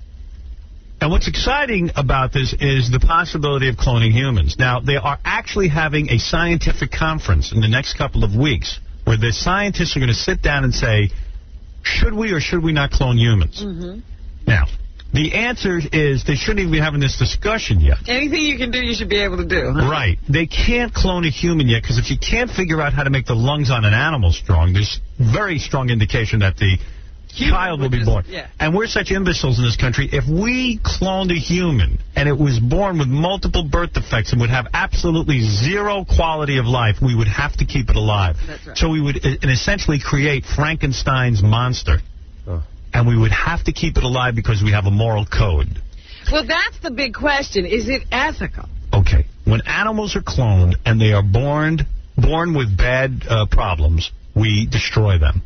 And what's exciting about this is the possibility of cloning humans. Now, they are actually having a scientific conference in the next couple of weeks where the scientists are going to sit down and say, should we or should we not clone humans? Mm-hmm. Now, the answer is they shouldn't even be having this discussion yet. Anything you can do, you should be able to do. Huh? Right. They can't clone a human yet, because if you can't figure out how to make the lungs on an animal strong, there's very strong indication that the human child will be born. Yeah. And we're such imbeciles in this country. If we cloned a human and it was born with multiple birth defects and would have absolutely zero quality of life, we would have to keep it alive. That's right. So we would uh, essentially create Frankenstein's monster. Oh. And we would have to keep it alive because we have a moral code. Well, that's the big question. Is it ethical? Okay. When animals are cloned and they are born born with bad uh, problems, we destroy them.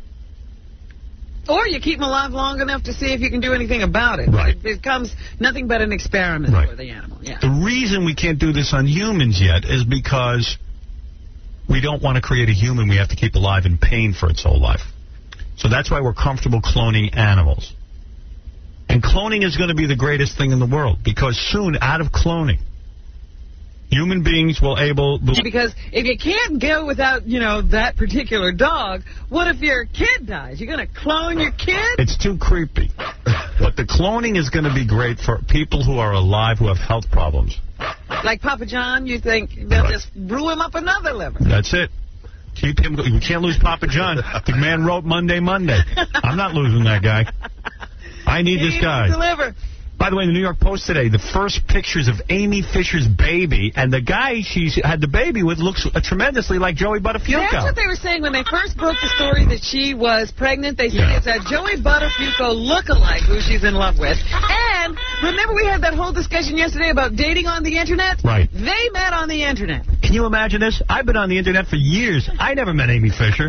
Or you keep them alive long enough to see if you can do anything about it. Right. It becomes nothing but an experiment right. for the animal. Yeah. The reason we can't do this on humans yet is because we don't want to create a human we have to keep alive in pain for its whole life. So that's why we're comfortable cloning animals. And cloning is going to be the greatest thing in the world, because soon, out of cloning, human beings will able... Because if you can't go without, you know, that particular dog, what if your kid dies? You're going to clone your kid? It's too creepy. But the cloning is going to be great for people who are alive who have health problems. Like Papa John, you think they'll right. just brew him up another liver? That's it. Keep him. We can't lose Papa John. The man wrote Monday, Monday. I'm not losing that guy. I need he this guy. Deliver. By the way, in the New York Post today, the first pictures of Amy Fisher's baby, and the guy she had the baby with looks tremendously like Joey Buttafuoco. That's what they were saying when they first broke the story that she was pregnant. They said yeah. it's a Joey Buttafuoco look-alike who she's in love with. And remember we had that whole discussion yesterday about dating on the Internet? Right. They met on the Internet. Can you imagine this? I've been on the Internet for years. I never met Amy Fisher.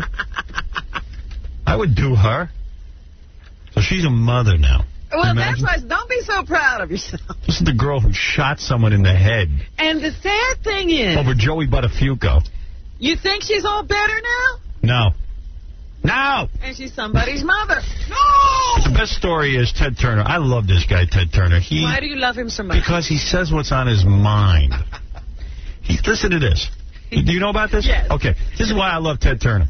I would do her. So she's a mother now. Well, that's why. Don't be so proud of yourself. This is the girl who shot someone in the head. And the sad thing is... Over Joey Buttafuoco. You think she's all better now? No. No! And she's somebody's mother. No! The best story is Ted Turner. I love this guy, Ted Turner. He, why do you love him so much? Because he says what's on his mind. He, listen to this. Do you know about this? Yes. Okay. This is why I love Ted Turner.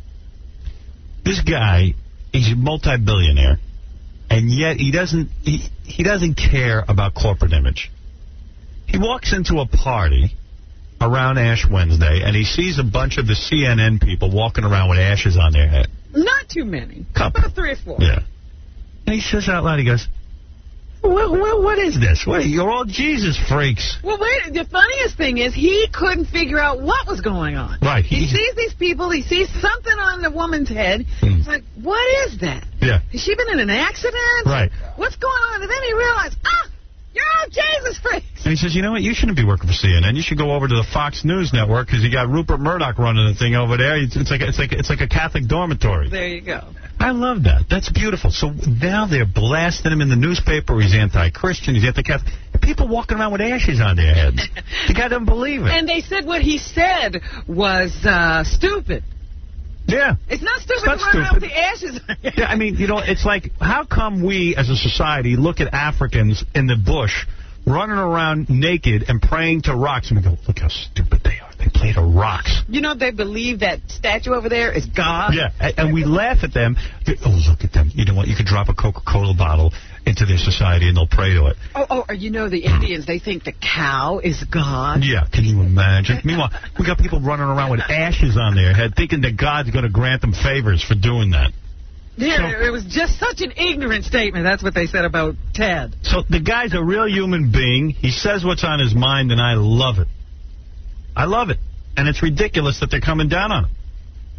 This guy, he's a multi-billionaire. And yet he doesn't he, he doesn't care about corporate image. He walks into a party around Ash Wednesday, and he sees a bunch of the C N N people walking around with ashes on their head. Not too many. Couple. About three or four. Yeah. And he says out loud, he goes, what, what, what is this? What, you're all Jesus freaks. Well, wait, the funniest thing is he couldn't figure out what was going on. Right. He, he sees these people, he sees something on the woman's head. Hmm. He's like, what is that? Yeah. Has she been in an accident? Right. What's going on? And then he realized, ah, you're all Jesus freaks. And he says, you know what, you shouldn't be working for C N N. You should go over to the Fox News Network, because you got Rupert Murdoch running the thing over there. It's, it's like it's like it's like a Catholic dormitory. There you go. I love that. That's beautiful. So now they're blasting him in the newspaper. He's anti-Christian. He's anti-Catholic. People walking around with ashes on their heads. The guy doesn't believe it. And they said what he said was uh, stupid. Yeah. It's not stupid It's not to run around with the ashes. Yeah, I mean, you know, it's like, how come we as a society look at Africans in the bush running around naked and praying to rocks, and we go, look how stupid they are. They play to rocks. You know, they believe that statue over there is God. Yeah, and, and we laugh at them. Oh, look at them. You know what? You could drop a Coca-Cola bottle into their society and they'll pray to it. Oh, oh, or you know, the Indians, they think the cow is God. Yeah, can you imagine? Meanwhile, we got people running around with ashes on their head thinking that God's going to grant them favors for doing that. Yeah, So- it was just such an ignorant statement. That's what they said about Ted. So the guy's a real human being. He says what's on his mind, and I love it. I love it. And it's ridiculous that they're coming down on him.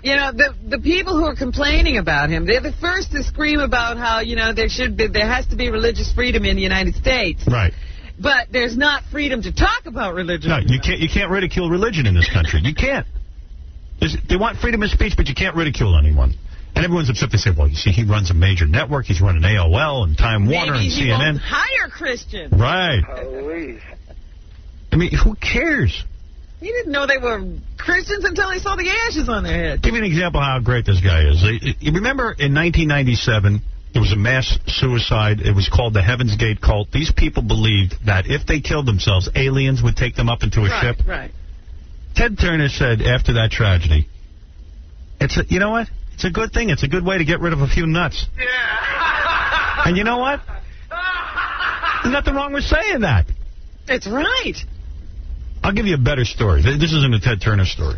You know, the the people who are complaining about him, they're the first to scream about how, you know, there should be, there has to be religious freedom in the United States. Right. But there's not freedom to talk about religion. No, you can't. You can't ridicule religion in this country. You can't. There's, they want freedom of speech, but you can't ridicule anyone. And everyone's upset. They say, well, you see, he runs a major network. He's running A O L and Time Warner Maybe and he C N N. won't hire Christians. Right. Please. I mean, who cares? He didn't know they were Christians until he saw the ashes on their head. Give you an example of how great this guy is. You remember in nineteen ninety-seven, there was a mass suicide. It was called the Heaven's Gate cult. These people believed that if they killed themselves, aliens would take them up into a right, ship. Right. Ted Turner said after that tragedy, "It's a, you know what? It's a good thing. It's a good way to get rid of a few nuts." Yeah. And you know what? There's nothing wrong with saying that. It's right. I'll give you a better story. This isn't a Ted Turner story.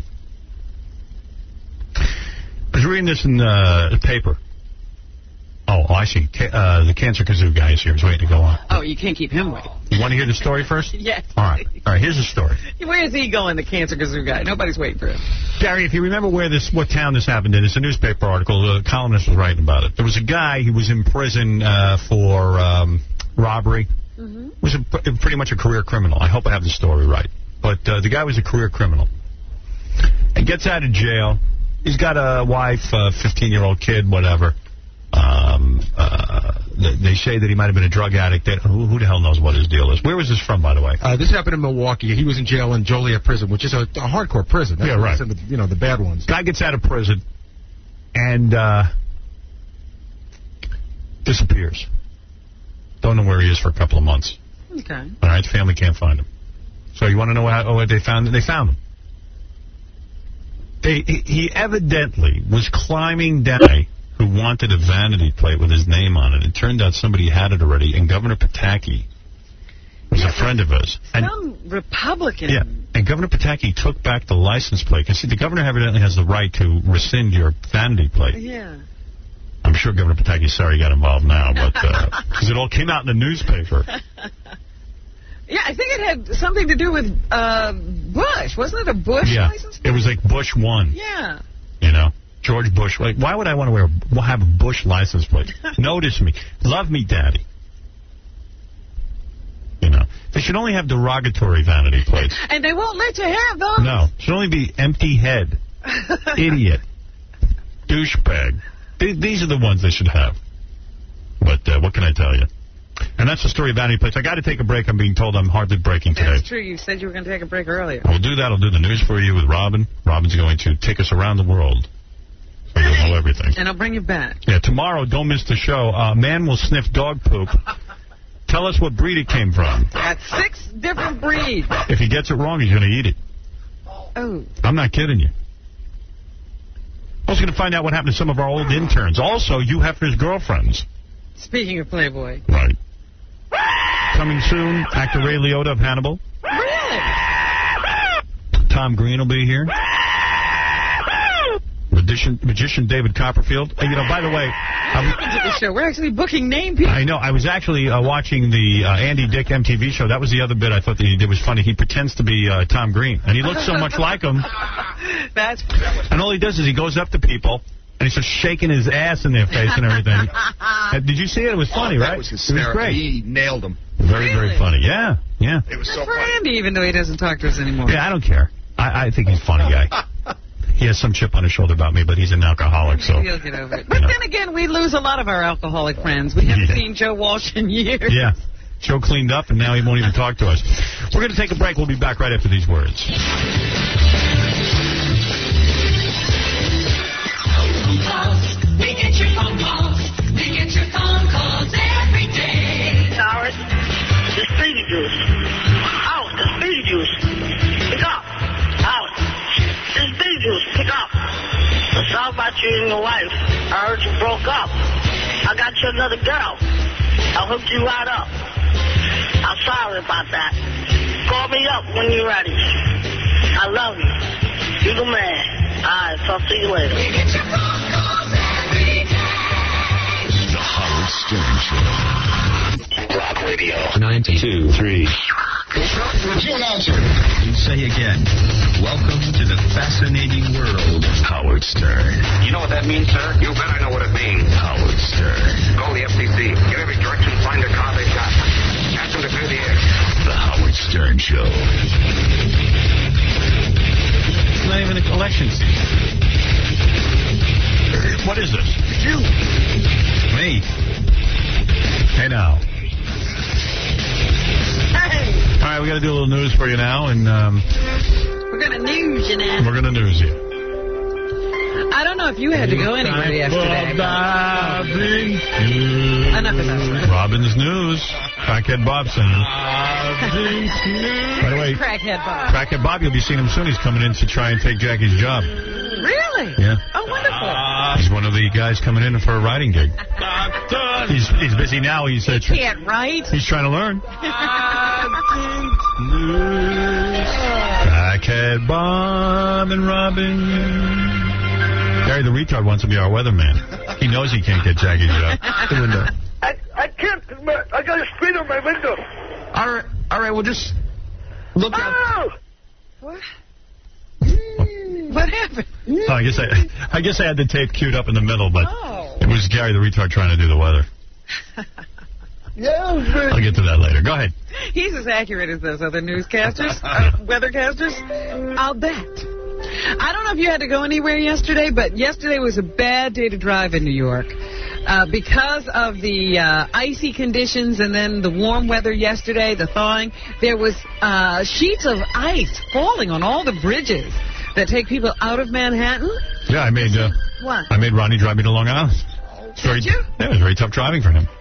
I was reading this in uh, the paper. Oh, oh, I see. Ca uh, the Cancer Kazoo guy is here. He's waiting to go on. Oh, you can't keep him waiting. You want to hear the story first? Yes. All right. All right, here's the story. Where's he going, the Cancer Kazoo guy? Nobody's waiting for him. Gary, if you remember where this, what town this happened in, it's a newspaper article. The columnist was writing about it. There was a guy who was in prison uh, for um, robbery. Mm-hmm. Was a, pretty much a career criminal. I hope I have the story right. But uh, the guy was a career criminal. And gets out of jail. He's got a wife, a fifteen-year-old kid, whatever. Um, uh, they say that he might have been a drug addict. That, who, who the hell knows what his deal is? Where was this from, by the way? Uh, this happened in Milwaukee. He was in jail in Joliet Prison, which is a, a hardcore prison. That's yeah, right. The, you know, the bad ones. Guy gets out of prison and uh, disappears. Don't know where he is for a couple of months. Okay. All right, the family can't find him. So you want to know how, what they found? They found him. They, he, he evidently was climbing down who wanted a vanity plate with his name on it. It turned out somebody had it already, and Governor Pataki was yeah, a friend of his. And, some Republican. Yeah, and Governor Pataki took back the license plate. Because, see, the governor evidently has the right to rescind your vanity plate. Yeah. I'm sure Governor Pataki's sorry he got involved now, but because uh, it all came out in the newspaper. Yeah, I think it had something to do with uh, Bush. Wasn't it a Bush yeah, license plate? It was like Bush one. Yeah. You know, George Bush. Like, why would I want to wear a, have a Bush license plate? Notice me. Love me, Daddy. You know, they should only have derogatory vanity plates. And they won't let you have those. No, it should only be empty head, idiot, douchebag. These are the ones they should have. But uh, what can I tell you? And that's the story of vanity plates. I got to take a break. I'm being told I'm hardly breaking today. That's true. You said you were going to take a break earlier. We'll do that. I'll do the news for you with Robin. Robin's going to take us around the world. So you'll know everything. And I'll bring you back. Yeah, tomorrow, don't miss the show. A uh, man will sniff dog poop. Tell us what breed it came from. That's six different breeds. If he gets it wrong, he's going to eat it. Oh. I'm not kidding you. Also going to find out what happened to some of our old interns. Also, Hugh Hefner's girlfriends. Speaking of Playboy. Right. Coming soon, actor Ray Liotta of Hannibal. Really? Tom Green will be here. Magician, magician David Copperfield. And, you know, by the way... Welcome to the show. We're actually booking name people. I know. I was actually uh, watching the uh, Andy Dick M T V show. That was the other bit I thought that he did was funny. He pretends to be uh, Tom Green. And he looks so much like him. That's... And all he does is he goes up to people... And he starts shaking his ass in their face and everything. uh, did you see it? It was funny, oh, right? That was hysterical. It was great. He nailed him. Very, really? very funny. Yeah, yeah. It was Good so for funny. Andy, even though he doesn't talk to us anymore. Yeah, I don't care. I, I think he's a funny guy. He has some chip on his shoulder about me, but he's an alcoholic, so... He'll get over it. But then again, we lose a lot of our alcoholic friends. We haven't yeah. seen Joe Walsh in years. Yeah. Joe cleaned up, and now he won't even talk to us. We're going to take a break. We'll be back right after these words. We get your phone calls. We get your phone calls every day. Howard, the speedy juice. Howard, the speedy juice. Pick up. Howard, the speedy juice. Pick up. Let's talk about you and your wife. I heard you broke up. I got you another girl. I'll hook you right up. I'm sorry about that. Call me up when you're ready. I love you. You're the man. All right, talk to you later. We get your phone calls every day. The Howard Stern Show. Rock Radio ninety-two point three. Jim Ancher. You say again, welcome to the fascinating world of Howard Stern. You know what that means, sir? You bet I know what it means. Howard Stern. Go to the F C C. Get every direction, find a car they got. Ask them to clear the air. The Howard Stern Show. It's not even an election season. What is this? You. Me. Hey, now. Hey. All right, we got to do a little news for you now, and um, We're going to news you now. we're going to news you. I don't know if you had to go anywhere yesterday. But... Enough of that. Robin's News. Crackhead Bob singing. By the way, Crackhead Bob. Crackhead Bob, you'll be seeing him soon. He's coming in to try and take Jackie's job. Really? Yeah. Oh, wonderful. He's one of the guys coming in for a writing gig. He's he's busy now. He's uh, You can't write. he's trying to learn. Crackhead Bob and Robin. Gary the retard wants to be our weatherman. He knows he can't get Jackie's job. The window. I, I can't. I got a screen on my window. All right, all right. Well, just look out. Oh! What? What happened? Oh, I guess I, I guess I had the tape queued up in the middle, but Oh. it was Gary the retard trying to do the weather. Yeah, it was very... I'll get to that later. Go ahead. He's as accurate as those other newscasters, uh, weathercasters. I'll bet. I don't know if you had to go anywhere yesterday, but yesterday was a bad day to drive in New York. Uh, because of the uh, icy conditions and then the warm weather yesterday, the thawing, there was uh, sheets of ice falling on all the bridges that take people out of Manhattan. Yeah, I made uh, What? I made Ronnie drive me to Long Island. It's very, Did you? Yeah, it was very tough driving for him.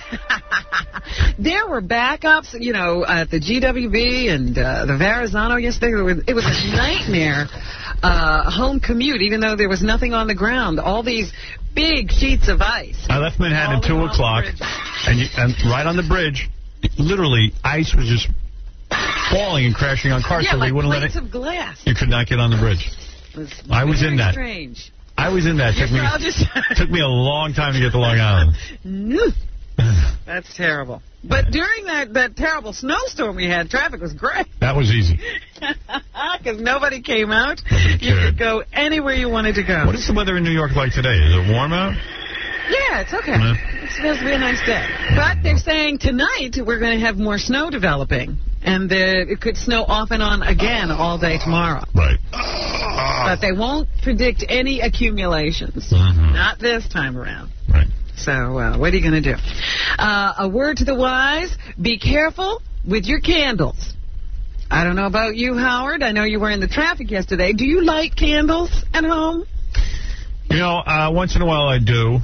There were backups, you know, at the G W B and uh, the Verrazano yesterday. It was, it was a nightmare uh, home commute, even though there was nothing on the ground. All these big sheets of ice. I left Manhattan at two o'clock, and, you, and right on the bridge, literally, ice was just falling and crashing on cars, Yeah, so like they wouldn't let plates it. of glass. You could not get on the bridge. It was I was very in that. strange. I was in that. Your Took me, crowd just- took me a long time to get to Long Island. No. That's terrible. But during that, that terrible snowstorm we had, traffic was great. That was easy. Because nobody came out. Nobody You cared. could go anywhere you wanted to go. What is the weather in New York like today? Is it warm out? Yeah, it's okay. Yeah. It's supposed to be a nice day. But they're saying tonight we're going to have more snow developing. And the, it could snow off and on again all day tomorrow. Right. But they won't predict any accumulations. Mm-hmm. Not this time around. Right. So uh, what are you going to do? Uh, a word to the wise, be careful with your candles. I don't know about you, Howard. I know you were in the traffic yesterday. Do you light candles at home? You know, uh, once in a while I do.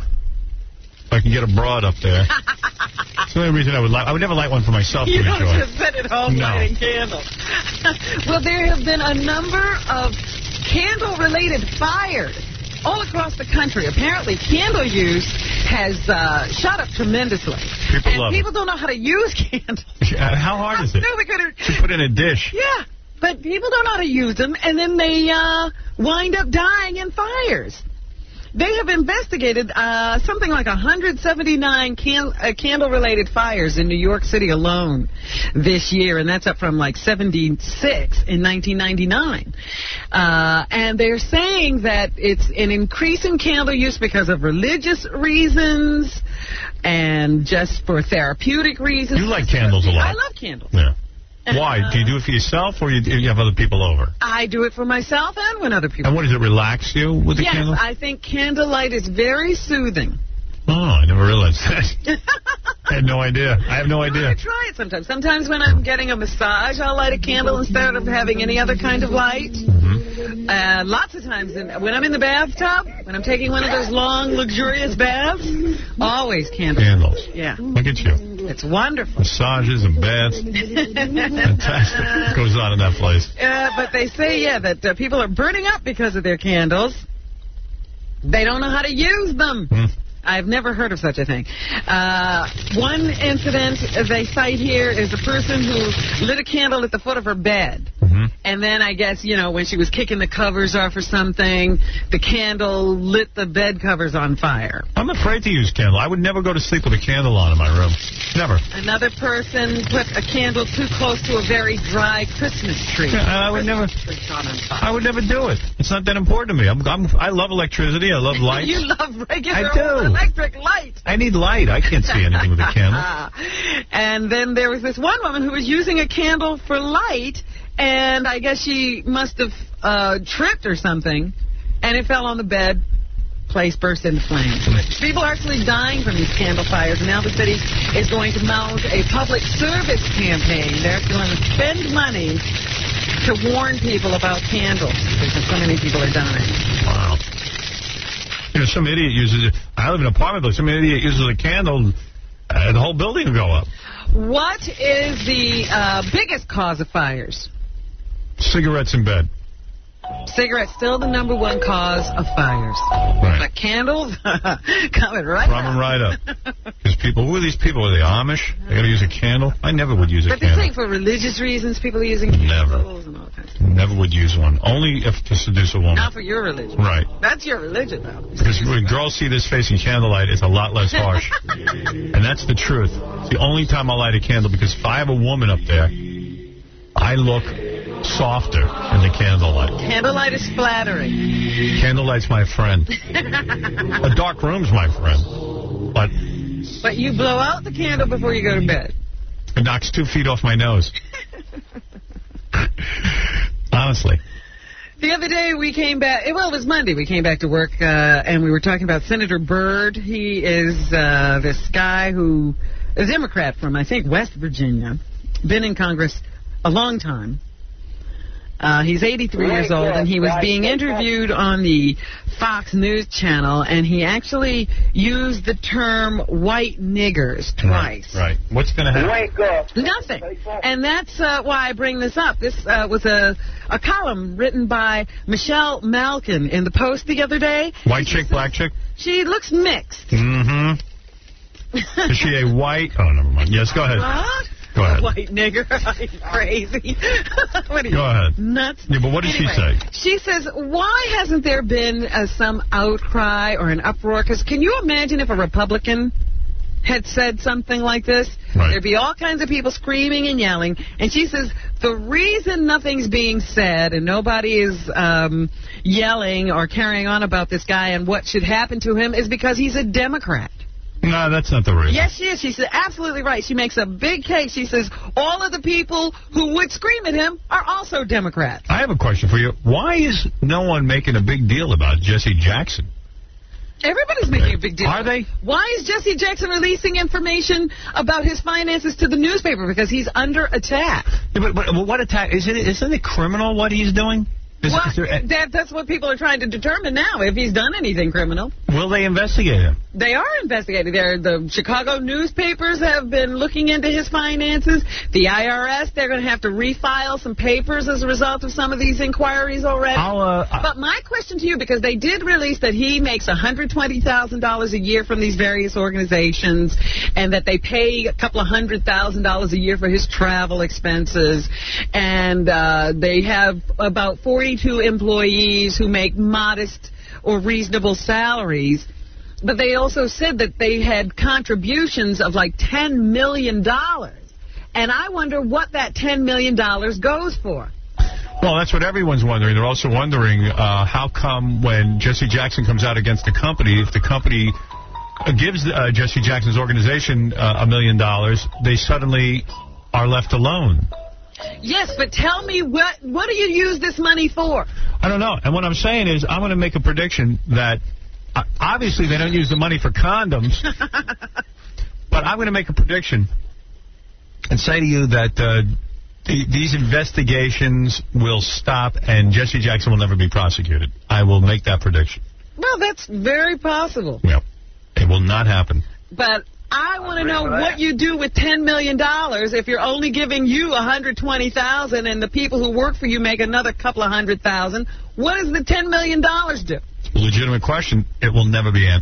If I can get a broad up there. It's the only reason I would light. I would never light one for myself You to don't enjoy. just sit at home No. lighting candles. Well, there have been a number of candle-related fires all across the country. Apparently, candle use has uh, shot up tremendously. People and love people it. don't know how to use candles. Uh, How hard is it? No, they couldn't. You put in a dish. Yeah, but people don't know how to use them, and then they uh, wind up dying in fires. They have investigated uh, something like one hundred seventy-nine can- uh, candle-related fires in New York City alone this year, and that's up from like seventy-six in nineteen ninety-nine. Uh, and they're saying that it's an increase in candle use because of religious reasons and just for therapeutic reasons. You like candles a lot. I love candles. Yeah. Why? Do you do it for yourself, or you, you have other people over? I do it for myself and when other people. And what does it relax you with the yes, candle? I think candlelight is very soothing. Oh, I never realized that. I had no idea. I have no idea. I try it sometimes. Sometimes when I'm getting a massage, I'll light a candle instead of having any other kind of light. Mm-hmm. Uh, lots of times in, when I'm in the bathtub, when I'm taking one of those long, luxurious baths, always candles. Candles. Yeah. Look at you. It's wonderful. Massages and baths. Fantastic. What goes on in that place? Uh, but they say, yeah, that uh, people are burning up because of their candles. They don't know how to use them. Hmm. I've never heard of such a thing. Uh, one incident they cite here is a person who lit a candle at the foot of her bed. Mm-hmm. And then I guess, you know, when she was kicking the covers off or something, the candle lit the bed covers on fire. I'm afraid to use candle. I would never go to sleep with a candle on in my room. Never. Another person put a candle too close to a very dry Christmas tree. Yeah, I would never. I would never do it. It's not that important to me. I'm, I'm, I love electricity. I love light. You love regular I do. electric light. I need light. I can't see anything with a candle. And then there was this one woman who was using a candle for light, and I guess she must have uh, tripped or something, and it fell on the bed. Place burst into flames. People are actually dying from these candle fires. Now the city is going to mount a public service campaign. They're going to spend money to warn people about candles because so many people are dying. Wow. You know, some idiot uses it. I live in an apartment building. Some idiot uses a candle, and the whole building will go up. What is the uh, biggest cause of fires? Cigarettes in bed. Cigarettes still the number one cause of fires. Right. But candles coming right Coming up. right up. Because people, who are these people? Are they Amish? They got to use a candle? I never would use a But they candle. think for religious reasons people are using Never. candles and all kinds of Never would use one. Only if to seduce a woman. Not for your religion. Right. That's your religion, though. Because when girls see this face in candlelight, it's a lot less harsh. And that's the truth. It's the only time I light a candle, because if I have a woman up there, I look softer in the candlelight. Candlelight is flattering. Candlelight's my friend. A dark room's my friend. But But you blow out the candle before you go to bed. it knocks two feet off my nose. Honestly. The other day we came back, well, it was Monday, we came back to work, uh, and we were talking about Senator Byrd. He is uh, this guy who, a Democrat from, I think, West Virginia, been in Congress a long time. Uh, he's eighty-three years old, and he was being interviewed on the Fox News channel, and he actually used the term white niggers twice. Right. What's going to happen? Wake up. Nothing. And that's uh, why I bring this up. This uh, was a, a column written by Michelle Malkin in the Post the other day. White chick, black chick? She looks mixed. Mm-hmm. Is she a white? Oh, never mind. Yes, go ahead. What? Go ahead. White nigger. Are you crazy? What are you, Go ahead. nuts? Yeah, but what did Anyway, she say? She says, why hasn't there been uh, some outcry or an uproar? Because can you imagine if a Republican had said something like this? Right. There'd be all kinds of people screaming and yelling. And she says, the reason nothing's being said and nobody is um, yelling or carrying on about this guy and what should happen to him is because he's a Democrat. No, that's not the reason. Yes, she is. She's absolutely right. She makes a big case. She says all of the people who would scream at him are also Democrats. I have a question for you. Why is no one making a big deal about Jesse Jackson? Everybody's making a big deal. Are they? Why is Jesse Jackson releasing information about his finances to the newspaper? Because he's under attack. Yeah, but, but what attack? Isn't it, isn't it criminal what he's doing? Is, Well, is there, that, that's what people are trying to determine now, if he's done anything criminal. will they investigate him? They are investigating. They're, the Chicago newspapers have been looking into his finances. The I R S, they're going to have to refile some papers as a result of some of these inquiries already. I'll, uh, but my question to you, because they did release that he makes one hundred twenty thousand dollars a year from these various organizations, and that they pay a couple of hundred thousand dollars a year for his travel expenses, and uh, they have about forty-two employees who make modest or reasonable salaries. But they also said that they had contributions of like ten million dollars. And I wonder what that ten million dollars goes for. Well, that's what everyone's wondering. They're also wondering uh, how come when Jesse Jackson comes out against the company, if the company uh, gives uh, Jesse Jackson's organization uh, a million dollars, they suddenly are left alone. Yes, but tell me, what what do you use this money for? I don't know. And what I'm saying is I'm going to make a prediction that uh, obviously they don't use the money for condoms, but I'm going to make a prediction and say to you that uh, the, these investigations will stop and Jesse Jackson will never be prosecuted. I will make that prediction. Well, that's very possible. Yep. It will not happen. But I want to know what you do with ten million dollars if you're only giving you one hundred twenty thousand dollars and the people who work for you make another couple of hundred thousand. What does the ten million dollars do? Legitimate question. It will never be answered.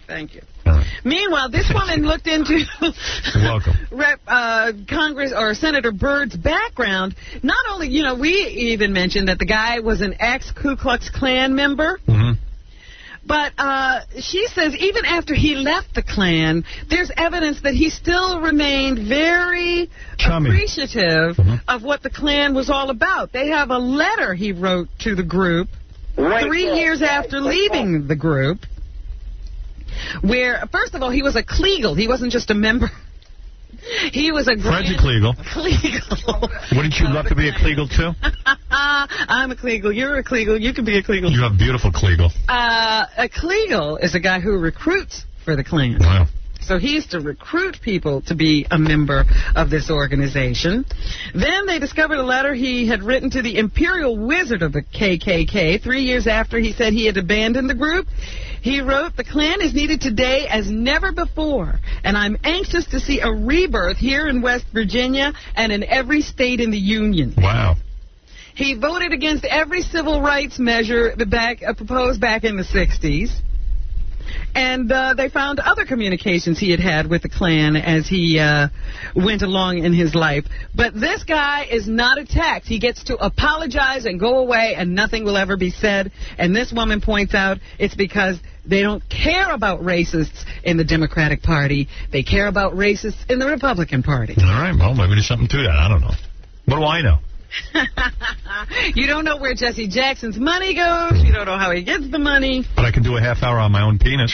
Thank you. Meanwhile, this woman looked into welcome. Rep, uh, Congress or Senator Byrd's background. Not only, you know, we even mentioned that the guy was an ex-Ku Klux Klan member. Mm-hmm. But uh, she says even after he left the Klan, there's evidence that he still remained very Chummy. appreciative Mm-hmm. of what the Klan was all about. They have a letter he wrote to the group three years after leaving the group, where, first of all, he was a Kleagle. He wasn't just a member. He was a Fred's a Kleagle. Kleagle. Wouldn't you love to be a Kleagle, too? I'm a Kleagle. You're a Kleagle. You can be a Kleagle. You have beautiful Kleagle. Uh, a Kleagle is a guy who recruits for the Klan. Wow. So he used to recruit people to be a member of this organization. Then they discovered a letter he had written to the Imperial Wizard of the K K K three years after he said he had abandoned the group. He wrote, "The Klan is needed today as never before, and I'm anxious to see a rebirth here in West Virginia and in every state in the Union." Wow. He voted against every civil rights measure back, uh, proposed back in the sixties. And uh, they found other communications he had had with the Klan as he uh, went along in his life. But this guy is not attacked. He gets to apologize and go away, and nothing will ever be said. And this woman points out it's because they don't care about racists in the Democratic Party. They care about racists in the Republican Party. All right, well, maybe there's something to that. I don't know. What do I know? You don't know where Jesse Jackson's money goes. You don't know how he gets the money. But I can do a half hour on my own penis.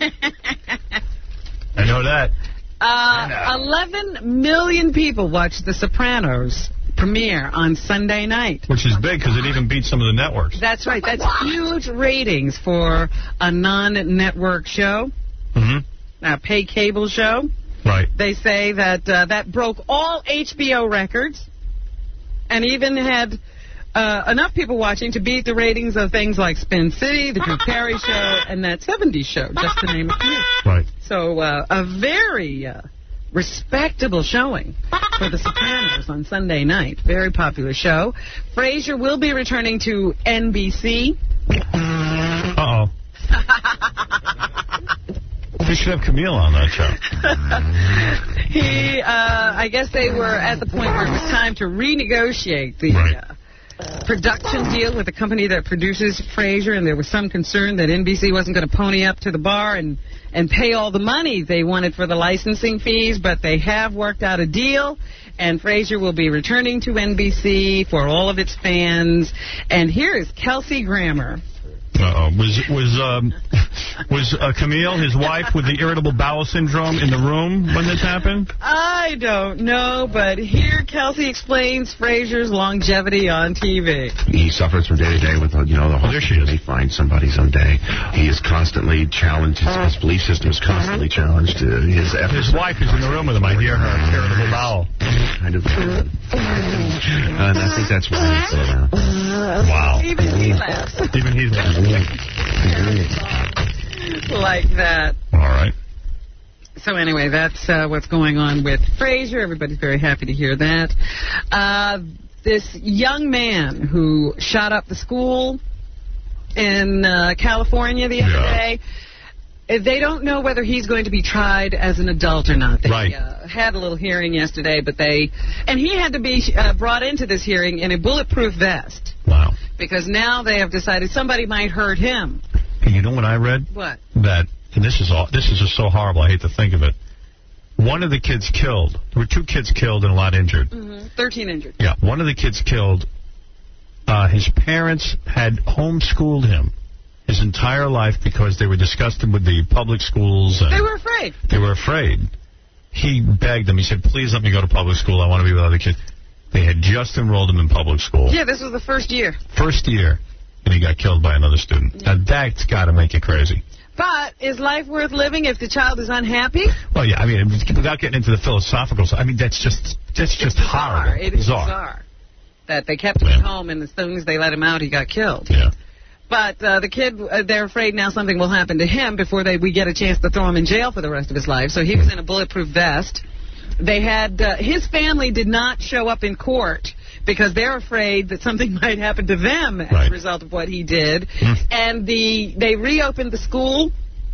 I know that. Uh, eleven million people watched The Sopranos premiere on Sunday night. Which is big because it even beats some of the networks. That's right. That's huge ratings for a non-network show, Mm-hmm. a pay cable show. Right. They say that uh, that broke all H B O records and even had uh, enough people watching to beat the ratings of things like Spin City, The Drew Carey Show, and That seventies Show, just to name a few. Right. So uh, a very uh, respectable showing for The Sopranos on Sunday night. Very popular show. Frasier will be returning to N B C. Uh-oh. We should have Camille on that show. he, uh, I guess they were at the point where it was time to renegotiate the right. uh, production deal with the company that produces Frasier, and there was some concern that N B C wasn't going to pony up to the bar and, and pay all the money they wanted for the licensing fees, but they have worked out a deal, and Frasier will be returning to N B C for all of its fans. And here is Kelsey Grammer. Uh-oh. Was was um, was uh, Camille, his wife, with the irritable bowel syndrome in the room when this happened? I don't know, but here Kelsey explains Frasier's longevity on T V. He suffers from day to day with, you know, the whole. Oh, there she is. They find somebody someday. He is constantly challenged. His, his belief system is constantly challenged. Uh, his efforts. His wife is in the room with him. I hear her irritable bowel. Kind of. And I think that's why he's still around. Wow. Even he laughs. Even he's laughing. Like that. All right. So anyway, that's uh, what's going on with Frasier. Everybody's very happy to hear that. Uh, this young man who shot up the school in uh, California the other yeah. day, they don't know whether he's going to be tried as an adult or not. They right. uh, had a little hearing yesterday, but they... And he had to be uh, brought into this hearing in a bulletproof vest. Wow. Because now they have decided somebody might hurt him. And you know what I read? What? That, and this is all, this is just so horrible, I hate to think of it. One of the kids killed. There were two kids killed and a lot injured. Mm-hmm. Thirteen injured. Yeah, one of the kids killed. Uh, his parents had homeschooled him his entire life because they were disgusted with the public schools. And they were afraid. They were afraid. He begged them. He said, please let me go to public school. I want to be with other kids. They had just enrolled him in public school. Yeah, this was the first year. First year, and he got killed by another student. Yeah. Now, that's got to make you crazy. But is life worth living if the child is unhappy? Well, yeah, I mean, without getting into the philosophical side, I mean, that's just that's just it's bizarre. horrible. It is bizarre. bizarre that they kept him yeah. at home, and as soon as they let him out, he got killed. Yeah. But uh, the kid, uh, they're afraid now something will happen to him before they we get a chance to throw him in jail for the rest of his life. So he was in a bulletproof vest. They had uh, his family did not show up in court because they're afraid that something might happen to them as right. a result of what he did. Mm. And the they reopened the school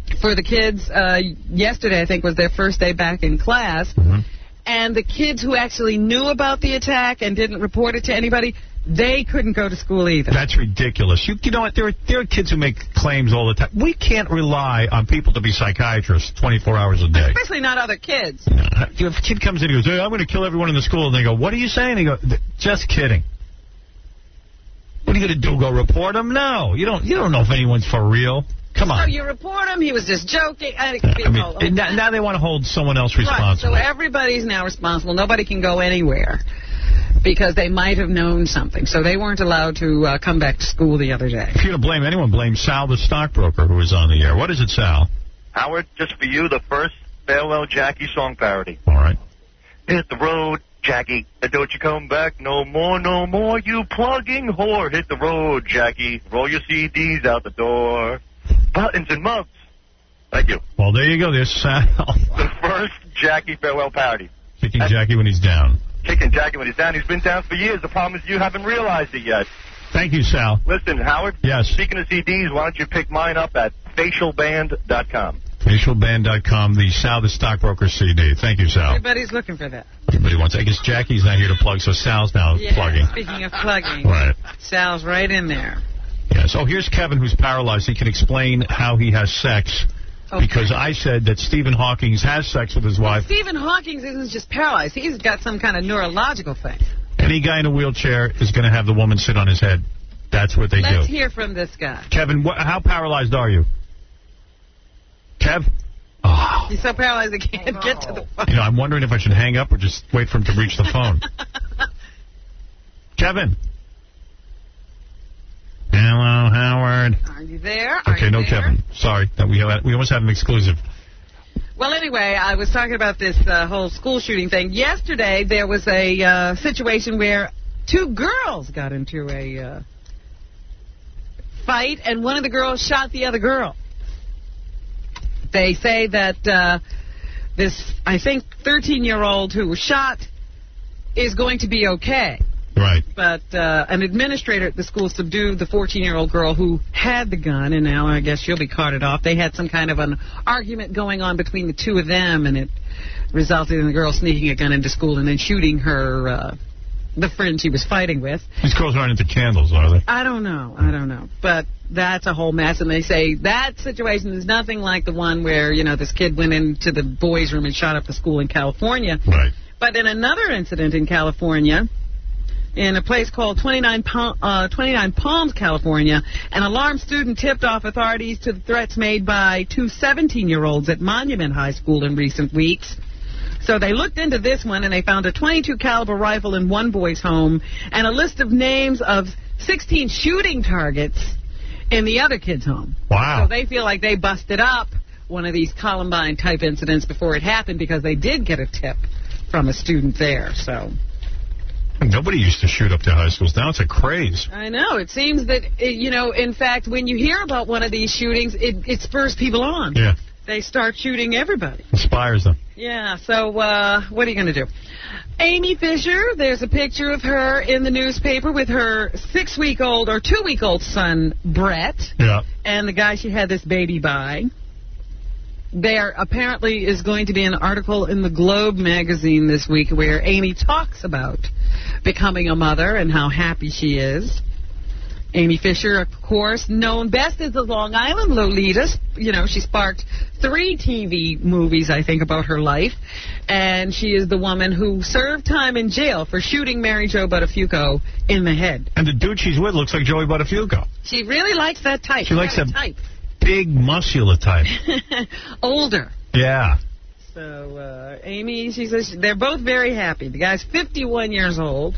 for the kids, uh, yesterday, I think, was their first day back in class. Mm-hmm. And the kids who actually knew about the attack and didn't report it to anybody, they couldn't go to school either. That's ridiculous. You, you know what? There are, there are kids who make claims all the time. We can't rely on people to be psychiatrists twenty-four hours a day. Especially not other kids. If a kid comes in and goes, hey, I'm going to kill everyone in the school, and they go, what are you saying? They go, just kidding. What are you going to do, go report them? No. You don't You don't know if anyone's for real. Come on. So you report him, he was just joking. I, I mean, oh, now, now they want to hold someone else responsible. Right, so everybody's now responsible. Nobody can go anywhere because they might have known something. So they weren't allowed to uh, come back to school the other day. If you're going to blame anyone, blame Sal the stockbroker who was on the air. What is it, Sal? Howard, just for you, the first Farewell Jackie song parody. All right. Hit the road, Jackie, and don't you come back no more, no more, you plugging whore. Hit the road, Jackie, roll your C Ds out the door. Buttons and mugs. Thank you. Well, there you go. There's Sal. The first Jackie farewell parody. Kicking and Jackie when he's down. Kicking Jackie when he's down. He's been down for years. The problem is you haven't realized it yet. Thank you, Sal. Listen, Howard. Yes. Speaking of C Ds, why don't you pick mine up at facial band dot com. facial band dot com, the Sal the stockbroker C D. Thank you, Sal. Everybody's looking for that. Everybody wants. I guess Jackie's not here to plug, so Sal's now yeah, plugging. Speaking of plugging, right. Sal's right in there. Yes. Oh, here's Kevin, who's paralyzed. He can explain how he has sex. Okay. Because I said that Stephen Hawking has sex with his well, wife. Stephen Hawking isn't just paralyzed. He's got some kind of neurological thing. Any guy in a wheelchair is going to have the woman sit on his head. That's what they Let's do. Let's hear from this guy. Kevin, wh how paralyzed are you? Kev? Oh. He's so paralyzed he can't get to the phone. You know, I'm wondering if I should hang up or just wait for him to reach the phone. Kevin? Hello, Howard. Are you there? Are okay, you no there? Kevin. Sorry. that We we almost had an exclusive. Well, anyway, I was talking about this uh, whole school shooting thing. Yesterday, there was a uh, situation where two girls got into a uh, fight, and one of the girls shot the other girl. They say that uh, this, I think, thirteen-year-old who was shot is going to be okay. Right. But uh, an administrator at the school subdued the fourteen-year-old girl who had the gun, and now I guess she'll be carted off. They had some kind of an argument going on between the two of them, and it resulted in the girl sneaking a gun into school and then shooting her, uh, the friend she was fighting with. These girls aren't into candles, are they? I don't know. I don't know. But that's a whole mess, and they say that situation is nothing like the one where, you know, this kid went into the boys' room and shot up the school in California. Right. But in another incident in California, in a place called twenty-nine, Palm, uh, twenty-nine Palms, California, an alarmed student tipped off authorities to the threats made by two seventeen-year-olds at Monument High School in recent weeks. So they looked into this one, and they found a twenty-two caliber rifle in one boy's home and a list of names of sixteen shooting targets in the other kid's home. Wow. So they feel like they busted up one of these Columbine-type incidents before it happened because they did get a tip from a student there, so... Nobody used to shoot up their high schools. Now it's a craze. I know. It seems that, it, you know, in fact, when you hear about one of these shootings, it, it spurs people on. Yeah. They start shooting everybody. Inspires them. Yeah, so uh, what are you going to do? Amy Fisher, there's a picture of her in the newspaper with her six-week-old or two-week-old son, Brett. Yeah. And the guy she had this baby by. There apparently is going to be an article in the Globe magazine this week where Amy talks about becoming a mother and how happy she is. Amy Fisher, of course, known best as the Long Island Lolita. You know, she sparked three T V movies, I think, about her life. And she is the woman who served time in jail for shooting Mary Jo Buttafuoco in the head. And the dude she's with looks like Joey Buttafuoco. She really likes that type. She likes that type. Big, muscular type. Older. Yeah. So, uh, Amy, she says they're both very happy. The guy's fifty-one years old.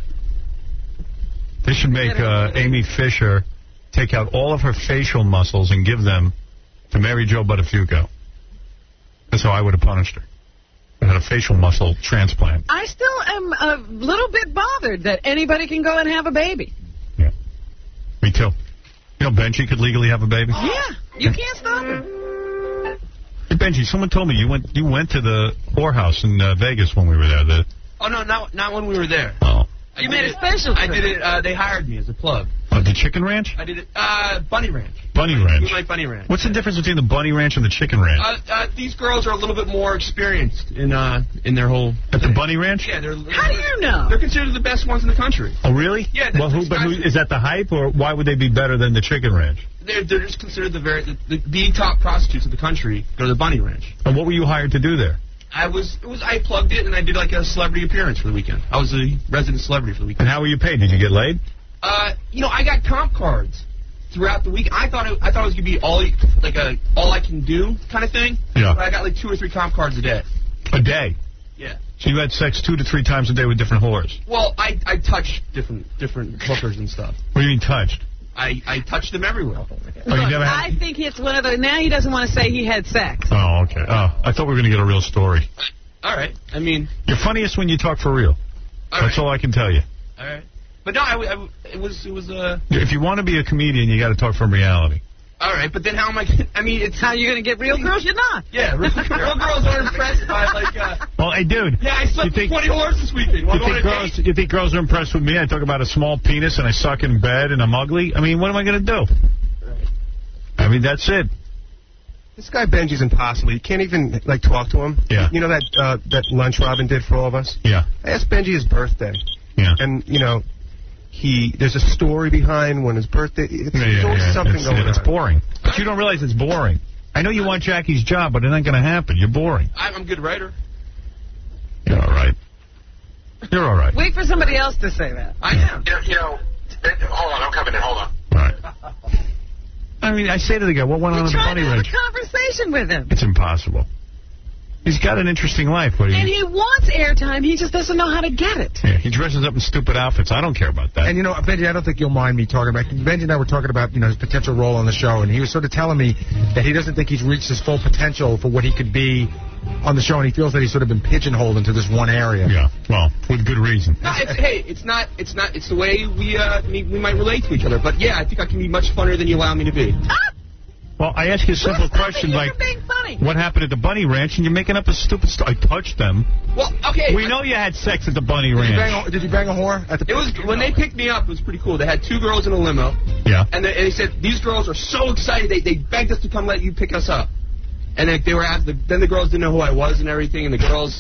They should make uh, Amy Fisher take out all of her facial muscles and give them to Mary Jo Buttafuoco. That's how I would have punished her. I had a facial muscle transplant. I still am a little bit bothered that anybody can go and have a baby. Yeah. Me too. You know, Benji could legally have a baby? Yeah. You can't stop him. Hey, Benji, someone told me you went you went to the whorehouse in uh, Vegas when we were there. The... Oh, no, not, not when we were there. Oh. You made a special I trip. did it. Uh, they hired me as a plug. Oh, the Chicken Ranch? I did it, uh, Bunny Ranch. Bunny Ranch. Moonlight Bunny Ranch. What's the difference between the Bunny Ranch and the Chicken Ranch? Uh, uh, these girls are a little bit more experienced in uh, in their whole... At the Bunny Ranch? Yeah, they're... How do you know? They're considered the best ones in the country. Oh, really? Yeah. Well, who, but who, is that the hype, or why would they be better than the Chicken Ranch? They're, they're just considered the very the, the, the top prostitutes of the country go to the Bunny Ranch. And what were you hired to do there? I was, it was I plugged it, and I did like a celebrity appearance for the weekend. I was a resident celebrity for the weekend. And how were you paid? Did you get laid? Uh, you know, I got comp cards throughout the week. I thought it, I thought it was gonna be all like a all I can do kind of thing. Yeah. But I got like two or three comp cards a day. A day? Yeah. So you had sex two to three times a day with different whores? Well, I I touched different different hookers and stuff. What do you mean touched? I, I touched them everywhere. Oh, you never had... I think it's one of the... Now he doesn't want to say he had sex. Oh, okay. Oh, I thought we were going to get a real story. All right. I mean... You're funniest when you talk for real. All That's right. all I can tell you. All right. But no, I, I, it was... It was uh... If you want to be a comedian, you got to talk from reality. All right, but then how am I... I mean, it's... How are you going to get real girls? You're not. Yeah, real, real girls aren't impressed by, like... Uh, well, hey, dude. Yeah, I slept with twenty whores this weekend. You Wanna go think, on a girls, date? you think girls are impressed with me? I talk about a small penis and I suck in bed and I'm ugly? I mean, what am I going to do? I mean, that's it. This guy Benji's impossible. You can't even, like, talk to him. Yeah. You know that uh, that lunch Robin did for all of us? Yeah. I asked Benji his birthday. Yeah. And, you know, he there's a story behind when his birthday... It's, Yeah, there's yeah, always yeah. something it's, going it's on. boring. But you don't realize it's boring. I know you want Jackie's job, but it ain't going to happen. You're boring. I'm a good writer. You're all right. You're all right. Wait for somebody else to say that. I am. You know, you know it, hold on, I'm coming in. Hold on. All right. I mean, I say to the guy, what went on We're at the trying Bunny to have Ranch? a conversation with him. It's impossible. He's got an interesting life, but And he, he wants airtime. He just doesn't know how to get it. yeah, he dresses up in stupid outfits. I don't care about that. And, you know, Benji, I don't think you'll mind me talking about... Benji and I were talking about, you know, his potential role on the show, and he was sort of telling me that he doesn't think he's reached his full potential for what he could be on the show, and he feels that he's sort of been pigeonholed into this one area. Yeah, well, with good reason. No, it's, hey, it's not, it's not, it's the way we, uh, we, we might relate to each other. But yeah, I think I can be much funnier than you allow me to be. Well, I ask you a simple question you like, for being funny. what happened at the Bunny Ranch, and you're making up a stupid story. I touched them. Well, okay. We know you had sex at the Bunny Did you, Ranch. bang a, did you bang a whore at the? It was when they picked me up. It was pretty cool. They had two girls in a limo. Yeah. And they, and they said these girls are so excited. They they begged us to come let you pick us up. And they, they were asked. Then the girls didn't know who I was and everything. And the girls.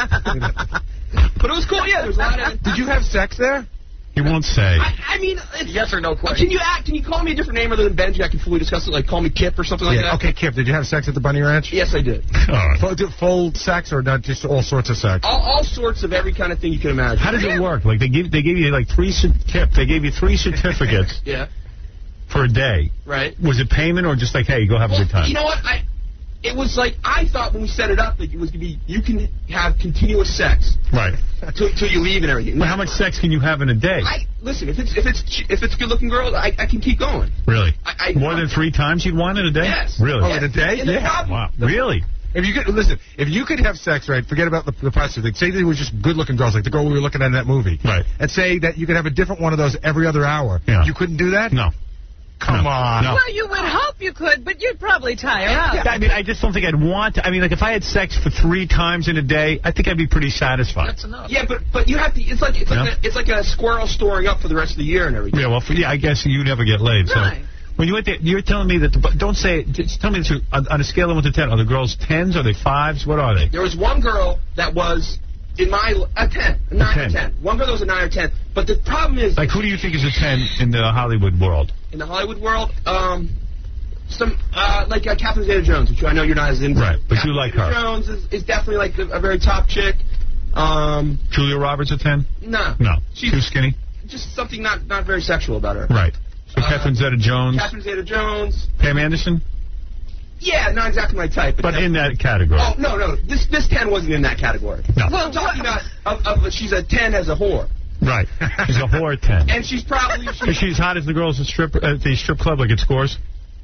But it was cool. Yeah, there was a lot of. Did you have sex there? He won't say. I, I mean, it's, Yes or no question. Can you act? Can you call me a different name other than Benji? I can fully discuss it. Like call me Kip or something like Yeah. that. Okay, Kip, did you have sex at the Bunny Ranch? Yes, I did. All right. Full, full sex or not just all sorts of sex? All, all sorts of every kind of thing you can imagine. How does it work? Like they give they gave you like three cer- Kip, they gave you three certificates Yeah. for a day. Right. Was it payment or just like, hey, go have a Well, good time? you know what? I. It was like, I thought when we set it up, like it was going to be, you can have continuous sex. Right. Till, till you leave and everything. Well, how much sex can you have in a day? I, listen, if it's if it's if it's good looking girls, I, I can keep going. Really? I, I, More than three times you'd want in a day? Yes. Really? Oh, in a day? And the Yeah. problem- Wow. Really? If you could listen, if you could have sex, right? Forget about the, the prostitute thing. Say they were just good-looking girls, like the girl we were looking at in that movie. Right. And say that you could have a different one of those every other hour. Yeah. You couldn't do that? No. Come No. on. No. Well, you would hope you could, but you'd probably tire out. I mean, I just don't think I'd want to. I mean, like, if I had sex for three times in a day, I think I'd be pretty satisfied. That's enough. Yeah, but but you have to. It's like it's like Yeah. a, it's like a squirrel storing up for the rest of the year and everything. Yeah, well, for, yeah, I guess you never get laid. So Right. when you went there, you're telling me that, the, but don't say it, just tell me the truth. On, on a scale of one to ten, are the girls tens? Are they fives? What are they? There was one girl that was in my a ten, a nine ten. or ten. One girl that was a nine or ten. But the problem is, Like, who do you think is a ten in the Hollywood world? in the Hollywood world, um, some uh, like uh, Catherine Zeta-Jones, which I know you're not as into. Right, but you Catherine like her. Zeta-Jones is, is definitely like a, a very top chick. Um, Julia Roberts a ten? nah, No. She's- Too skinny? just something not not very sexual about her. Right. So Uh, Catherine Zeta-Jones, Catherine Zeta-Jones. Pam Anderson? Yeah, not exactly my type. But in that category. Oh no, no, this this ten wasn't in that category. No. I'm talking about of, of she's a ten as a whore, Right. She's a whore ten. and she's probably she, Is she as hot as the girls at, strip, at the strip club, like it scores?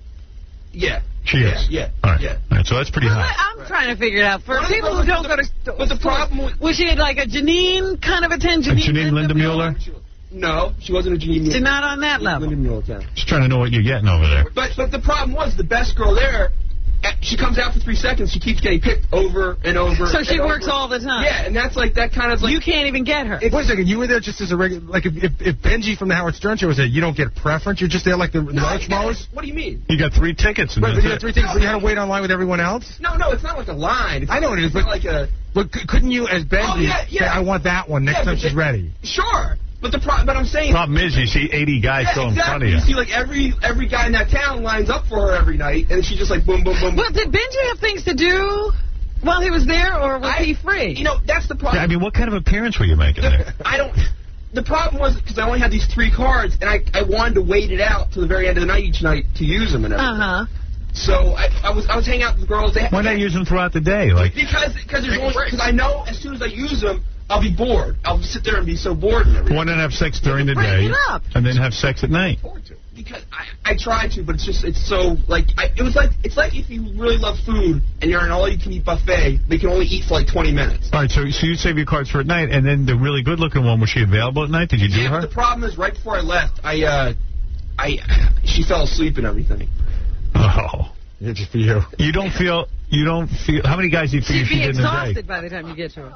yeah. She yeah, is. Yeah. All right. Yeah. All right, so that's pretty Well, hot. I'm trying to figure it out. For One of the people who girls- don't go to but the stores, problem with- was she like a Janine kind of a ten? And Janine Linda Mueller? No, she wasn't a Janine Mueller. She's not on that level. Linda Mueller ten. Just trying to know what you're getting over there. But but the problem was the best girl there. At, she comes out for three seconds. She keeps getting picked over and over. So she and works over. all the time. Yeah, and that's like that kind of like you can't even get her. Wait a second, you were there just as a regular, like if, if, if Benji from the Howard Stern show was there, you don't get preference? You're just there like the, the no, other schmoes? What do you mean? You got three tickets. And Right, but you got three tickets, but you had to wait online with everyone else? No, no, it's not like a line. It's I know like, what it is, it's but not like a. But c- couldn't you, as Benji, Oh, yeah, yeah. say, I want that one next Yeah, time but she's it- ready? Sure. But the pro- but I'm saying Problem is, you see eighty guys yeah, still in exactly. front of you. You see, like every every guy in that town lines up for her every night, and she's just like boom, boom, boom. Well, did Benji have things to do while he was there, or was I, he free? You know, that's the problem. Yeah, I mean, what kind of appearance were you making there? I don't. The problem was because I only had these three cards, and I I wanted to wait it out to the very end of the night each night to use them and everything. Uh huh. So I, I was I was hanging out with the girls. They, Why not use them throughout the day? Like because because there's only because I know as soon as I use them, I'll be bored. I'll sit there and be so bored and everything. Why not have sex during the Break day it up. and then have sex at night? Because I, I try to, but it's just it's so like I, it was like it's like if you really love food and you're in an all-you-can-eat buffet, they can only eat for like twenty minutes. All right, so so you save your cards for at night, and then the really good-looking one, was she available at night? Did you do Yeah, her? but the problem is right before I left, I uh, I she fell asleep and everything. Oh, yeah, just for you. You don't feel you don't feel. How many guys do you figure She'd she be did in a day? exhausted by the time you get to her.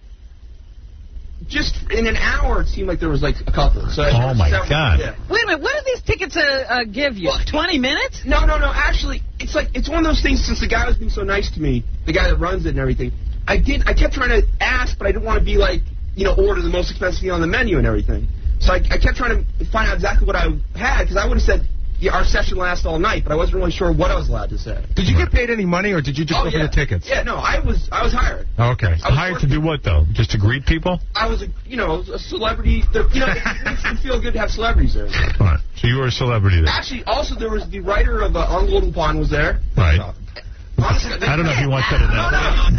Just in an hour, it seemed like there was like a couple. So Oh, my several- God. Yeah. Wait a minute, what do these tickets uh, uh, give you? twenty minutes? No, no, no. Actually, it's like it's one of those things. Since the guy was being so nice to me, the guy that runs it and everything, I did. I kept trying to ask, but I didn't want to be like, you know, order the most expensive thing on the menu and everything. So I, I kept trying to find out exactly what I had because I would have said, yeah, our session lasts all night, but I wasn't really sure what I was allowed to say. Did you get paid any money, or did you just Oh, go for yeah. the tickets? Yeah, no, I was I was hired. Oh, okay. I was Hired to do what, though? Just to greet people? I was a you know a celebrity. The, you know, it makes me feel good to have celebrities there. All right. So you were a celebrity there. Actually, also there was the writer of uh, On Golden Pond was there. Right. Honestly, I don't know if you want that in that.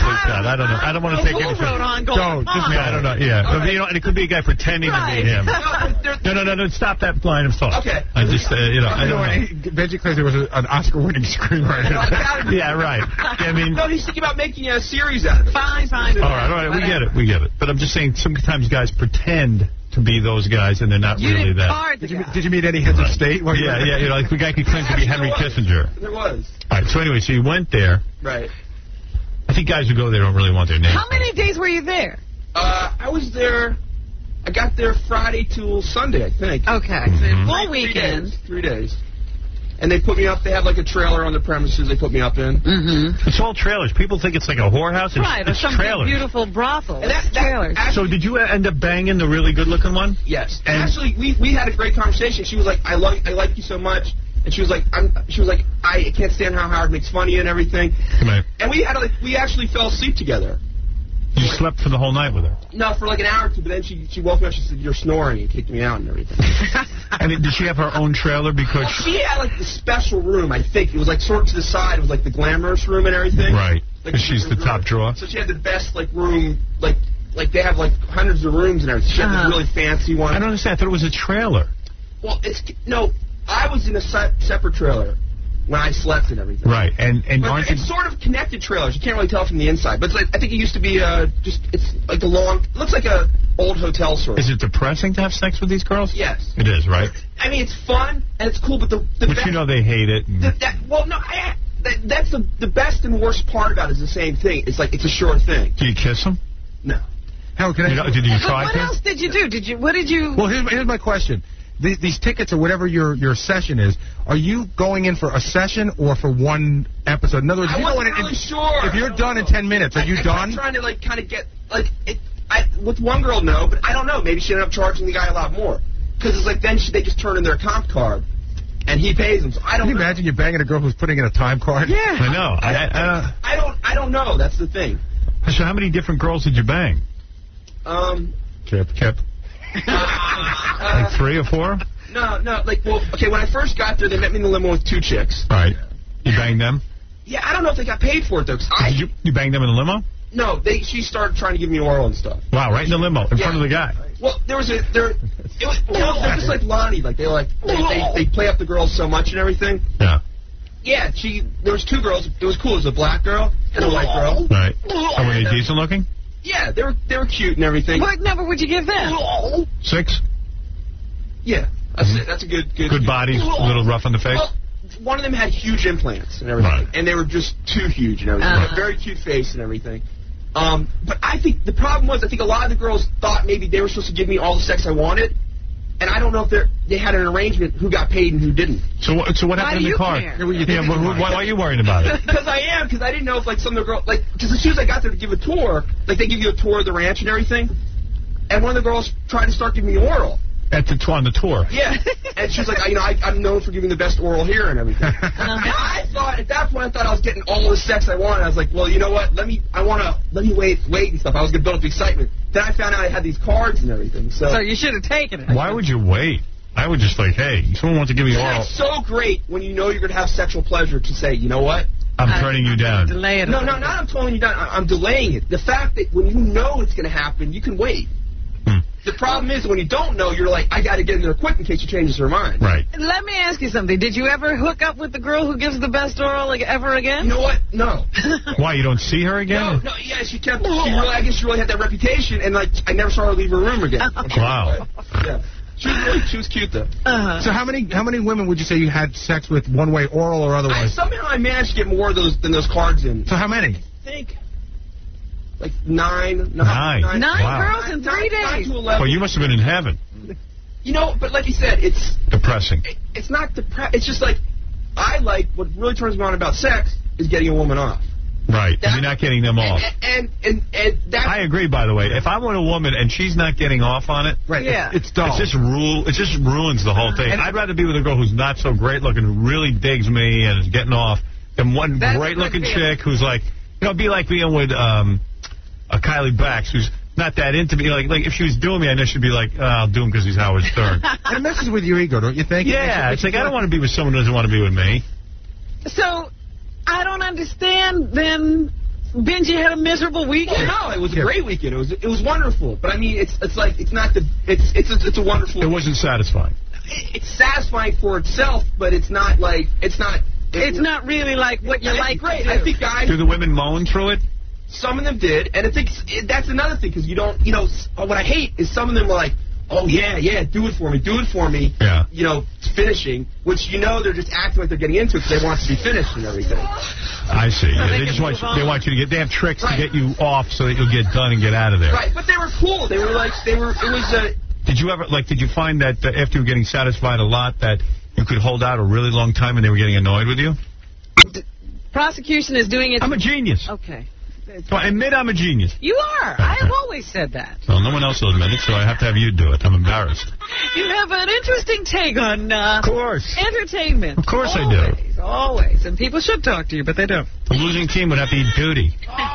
I don't know. I don't want to take Who anything. wrote On Golden Don't. Pond? Yeah, I don't know. Yeah. But, you know, and it could be a guy pretending Right. to be him. No, there- No, no, no, no. Stop that line of thought. Okay. I just, uh, you know, I You know, don't know. he- Benji claims there was a, an Oscar-winning screenwriter. Yeah, right. Yeah, I mean. No, he's thinking about making a series out of it. Fine, fine. All right, all right. We get it. We get it. But I'm just saying, sometimes guys pretend to be those guys, and they're not You really didn't that. card the Did you, guy. did you meet any heads of state? while you Yeah, were yeah. there? You know, like the guy could claim to be Henry Kissinger. There was. All right. So anyway, so you went there. Right. I think guys who go there don't really want their name. How many days were you there? Uh, I was there. I got there Friday till Sunday, I think. Okay. Mhm. Full Three weekend. days. Three days. And they put me up. They have like a trailer on the premises. They put me up in. Mm-hmm. It's all trailers. People think it's like a whorehouse. It's, Right, or it's some trailers. beautiful brothel. And that, that trailers. So did you end up banging the really good-looking one? Yes. And- Actually, we we had a great conversation. She was like, "I like I like you so much," and she was like, "I'm." She was like, "I can't stand how Howard makes fun of you and everything." Come on. And we had like we actually fell asleep together. You slept for the whole night with her. No, for like an hour or two, but then she she woke me up. She said, "You're snoring," and kicked me out and everything. I mean, did she have her own trailer? Because She had like the special room. I think it was like sort of to the side. It was like the glamorous room and everything. right, Like, because she's the top drawer. So she had the best like room, like like they have like hundreds of rooms and everything. She had Uh-huh. this really fancy one. I don't understand. I thought it was a trailer. Well, it's no. I was in a se- separate trailer when I slept and everything. Right, and and But aren't you? it's sort of connected trailers. You can't really tell from the inside. But it's like, I think it used to be uh, just it's like a long. It looks like a old hotel sort of. Is it depressing to have sex with these girls? Yes. It is, right? I mean, it's fun and it's cool, but the the But best, you know they hate it. and- the, that well, no, I, that, that's the the best and worst part about it is the same thing. It's like it's a sure thing. Do you kiss them? No. Howard, can I? You know, did you But try what to? else did you do? Did you? What did you? Well, here's, here's my question. These, these tickets or whatever your, your session is, are you going in for a session or for one episode? In other words, if I you go wasn't in, really sure. if you're done in ten minutes, are I, you I done? kept trying to like kind of get like it. I with one girl, no, but I don't know. Maybe she ended up charging the guy a lot more because it's like then she, they just turn in their comp card and he pays them. So I don't Can you know. imagine you banging a girl who's putting in a time card? Yeah, I know. I, I, uh, I don't. I don't know. That's the thing. so how many different girls did you bang? Um. Kip, Kip. Uh, Like three or four? no, no. Like, well, okay. When I first got there, they met me in the limo with two chicks. All right. You banged them? Yeah, I don't know if they got paid for it though. 'Cause I Did you, you banged them in the limo? no, they. She started trying to give me oral and stuff. Wow, right in the limo, in Yeah. front of the guy. Well, there was a there. It was, you know, they're just like Lonnie. Like they like they, they they play up the girls so much and everything. Yeah. Yeah, she. There was two girls. It was cool. It was a black girl and a white girl. Right. And were they decent looking? Yeah, they were they were cute and everything. What number would you give them? Six? Yeah, that's it. That's a good good. Good bodies, a little rough on the face? Well, one of them had huge implants and everything, Right. and they were just too huge and everything. Uh-huh. A very cute face and everything. Um, but I think the problem was, I think a lot of the girls thought maybe they were supposed to give me all the sex I wanted, and I don't know if they they had an arrangement who got paid and who didn't. So, what- so what Why happened do in you the car? care? Yeah, but who- why, why are you worrying about it? Because I am, because I didn't know if like some of the girls, like, because as soon as I got there to give a tour, like they give you a tour of the ranch and everything, and one of the girls tried to start giving me oral. At the on the tour. Yeah, and she was like, you know, I, I'm known for giving the best oral here and everything. And I thought at that point, I thought I was getting all the sex I wanted. I was like, well, you know what? Let me, I want to, let me wait, wait and stuff. I was gonna build up excitement. Then I found out I had these cards and everything. So, So you should have taken it. Why would you wait? I would just like, hey, someone wants to give me oral. it's so great when you know you're gonna have sexual pleasure to say, you know what? I'm turning you down. Delay it. No, no, not I'm toning you down. I- I'm delaying it. The fact that when you know it's gonna happen, you can wait. Hmm. The problem is when you don't know, you're like, I got to get in there quick in case she changes her mind. Right. Let me ask you something. Did you ever hook up with the girl who gives the best oral like, ever again? You know what? No. Why, you don't see her No, again? no, yeah, she kept, she really, I guess she really had that reputation, and like, I never saw her leave her room again. Wow. Yeah. She was really, she was cute though. Uh-huh. So how many how many women would you say you had sex with one way, oral or I, otherwise? somehow I managed to get more of those than those cards in. So how many? I think like nine. Nine. Nine, Nine Wow. girls in three nine, nine days. to eleven. Well, you must have been in heaven. You know, but like you said, it's Depressing. it, it's not depre- It's just like I like what really turns me on about sex is getting a woman off. Right. And you're not getting them off. And and and, and that I agree, by the way. If I want a woman and she's not getting off on it, Right. Yeah. It's, it's dull. It just rule. It just ruins the whole thing. I'd rather be with a girl who's not so great looking, who really digs me and is getting off, than one That's a great looking good feeling. chick who's like, you know, be like being with um, a Kylie Bax who's not that into me. Like, like if she was doing me, I know she'd be like, oh, I'll do him because he's Howard Stern. And it messes with your ego, don't you think? Yeah, it's like I don't want to be with someone who doesn't want to be with me. So, I don't understand then. Benji had a miserable weekend. no, it was a great weekend. It was it was wonderful. But I mean, it's it's like it's not the it's it's a, it's a wonderful. It wasn't satisfying. It, it's satisfying for itself, but it's not like it's not. It, It's not really like what you it's like great. to do. I think guys. Do the women moan through it? Some of them did, and I think it, that's another thing because you don't, you know, s- what I hate is some of them were like, oh yeah, yeah, do it for me, do it for me. Yeah. You know, finishing, which you know they're just acting like they're getting into it because they want it to be finished and everything. I see. So Yeah, they they can just want move you, they on. want you to get. They have tricks Right. to get you off so that you'll get done and get out of there. Right, but they were cool. They were like, they were. It was a. Did you ever like? Did you find that uh, after you were getting satisfied a lot that you could hold out a really long time and they were getting annoyed with you? Prosecution is doing it. I'm a genius. Okay. So I admit I'm a genius. You are. I have always said that. Well, no one else will admit it, so I have to have you do it. I'm embarrassed. You have an interesting take on uh, Of course. entertainment. Of course I always, do. Always. And people should talk to you, but they don't. The losing team would have to eat duty.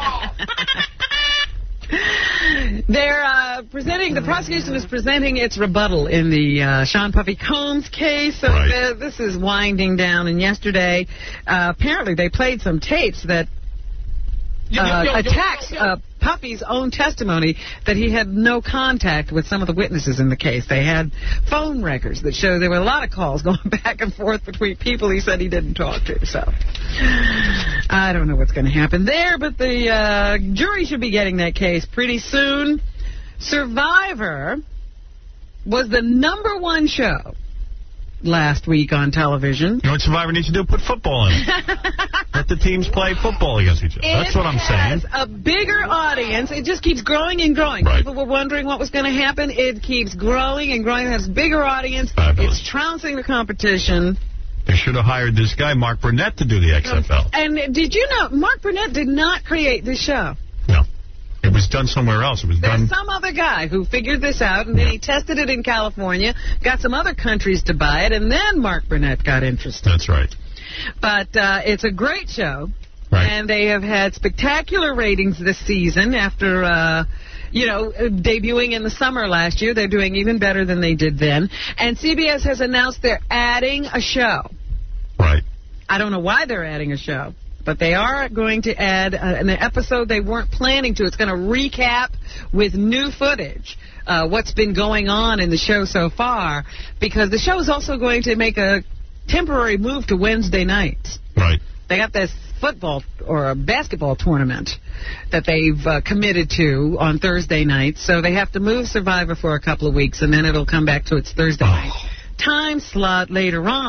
They're uh, presenting, the prosecution is presenting its rebuttal in the uh, Sean Puffy Combs case. So Right. the, this is winding down. And yesterday, uh, apparently they played some tapes that Yo, yo, uh, yo, yo, attacks yo, yo. uh, Puffy's own testimony that he had no contact with some of the witnesses in the case. They had phone records that show there were a lot of calls going back and forth between people he said he didn't talk to. So I don't know what's going to happen there, but the uh, jury should be getting that case pretty soon. Survivor was the number one show last week on television. You know what Survivor needs to do? Put football in. Let the teams play football against each other. That's what I'm It saying. has a bigger audience. It just keeps growing and growing. Right. People were wondering what was going to happen. It keeps growing and growing. It has a bigger audience. Fabulous. It's trouncing the competition. They should have hired this guy, Mark Burnett, to do the X F L. And did you know Mark Burnett did not create this show? No. It was done somewhere else. It was There's done. some other guy who figured this out, and then he tested it in California, got some other countries to buy it, and then Mark Burnett got interested. That's right. But uh, it's a great show. Right. And they have had spectacular ratings this season after, uh, you know, debuting in the summer last year. They're doing even better than they did then. And C B S has announced they're adding a show. Right. I don't know why they're adding a show, but they are going to add uh, an episode they weren't planning to. It's going to recap with new footage uh, what's been going on in the show so far, because the show is also going to make a temporary move to Wednesday nights. Right. They got this football or a basketball tournament that they've uh, committed to on Thursday nights, so they have to move Survivor for a couple of weeks, and then it'll come back to its Thursday night time slot later on.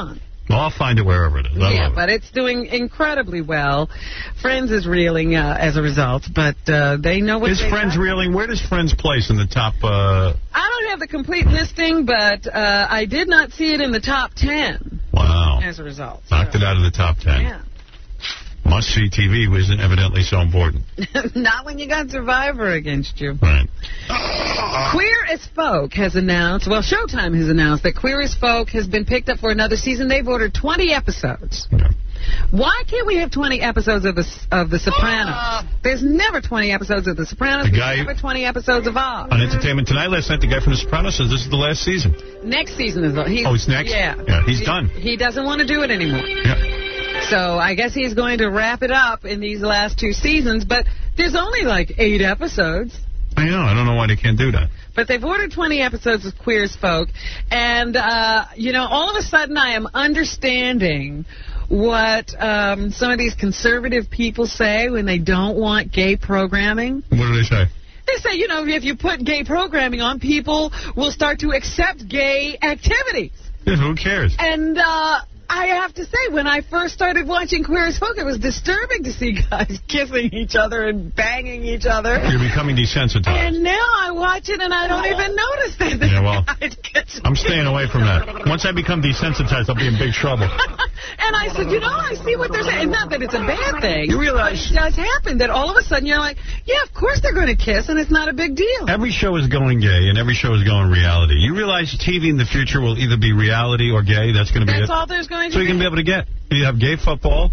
Well, I'll find it wherever it is. I yeah, love it. but it's doing incredibly well. Friends is reeling uh, as a result, but uh, they know what Is they Friends got. reeling? Where does Friends place in the top... Uh... I don't have the complete listing, but uh, I did not see it in the top ten. Wow. As a result. Knocked it out of the top ten. Yeah. Must-see T V wasn't evidently so important. Not when you got Survivor against you. Right. Queer as Folk has announced, well, Showtime has announced that Queer as Folk has been picked up for another season. They've ordered twenty episodes. Yeah. Why can't we have twenty episodes of the of the Sopranos? There's never twenty episodes of The Sopranos. The There's guy- never twenty episodes of Oz. On Entertainment Tonight last night, the guy from The Sopranos says this is the last season. Next season is... He's, Oh, it's next? Yeah. Yeah, he's he, done. He doesn't want to do it anymore. Yeah. So I guess he's going to wrap it up in these last two seasons, but there's only like eight episodes. I know. I don't know why they can't do that. But they've ordered twenty episodes of Queer as Folk, and, uh, you know, all of a sudden I am understanding what um, some of these conservative people say when they don't want gay programming. What do they say? They say, you know, if you put gay programming on, people will start to accept gay activities. Yeah, who cares? And uh, I have to say, when I first started watching Queer as Folk, it was disturbing to see guys kissing each other and banging each other. You're becoming desensitized. And now I watch it and I don't even notice that. Yeah, well, guys kiss I'm staying away from that. Once I become desensitized, I'll be in big trouble. And I said, you know, I see what they're saying. Not that it's a bad thing. You realize- But it does happen that all of a sudden you're like, yeah, of course they're going to kiss, and it's not a big deal. Every show is going gay, and every show is going reality. You realize T V in the future will either be reality or gay? That's going to be That's it. all there's going to So be. you're going to be able to get. You have gay football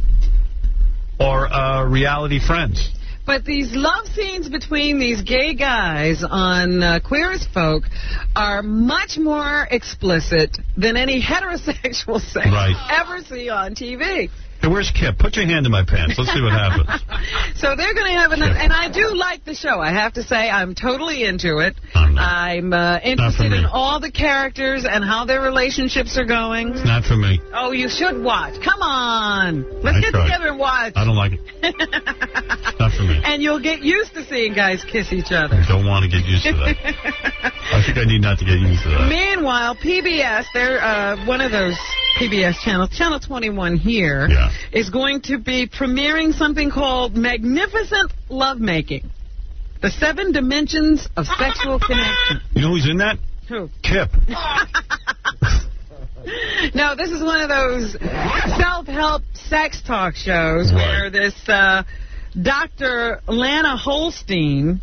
or uh, reality Friends. But these love scenes between these gay guys on uh, Queer as Folk are much more explicit than any heterosexual sex Right. you ever see on T V. Hey, where's Kip? Put your hand in my pants. Let's see what happens. So they're going to have an... And I do like the show. I have to say, I'm totally into it. I'm, I'm uh, interested in all the characters and how their relationships are going. It's not for me. Oh, you should watch. Come on. Let's I get tried. together and watch. I don't like it. It's not for me. And you'll get used to seeing guys kiss each other. I don't want to get used to that. I think I need not to get used to that. Meanwhile, P B S, they're uh, one of those P B S channels, Channel twenty-one here, Yeah. is going to be premiering something called Magnificent Lovemaking. The Seven Dimensions of Sexual Connection. You know who's in that? Who? Kip. No, this is one of those self-help sex talk shows where this uh, Doctor Lana Holstein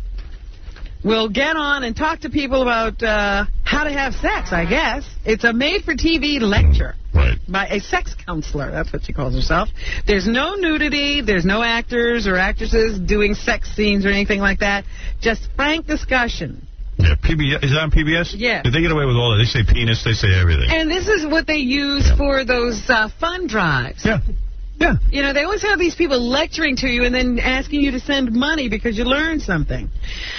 will get on and talk to people about uh, how to have sex, I guess. It's a made-for-T V lecture. Right. By a sex counselor. That's what she calls herself. There's no nudity. There's no actors or actresses doing sex scenes or anything like that. Just frank discussion. Yeah, P B S. Is that on P B S? Yeah. Did they get away with all that? They say penis. They say everything. And this is what they use Yeah. for those uh, fund drives. Yeah. Yeah. You know, they always have these people lecturing to you and then asking you to send money because you learned something.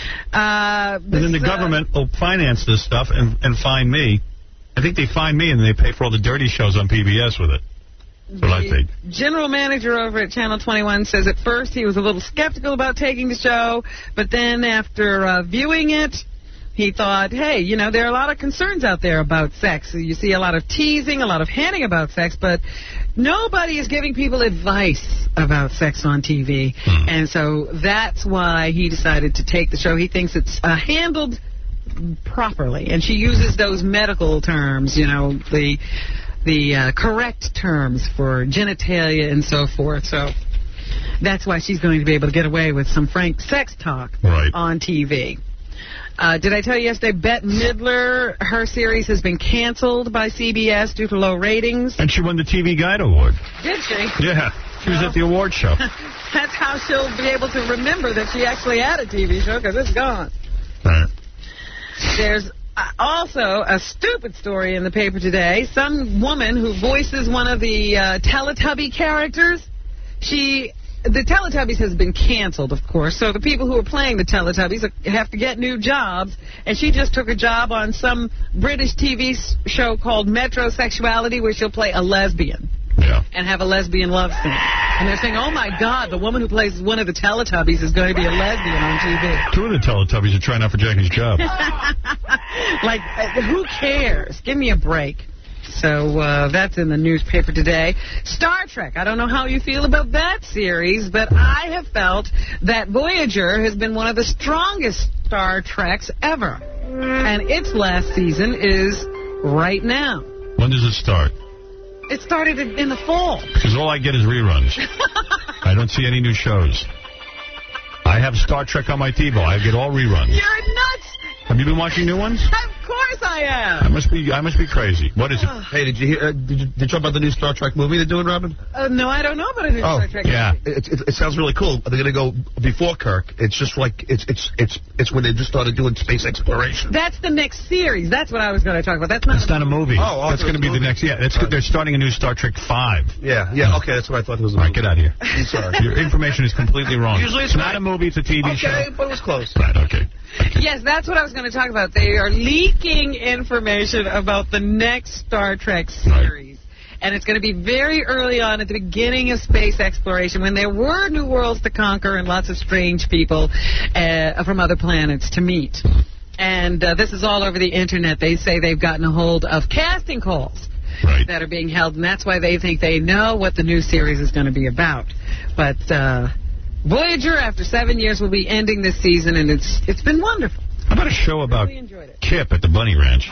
Uh, And then the this, uh, government will finance this stuff and, and fine me. I think they fine me and they pay for all the dirty shows on P B S with it. That's what I think. General manager over at Channel twenty-one says at first he was a little skeptical about taking the show, but then after uh, viewing it, he thought, hey, you know, there are a lot of concerns out there about sex. You see a lot of teasing, a lot of hinting about sex, but nobody is giving people advice about sex on T V. Hmm. And so that's why he decided to take the show. He thinks it's uh, handled properly. And she uses those medical terms, you know, the the uh, correct terms for genitalia and so forth. So that's why she's going to be able to get away with some frank sex talk Right. on T V. Uh, did I tell you yesterday, Bette Midler, her series has been canceled by C B S due to low ratings? And she won the T V Guide Award. Did she? Yeah. She was at the award show. That's how she'll be able to remember that she actually had a T V show, because it's gone. Right. There's uh, also a stupid story in the paper today. Some woman who voices one of the uh, Teletubby characters, she... The Teletubbies has been canceled, of course, so the people who are playing the Teletubbies have to get new jobs, and she just took a job on some British T V show called Metrosexuality, where she'll play a lesbian. Yeah. And have a lesbian love scene. And they're saying, oh, my God, the woman who plays one of the Teletubbies is going to be a lesbian on T V. Two of the Teletubbies are trying out for Jackie's job. Like, uh, who cares? Give me a break. So uh, that's in the newspaper today. Star Trek. I don't know how you feel about that series, but I have felt that Voyager has been one of the strongest Star Treks ever. And its last season is right now. When does it start? It started in the fall. Because all I get is reruns. I don't see any new shows. I have Star Trek on my TiVo. I get all reruns. You're nuts! Have you been watching new ones? Of course I am. I must be I must be crazy. What is it? Hey, did you hear? Uh, did, you, did you know about the new Star Trek movie they're doing, Robin? Uh, no, I don't know about a new Oh, Star Trek. yeah. It, it, it sounds really cool. They're going to go before Kirk. It's just like, it's it's it's it's when they just started doing space exploration. That's the next series. That's what I was going to talk about. That's not, That's not a movie. Oh, oh, that's going to be the next. Yeah, that's good. They're starting a new Star Trek five. Yeah, yeah, okay, that's what I thought it was. All right, get out of here. I'm sorry. Your information is completely wrong. Usually it's not right. a movie, it's a T V okay, show. Okay, but it was close. Right, okay. Yes, that's what I was going to talk about. They are leaking information about the next Star Trek series. And it's going to be very early on at the beginning of space exploration when there were new worlds to conquer and lots of strange people uh, from other planets to meet. And uh, this is all over the Internet. They say they've gotten a hold of casting calls right. that are being held, and that's why they think they know what the new series is going to be about. But uh, Voyager, after seven years, will be ending this season, and it's it's been wonderful. How about a show about really enjoyed it. Kip at the Bunny Ranch?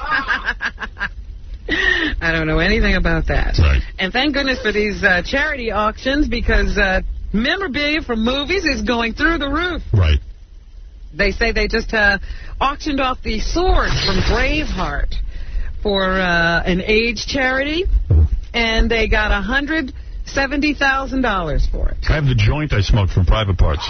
I don't know anything about that. Right. And thank goodness for these uh, charity auctions, because uh, memorabilia from movies is going through the roof. Right. They say they just uh, auctioned off the sword from Braveheart for uh, an AIDS charity, and they got one hundred seventy thousand dollars for it. I have the joint I smoked from Private Parts.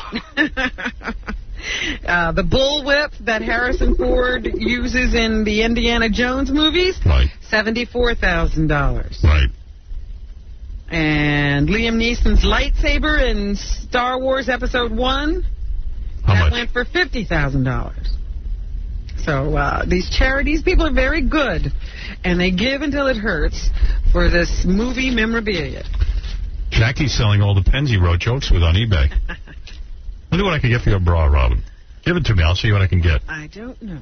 Uh, the bullwhip that Harrison Ford uses in the Indiana Jones movies, right. seventy-four thousand dollars. Right. And Liam Neeson's lightsaber in Star Wars Episode one, How that much? went for fifty thousand dollars. So uh, these charities, people are very good, and they give until it hurts for this movie memorabilia. Jackie's selling all the pens he wrote jokes with on eBay. Look at what I can get for your bra, Robin. Give it to me. I'll see what I can get. I don't know.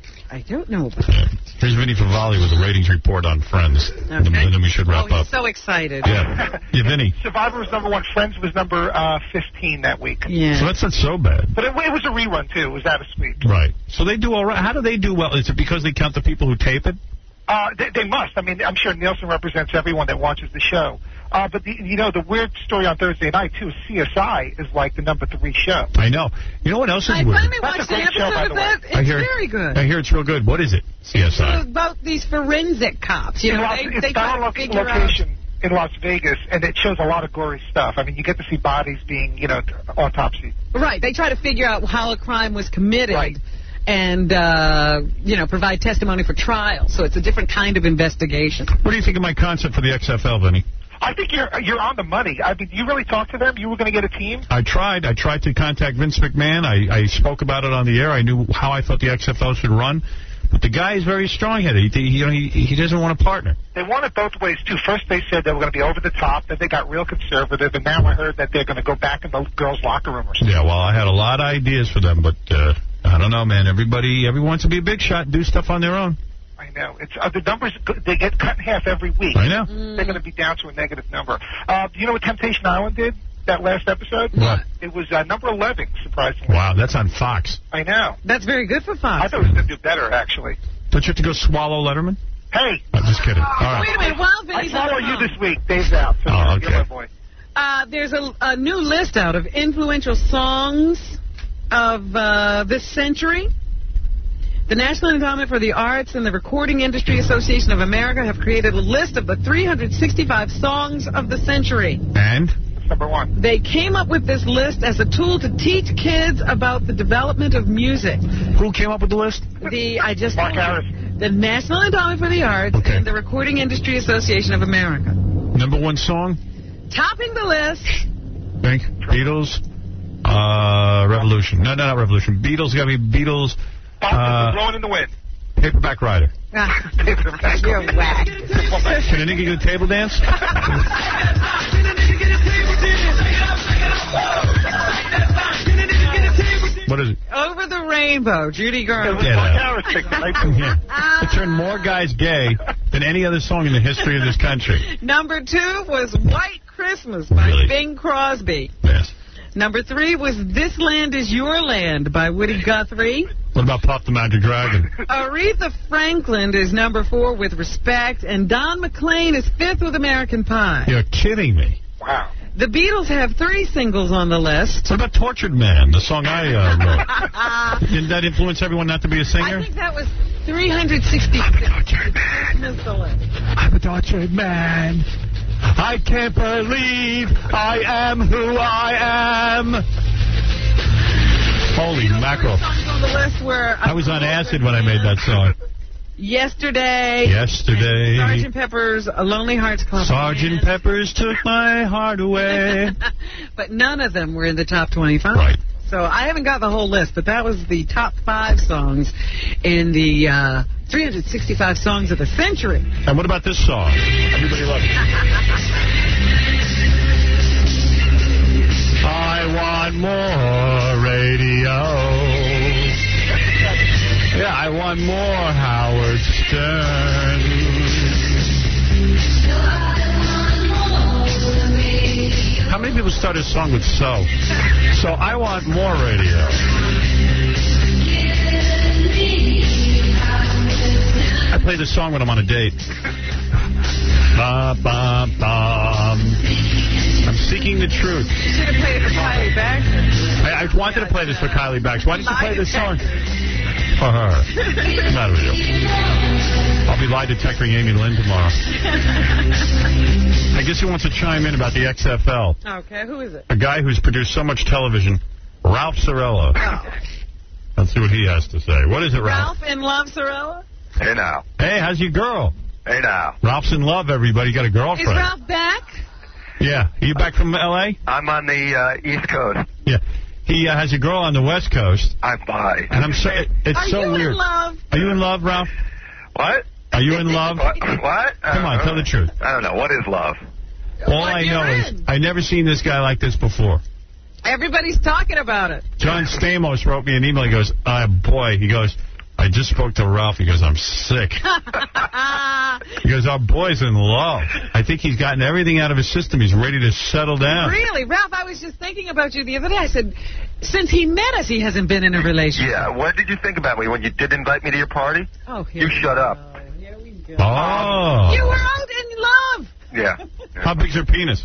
I don't know about Yeah. Here's Vinny Favali with the ratings report on Friends. Okay. And then we should wrap oh, up. he's so excited. Yeah. Yeah, Vinny. Survivor was number one. Friends was number uh, fifteen that week. Yeah. So that's not so bad. But it, it was a rerun, too. It was out of sweep. Right. So they do all right. How do they do well? Is it because they count the people who tape it? Uh, they, they must. I mean, I'm sure Nielsen represents everyone that watches the show. Uh, but, the, you know, the weird story on Thursday night, too, is C S I is like the number three show. I know. You know what else is I weird? finally That's watched a an great show, by episode the of way. that. It's I hear, very good. I hear it's real good. What is it? C S I. It's about these forensic cops. You In know, Las, they, it's they down try on to figure location in Las Vegas, and it shows a lot of gory stuff. I mean, you get to see bodies being, you know, autopsied. out. Right. They try to figure out how a crime was committed. Right. And, uh, you know, provide testimony for trial. So it's a different kind of investigation. What do you think of my concept for the X F L, Vinny? I think you're you're on the money. I mean, you really talked to them? You were going to get a team? I tried. I tried to contact Vince McMahon. I, I spoke about it on the air. I knew how I thought the X F L should run. But the guy is very strong-headed. He, he, you know, he, he doesn't want a partner. They want it both ways, too. First they said they were going to be over the top, then they got real conservative, and now I heard that they're going to go back in the girls' locker room or something. Yeah, well, I had a lot of ideas for them, but uh, I don't know, man. Everybody, everyone wants to be a big shot and do stuff on their own. I know. It's uh, the numbers, they get cut in half every week. I know. They're going to be down to a negative number. Uh, do you know what Temptation Island did, that last episode? What? It was uh, number eleven, surprisingly. Wow, that's on Fox. I know. That's very good for Fox. I thought it was going to do better, actually. Don't you have to go swallow Letterman? Hey. I'm just kidding. All right. Wait a minute. While I Vinny's follow on the you phone, this week. Dave's out. So Oh, you're okay. my boy. Uh, there's a, a new list out of influential songs of uh, this century. The National Endowment for the Arts and the Recording Industry Association of America have created a list of the three hundred sixty-five songs of the century. And? That's number one. They came up with this list as a tool to teach kids about the development of music. Who came up with the list? The I just Mark told you. Harris. The National Endowment for the Arts Okay. and the Recording Industry Association of America. Number one song? Topping the list. Think? Beatles? Uh, Revolution. No, no, not Revolution. Beatles got to be Beatles. Uh, Blowing in the wind. Paperback Rider. Ah, you're whack. Can a nigga get a table dance? What is it? Over the Rainbow, Judy Garland. Get out. Harris picked it. I Yeah. It turned more guys gay than any other song in the history of this country. Number two was White Christmas by Really? Bing Crosby. Yes. Number three was This Land Is Your Land by Woody Guthrie. What about Puff the Magic Dragon? Aretha Franklin is number four with Respect, and Don McLean is fifth with American Pie. You're kidding me. Wow. The Beatles have three singles on the list. What about Tortured Man, the song I uh, wrote? Didn't that influence everyone not to be a singer? I think that was three hundred sixty-six. I'm a tortured man. I'm a tortured man. I can't believe I am who I am. Holy mackerel. On the list where I was on acid when I made that song. Yesterday. Yesterday. Sergeant Pepper's A Lonely Hearts Club. Sergeant Pepper's took my heart away. But none of them were in the top twenty-five. Right. So I haven't got the whole list, but that was the top five songs in the uh, three hundred sixty-five songs of the century. And what about this song? Everybody loves it. I want more radio. Yeah, I want more Howard Stern. How many people start a song with so? So I want more radio. I play this song when I'm on a date. Ba, ba, ba. I'm seeking the truth. You should have played it for Kylie Baxter. I, I wanted to play this for Kylie Baxter. Why didn't you play this song? For her. What's the matter with you? I'll be lie detecting Amy Lynn tomorrow. I guess he wants to chime in about the X F L. Okay, who is it? A guy who's produced so much television, Ralph Cirella. Oh. Let's see what he has to say. What is it, Ralph? Ralph in love, Sorella? Hey, now. Hey, how's your girl? Hey, now. Ralph's in love, everybody. You got a girlfriend. Is Ralph back? Yeah. Are you back from L A? I'm on the uh, East Coast. Yeah. He uh, has a girl on the West Coast. I'm bi. And I'm saying, it's Are so you weird. in love? Are you in love, Ralph? What? Are you in love? What? What? Come on, tell the truth. I don't know. What is love? All I know is I never seen this guy like this before. Everybody's talking about it. John Stamos wrote me an email. He goes, uh, boy, he goes, I just spoke to Ralph. He goes, I'm sick. He goes, our boy's in love. I think he's gotten everything out of his system. He's ready to settle down. Really? Ralph, I was just thinking about you the other day. I said, since he met us, he hasn't been in a relationship. Yeah. What did you think about me when you did invite me to your party? Oh, here You we shut go. up. Here we go. Oh. You were out in love. Yeah. How big's her penis?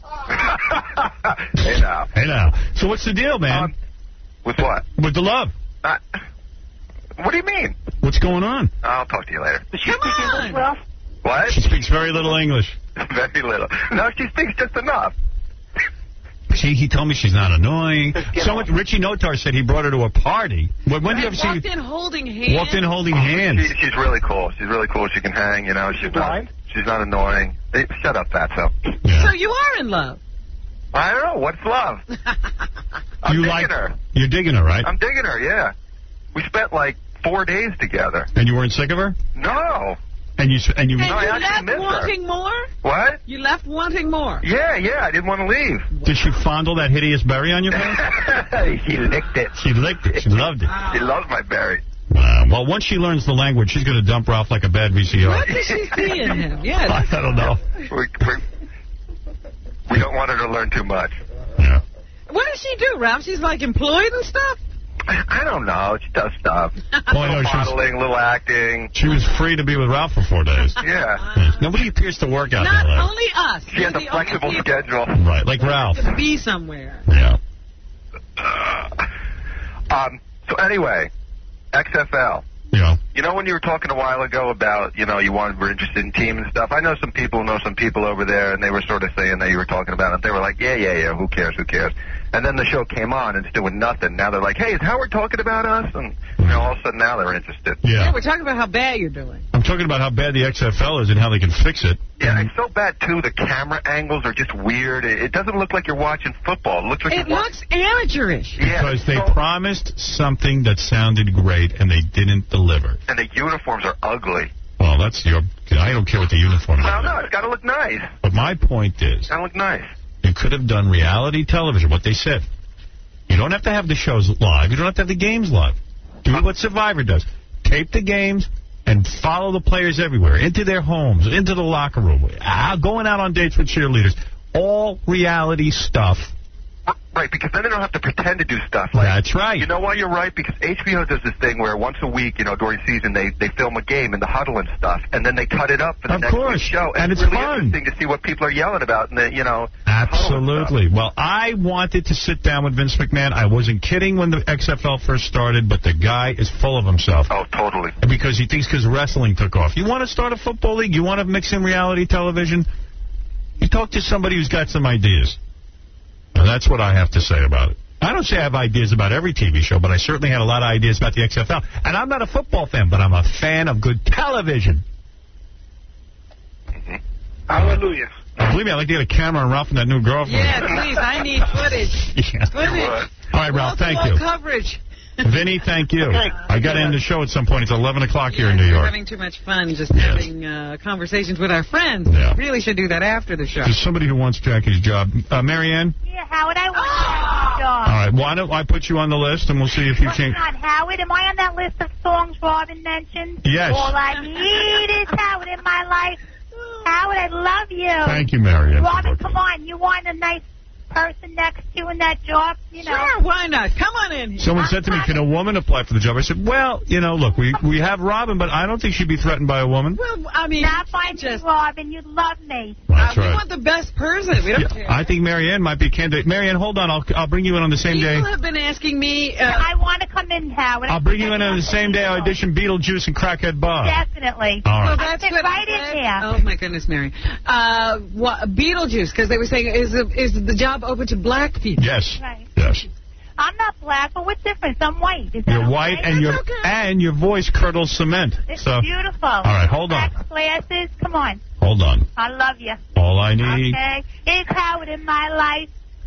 Hey, now. Hey, now. So what's the deal, man? Um, with what? With the love. Uh, what do you mean? What's going on? I'll talk to you later. Come on. Ralph? What? She speaks very little English. Very little. No, she speaks just enough. See, he told me she's not annoying. So much. Richie Notar said he brought her to a party. When, when do you ever see? Walked in holding hands. Walked in holding hands. She, she's really cool. She's really cool. She can hang, you know. She's not, she's not annoying. Hey, shut up, Fatso. Yeah. So you are in love. I don't know. What's love? I'm you digging like her. You're digging her, right? I'm digging her, yeah. We spent like four days together. And you weren't sick of her? No. And you and you. And No, I you actually left miss her. wanting more? What? You left wanting more? Yeah, yeah. I didn't want to leave. Did she fondle that hideous berry on your face? She licked it. She licked it. She loved it. She loves my berry. Uh, well, once she learns the language, she's going to dump Ralph like a bad V C R. What does she see in him? Yeah. I, I don't know. We, we, we don't want her to learn too much. Yeah. What does she do, Ralph? She's like employed and stuff? I don't know. She does stuff. Oh, I know. Little She was, modeling, little acting. she was free to be with Ralph for four days. Yeah. Yeah. Nobody appears to work out Not in L A. only us. She has You're a the flexible only people schedule. Right, like Ralph. to be somewhere. Yeah. Um. So anyway, X F L. Yeah. You know when you were talking a while ago about, you know, you wanted, were interested in team and stuff? I know some people who know some people over there, and they were sort of saying that you were talking about it. They were like, yeah, yeah, yeah, who cares, who cares? And then the show came on, and it's doing nothing. Now they're like, hey, is Howard talking about us? And, you know, all of a sudden now they're interested. Yeah. Yeah, we're talking about how bad you're doing. I'm talking about how bad the X F L is and how they can fix it. Yeah, it's so bad, too. The camera angles are just weird. It, it doesn't look like you're watching football. It looks like It you're looks amateurish. Yeah, Because they so- promised something that sounded great and they didn't deliver. And the uniforms are ugly. Well, that's your... I don't care what the uniform is. No, no, it's got to look nice. But my point is, It's got to look nice. you could have done reality television, what they said. You don't have to have the shows live. You don't have to have the games live. Do what Survivor does. Tape the games, and follow the players everywhere, into their homes, into the locker room, uh, going out on dates with cheerleaders. All reality stuff. Right, because then they don't have to pretend to do stuff. Like, That's right. You know why you're right? Because H B O does this thing where once a week, you know, during season, they, they film a game in the huddle and stuff, and then they cut it up for the of next course. week's show. And it's it's really fun. interesting to see what people are yelling about in the, you know, Absolutely. Well, I wanted to sit down with Vince McMahon. I wasn't kidding when the X F L first started, but the guy is full of himself. Oh, totally. Because he thinks because wrestling took off. You want to start a football league? You want to mix in reality television? You talk to somebody who's got some ideas. And that's what I have to say about it. I don't say I have ideas about every T V show, but I certainly had a lot of ideas about the X F L. And I'm not a football fan, but I'm a fan of good television. Mm-hmm. Hallelujah. Believe me, I'd like to get a camera and Ralph and that new girlfriend. Yeah, please. I need footage. Yeah. Footage. All right, Ralph, thank you. coverage. Vinny, thank you. I got to end the show at some point. It's eleven o'clock here in New We're York. having too much fun just Yes. having uh, conversations with our friends. Yeah. Really should do that after the show. There's somebody who wants Jackie's job. Uh, Marianne? Yeah, Howard, I want that job. All right, why don't I put you on the list, and we'll see if you What's can... not, Howard? Am I on that list of songs Robin mentioned? Yes. All I need is Howard in my life. Howard, I love you. Thank you, Marianne. Robin, come on. You want a nice person next to you in that job? You know. Sure, why not? Come on in here. Someone said to me, can a woman apply for the job? I said, well, you know, look, we, we have Robin, but I don't think she'd be threatened by a woman. Well, I mean, Not by me, Robin. You'd love me. That's uh, we right. want the best person. We don't Yeah, care. I think Marianne might be a candidate. Marianne, hold on. I'll I'll bring you in on the same day. People have been asking me. Uh, I want to come in, Howard. I'll bring you in on the same day I audition Beetlejuice and Crackhead Bob. Definitely. All right. Well, I'll that's sit what right I in said. here. Oh, my goodness, Mary. Uh, what, Beetlejuice, because they were saying, is the, is the job open to black people? Yes. Right. Yes. I'm not black, but what difference? I'm white. Is that You're okay? white and your okay. and your voice curdles cement. It's So, beautiful. all right, hold on. Black glasses. Come on. Hold on. I love you. All I need. Okay. It's Howard in my life.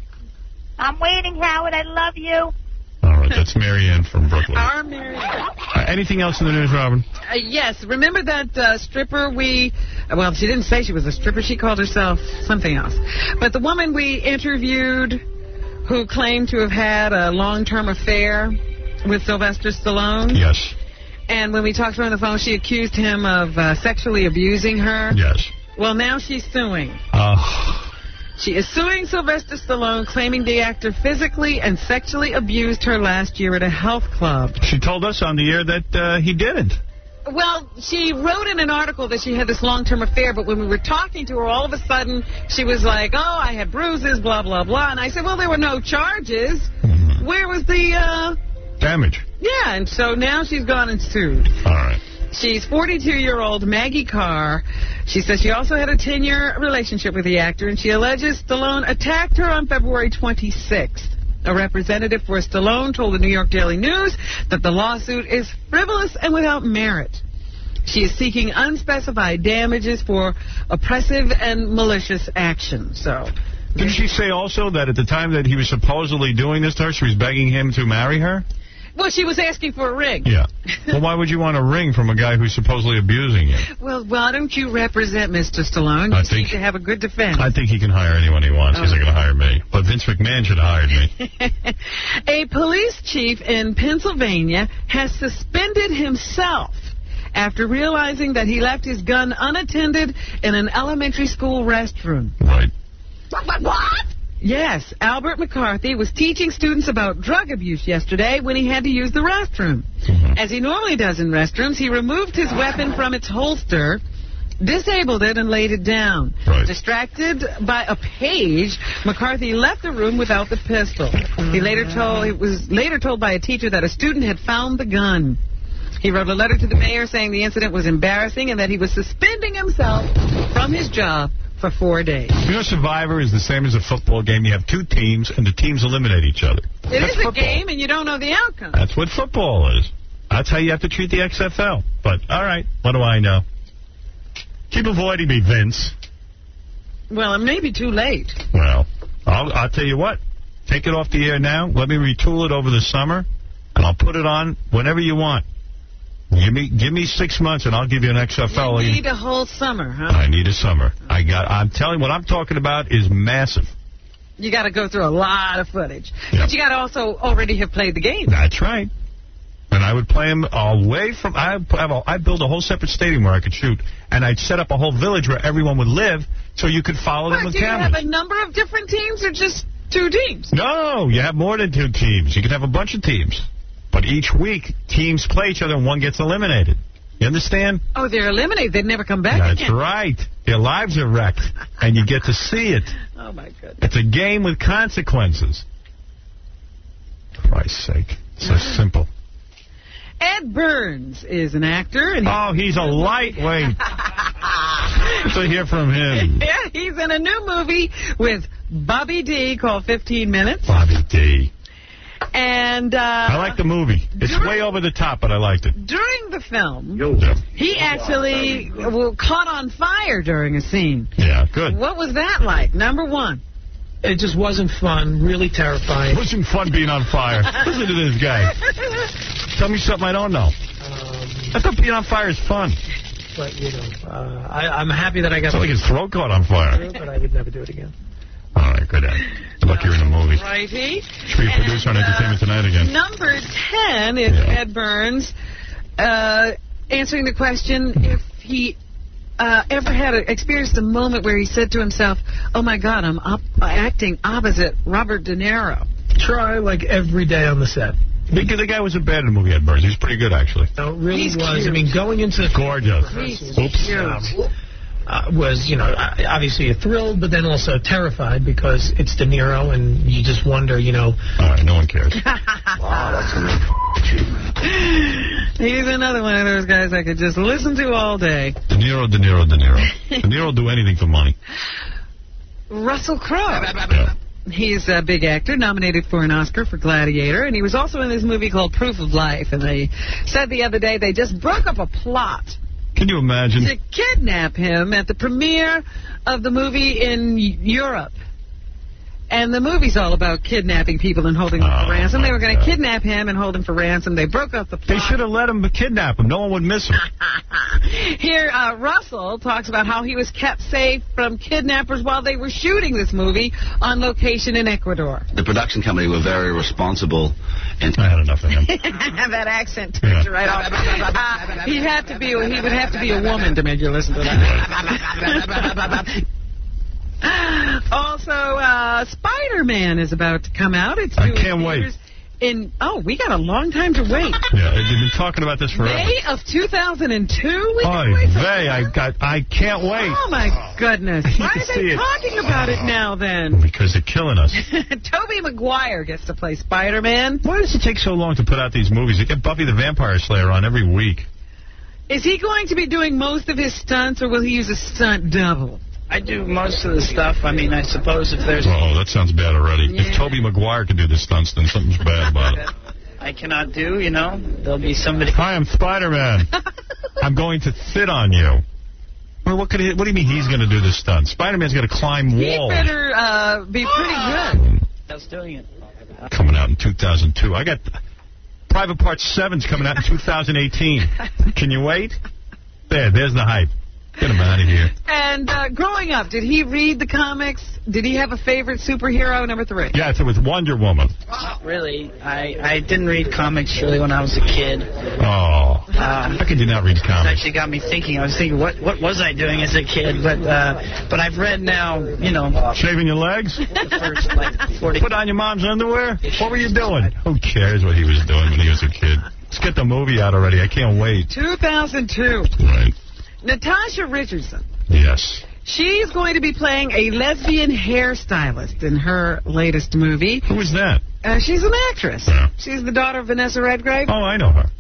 I'm waiting, Howard. I love you. All right, that's Marianne from Brooklyn. Our Mary. Uh, anything else in the news, Robin? Uh, yes, remember that uh, stripper we, well, she didn't say she was a stripper. She called herself something else. But the woman we interviewed who claimed to have had a long-term affair with Sylvester Stallone. Yes. And when we talked to her on the phone, she accused him of uh, sexually abusing her. Yes. Well, now she's suing. Uh, She is suing Sylvester Stallone, claiming the actor physically and sexually abused her last year at a health club. she told us on the air that uh, he didn't. Well, she wrote in an article that she had this long-term affair, but when we were talking to her, all of a sudden, she was like, oh, I had bruises, blah, blah, blah. And I said, well, there were no charges. Mm-hmm. Where was the, uh... Damage. Yeah, and so now she's gone and sued. All right. She's forty-two-year-old Maggie Carr. She says she also had a ten-year relationship with the actor, and she alleges Stallone attacked her on February twenty-sixth. A representative for Stallone told the New York Daily News that the lawsuit is frivolous and without merit. She is seeking unspecified damages for oppressive and malicious action. So, Didn't she say also that at the time that he was supposedly doing this to her, she was begging him to marry her? well, she was asking for a ring. Yeah. Well, why would you want a ring from a guy who's supposedly abusing you? Well, why don't you represent Mister Stallone? You I seem think- to have a good defense. I think he can hire anyone he wants. He's not going to hire me. But Vince McMahon should have hired me. A police chief in Pennsylvania has suspended himself after realizing that he left his gun unattended in an elementary school restroom. Right. What? What? Yes, Albert McCarthy was teaching students about drug abuse yesterday when he had to use the restroom. Mm-hmm. As he normally does in restrooms, he removed his weapon from its holster, disabled it, and laid it down. Right. Distracted by a page, McCarthy left the room without the pistol. He later told he was later told by a teacher that a student had found the gun. He wrote a letter to the mayor saying the incident was embarrassing and that he was suspending himself from his job for four days. You know, Survivor is the same as a football game. You have two teams, and the teams eliminate each other. It That's is a football. game, and you don't know the outcome. That's what football is. That's how you have to treat the X F L. But, all right, what do I know? Keep avoiding me, Vince. Well, it may be too late. Well, I'll, I'll tell you what. Take it off the air now. Let me retool it over the summer, and I'll put it on whenever you want. Give me give me six months, and I'll give you an X F L. You need a whole summer, huh? I need a summer. I got. I'm telling you, what I'm talking about is massive. You got to go through a lot of footage. But you got to also already have played the game. That's right. And I would play them away from... I I'd build a whole separate stadium where I could shoot, and I'd set up a whole village where everyone would live, so you could follow them What, with do you cameras. have a number of different teams or just two teams? No, you have more than two teams. You can have a bunch of teams. But each week, teams play each other and one gets eliminated. You understand? Oh, they're eliminated. They'd never come back That's again. right. Their lives are wrecked, and you get to see it. Oh, my goodness. It's a game with consequences. For Christ's sake. So simple. Ed Burns is an actor. And oh, he's a lightweight. To hear from him. Yeah, he's in a new movie with Bobby D called fifteen minutes. Bobby D. And uh, I like the movie. It's during, way over the top, but I liked it. During the film, yeah. he actually well, caught on fire during a scene. Yeah, good. What was that like? Number one. It just wasn't fun. Really terrifying. It wasn't fun being on fire. Listen to this guy. Tell me something I don't know. Um, I thought being on fire is fun. But, you know, uh, I, I'm happy that I got... It's like his throat caught on fire. But I would never do it again. All right, good. Good luck you're in the movie. Righty. Should be a producer on Entertainment Tonight again. Number ten is yeah. Ed Burns uh, answering the question if he uh, ever had a, experienced a moment where he said to himself, oh, my God, I'm op acting opposite Robert De Niro. Try like every day on the set. Because the guy wasn't bad in the movie, Ed Burns. He was pretty good, actually. No, it really He's was. Cute. I mean, going into... Gorgeous. He's Oops. cute. Uh, was, you know, obviously thrilled, but then also terrified because it's De Niro, and you just wonder, you know... All right, no one cares. Wow, that's enough. He's another one of those guys I could just listen to all day. De Niro, De Niro, De Niro. De Niro will do anything for money. Russell Crowe. Yeah. He's a big actor, nominated for an Oscar for Gladiator, and he was also in this movie called Proof of Life, and they said the other day they just broke up a plot. Can you imagine? To kidnap him at the premiere of the movie in Europe. And the movie's all about kidnapping people and holding them oh, for ransom. They were going to God. kidnap him and hold him for ransom. They broke up the plot. They should have let him kidnap him. No one would miss him. Here, uh, Russell talks about how he was kept safe from kidnappers while they were shooting this movie on location in Ecuador. The production company were very responsible. And I had enough of him. That accent turns you right off. Uh, he had to be. He would have to be a woman to make you listen to that. Also, uh, Spider-Man is about to come out. It's I can't wait. In oh, we got a long time to wait. Yeah, they've been talking about this forever. May of two thousand two. We Oy vey, I got. I can't wait. Oh my goodness! Why are they talking about it now? Then because they're killing us. Tobey Maguire gets to play Spider-Man. Why does it take so long to put out these movies? They get Buffy the Vampire Slayer on every week. Is he going to be doing most of his stunts, or will he use a stunt double? I do most of the stuff. I mean, I suppose if there's... Oh, that sounds bad already. Yeah. If Tobey Maguire can do the stunts, then something's bad about it. I cannot do, you know. There'll be somebody... Hi, I'm Spider-Man. I'm going to sit on you. Well, what, could he, what do you mean he's going to do the stunt? Spider-Man's got to climb walls. He better uh, be pretty good. That's doing it. Coming out in two thousand two. I got... Private Part seven's coming out in two thousand eighteen. Can you wait? There, there's the hype. Get him out of here. And uh, growing up, did he read the comics? Did he have a favorite superhero? Number three. Yes, it was Wonder Woman. Not really. I, I didn't read comics really when I was a kid. Oh. Um, How could you not read It comics? actually got me thinking. I was thinking, what what was I doing as a kid? But uh, but I've read now, you know. Shaving your legs? The first, like, forty. Put on your mom's underwear? What were you doing? Who cares what he was doing when he was a kid? Let's get the movie out already. I can't wait. two thousand two. Right. Natasha Richardson. Yes. She's going to be playing a lesbian hairstylist in her latest movie. Who is that? Uh, she's an actress. Yeah. She's the daughter of Vanessa Redgrave. Oh, I know her.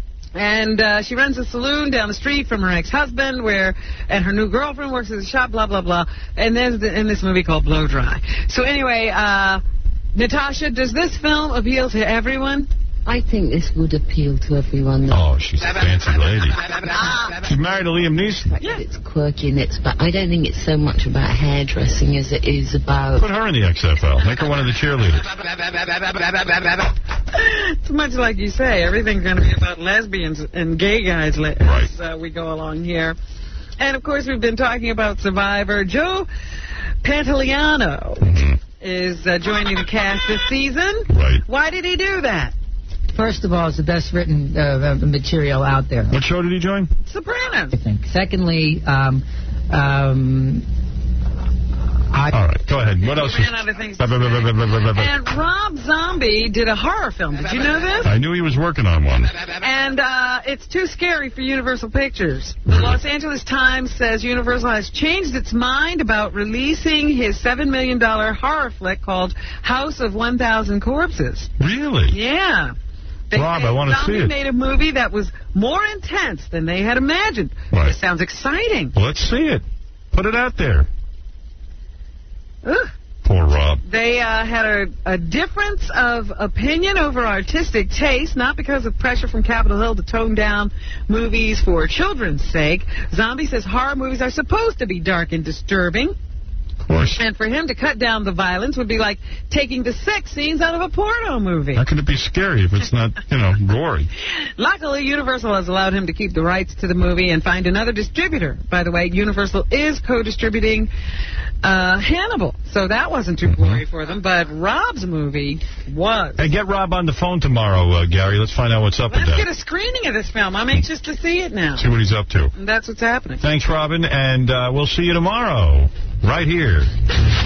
And uh, she runs a saloon down the street from her ex-husband, where and her new girlfriend works at the shop, blah, blah, blah. And there's the, in this movie called Blow Dry. So anyway, uh, Natasha, does this film appeal to everyone? I think this would appeal to everyone. Oh, she's a fancy lady. She's married to Liam Neeson. Yeah. It's quirky and it's, but I don't think it's so much about hairdressing as it is about... Put her in the X F L. Make her one of the cheerleaders. It's much like you say. Everything's going to be about lesbians and gay guys right. as uh, we go along here. And, of course, we've been talking about Survivor. Joe Pantoliano mm-hmm. is uh, joining the cast this season. Right. Why did he do that? first of all, it's the best written uh, material out there. What show did he join? Sopranos. I think. Secondly, um, um, I... All right, go ahead. What else? Ran out of things to say. And Rob Zombie did a horror film. Did you know this? I knew he was working on one. And uh, it's too scary for Universal Pictures. The Los Angeles Times says Universal has changed its mind about releasing his seven million dollars horror flick called House of one thousand Corpses. Really? Yeah. They Rob, I want to see it. made a movie that was more intense than they had imagined. Right. This sounds exciting. Well, let's see it. Put it out there. Ugh. Poor Rob. They uh, had a, a difference of opinion over artistic taste, not because of pressure from Capitol Hill to tone down movies for children's sake. Zombie says horror movies are supposed to be dark and disturbing. Of course. And for him to cut down the violence would be like taking the sex scenes out of a porno movie. How can it be scary if it's not, you know, gory? Luckily, Universal has allowed him to keep the rights to the movie and find another distributor. By the way, Universal is co-distributing uh, Hannibal, so that wasn't too Mm-hmm. gory for them. But Rob's movie was. Hey, get Rob on the phone tomorrow, uh, Gary. Let's find out what's up Let's with get that. a screening of this film. I'm anxious to see it now. See what he's up to. And that's what's happening. Thanks, Robin, and uh, we'll see you tomorrow, right here.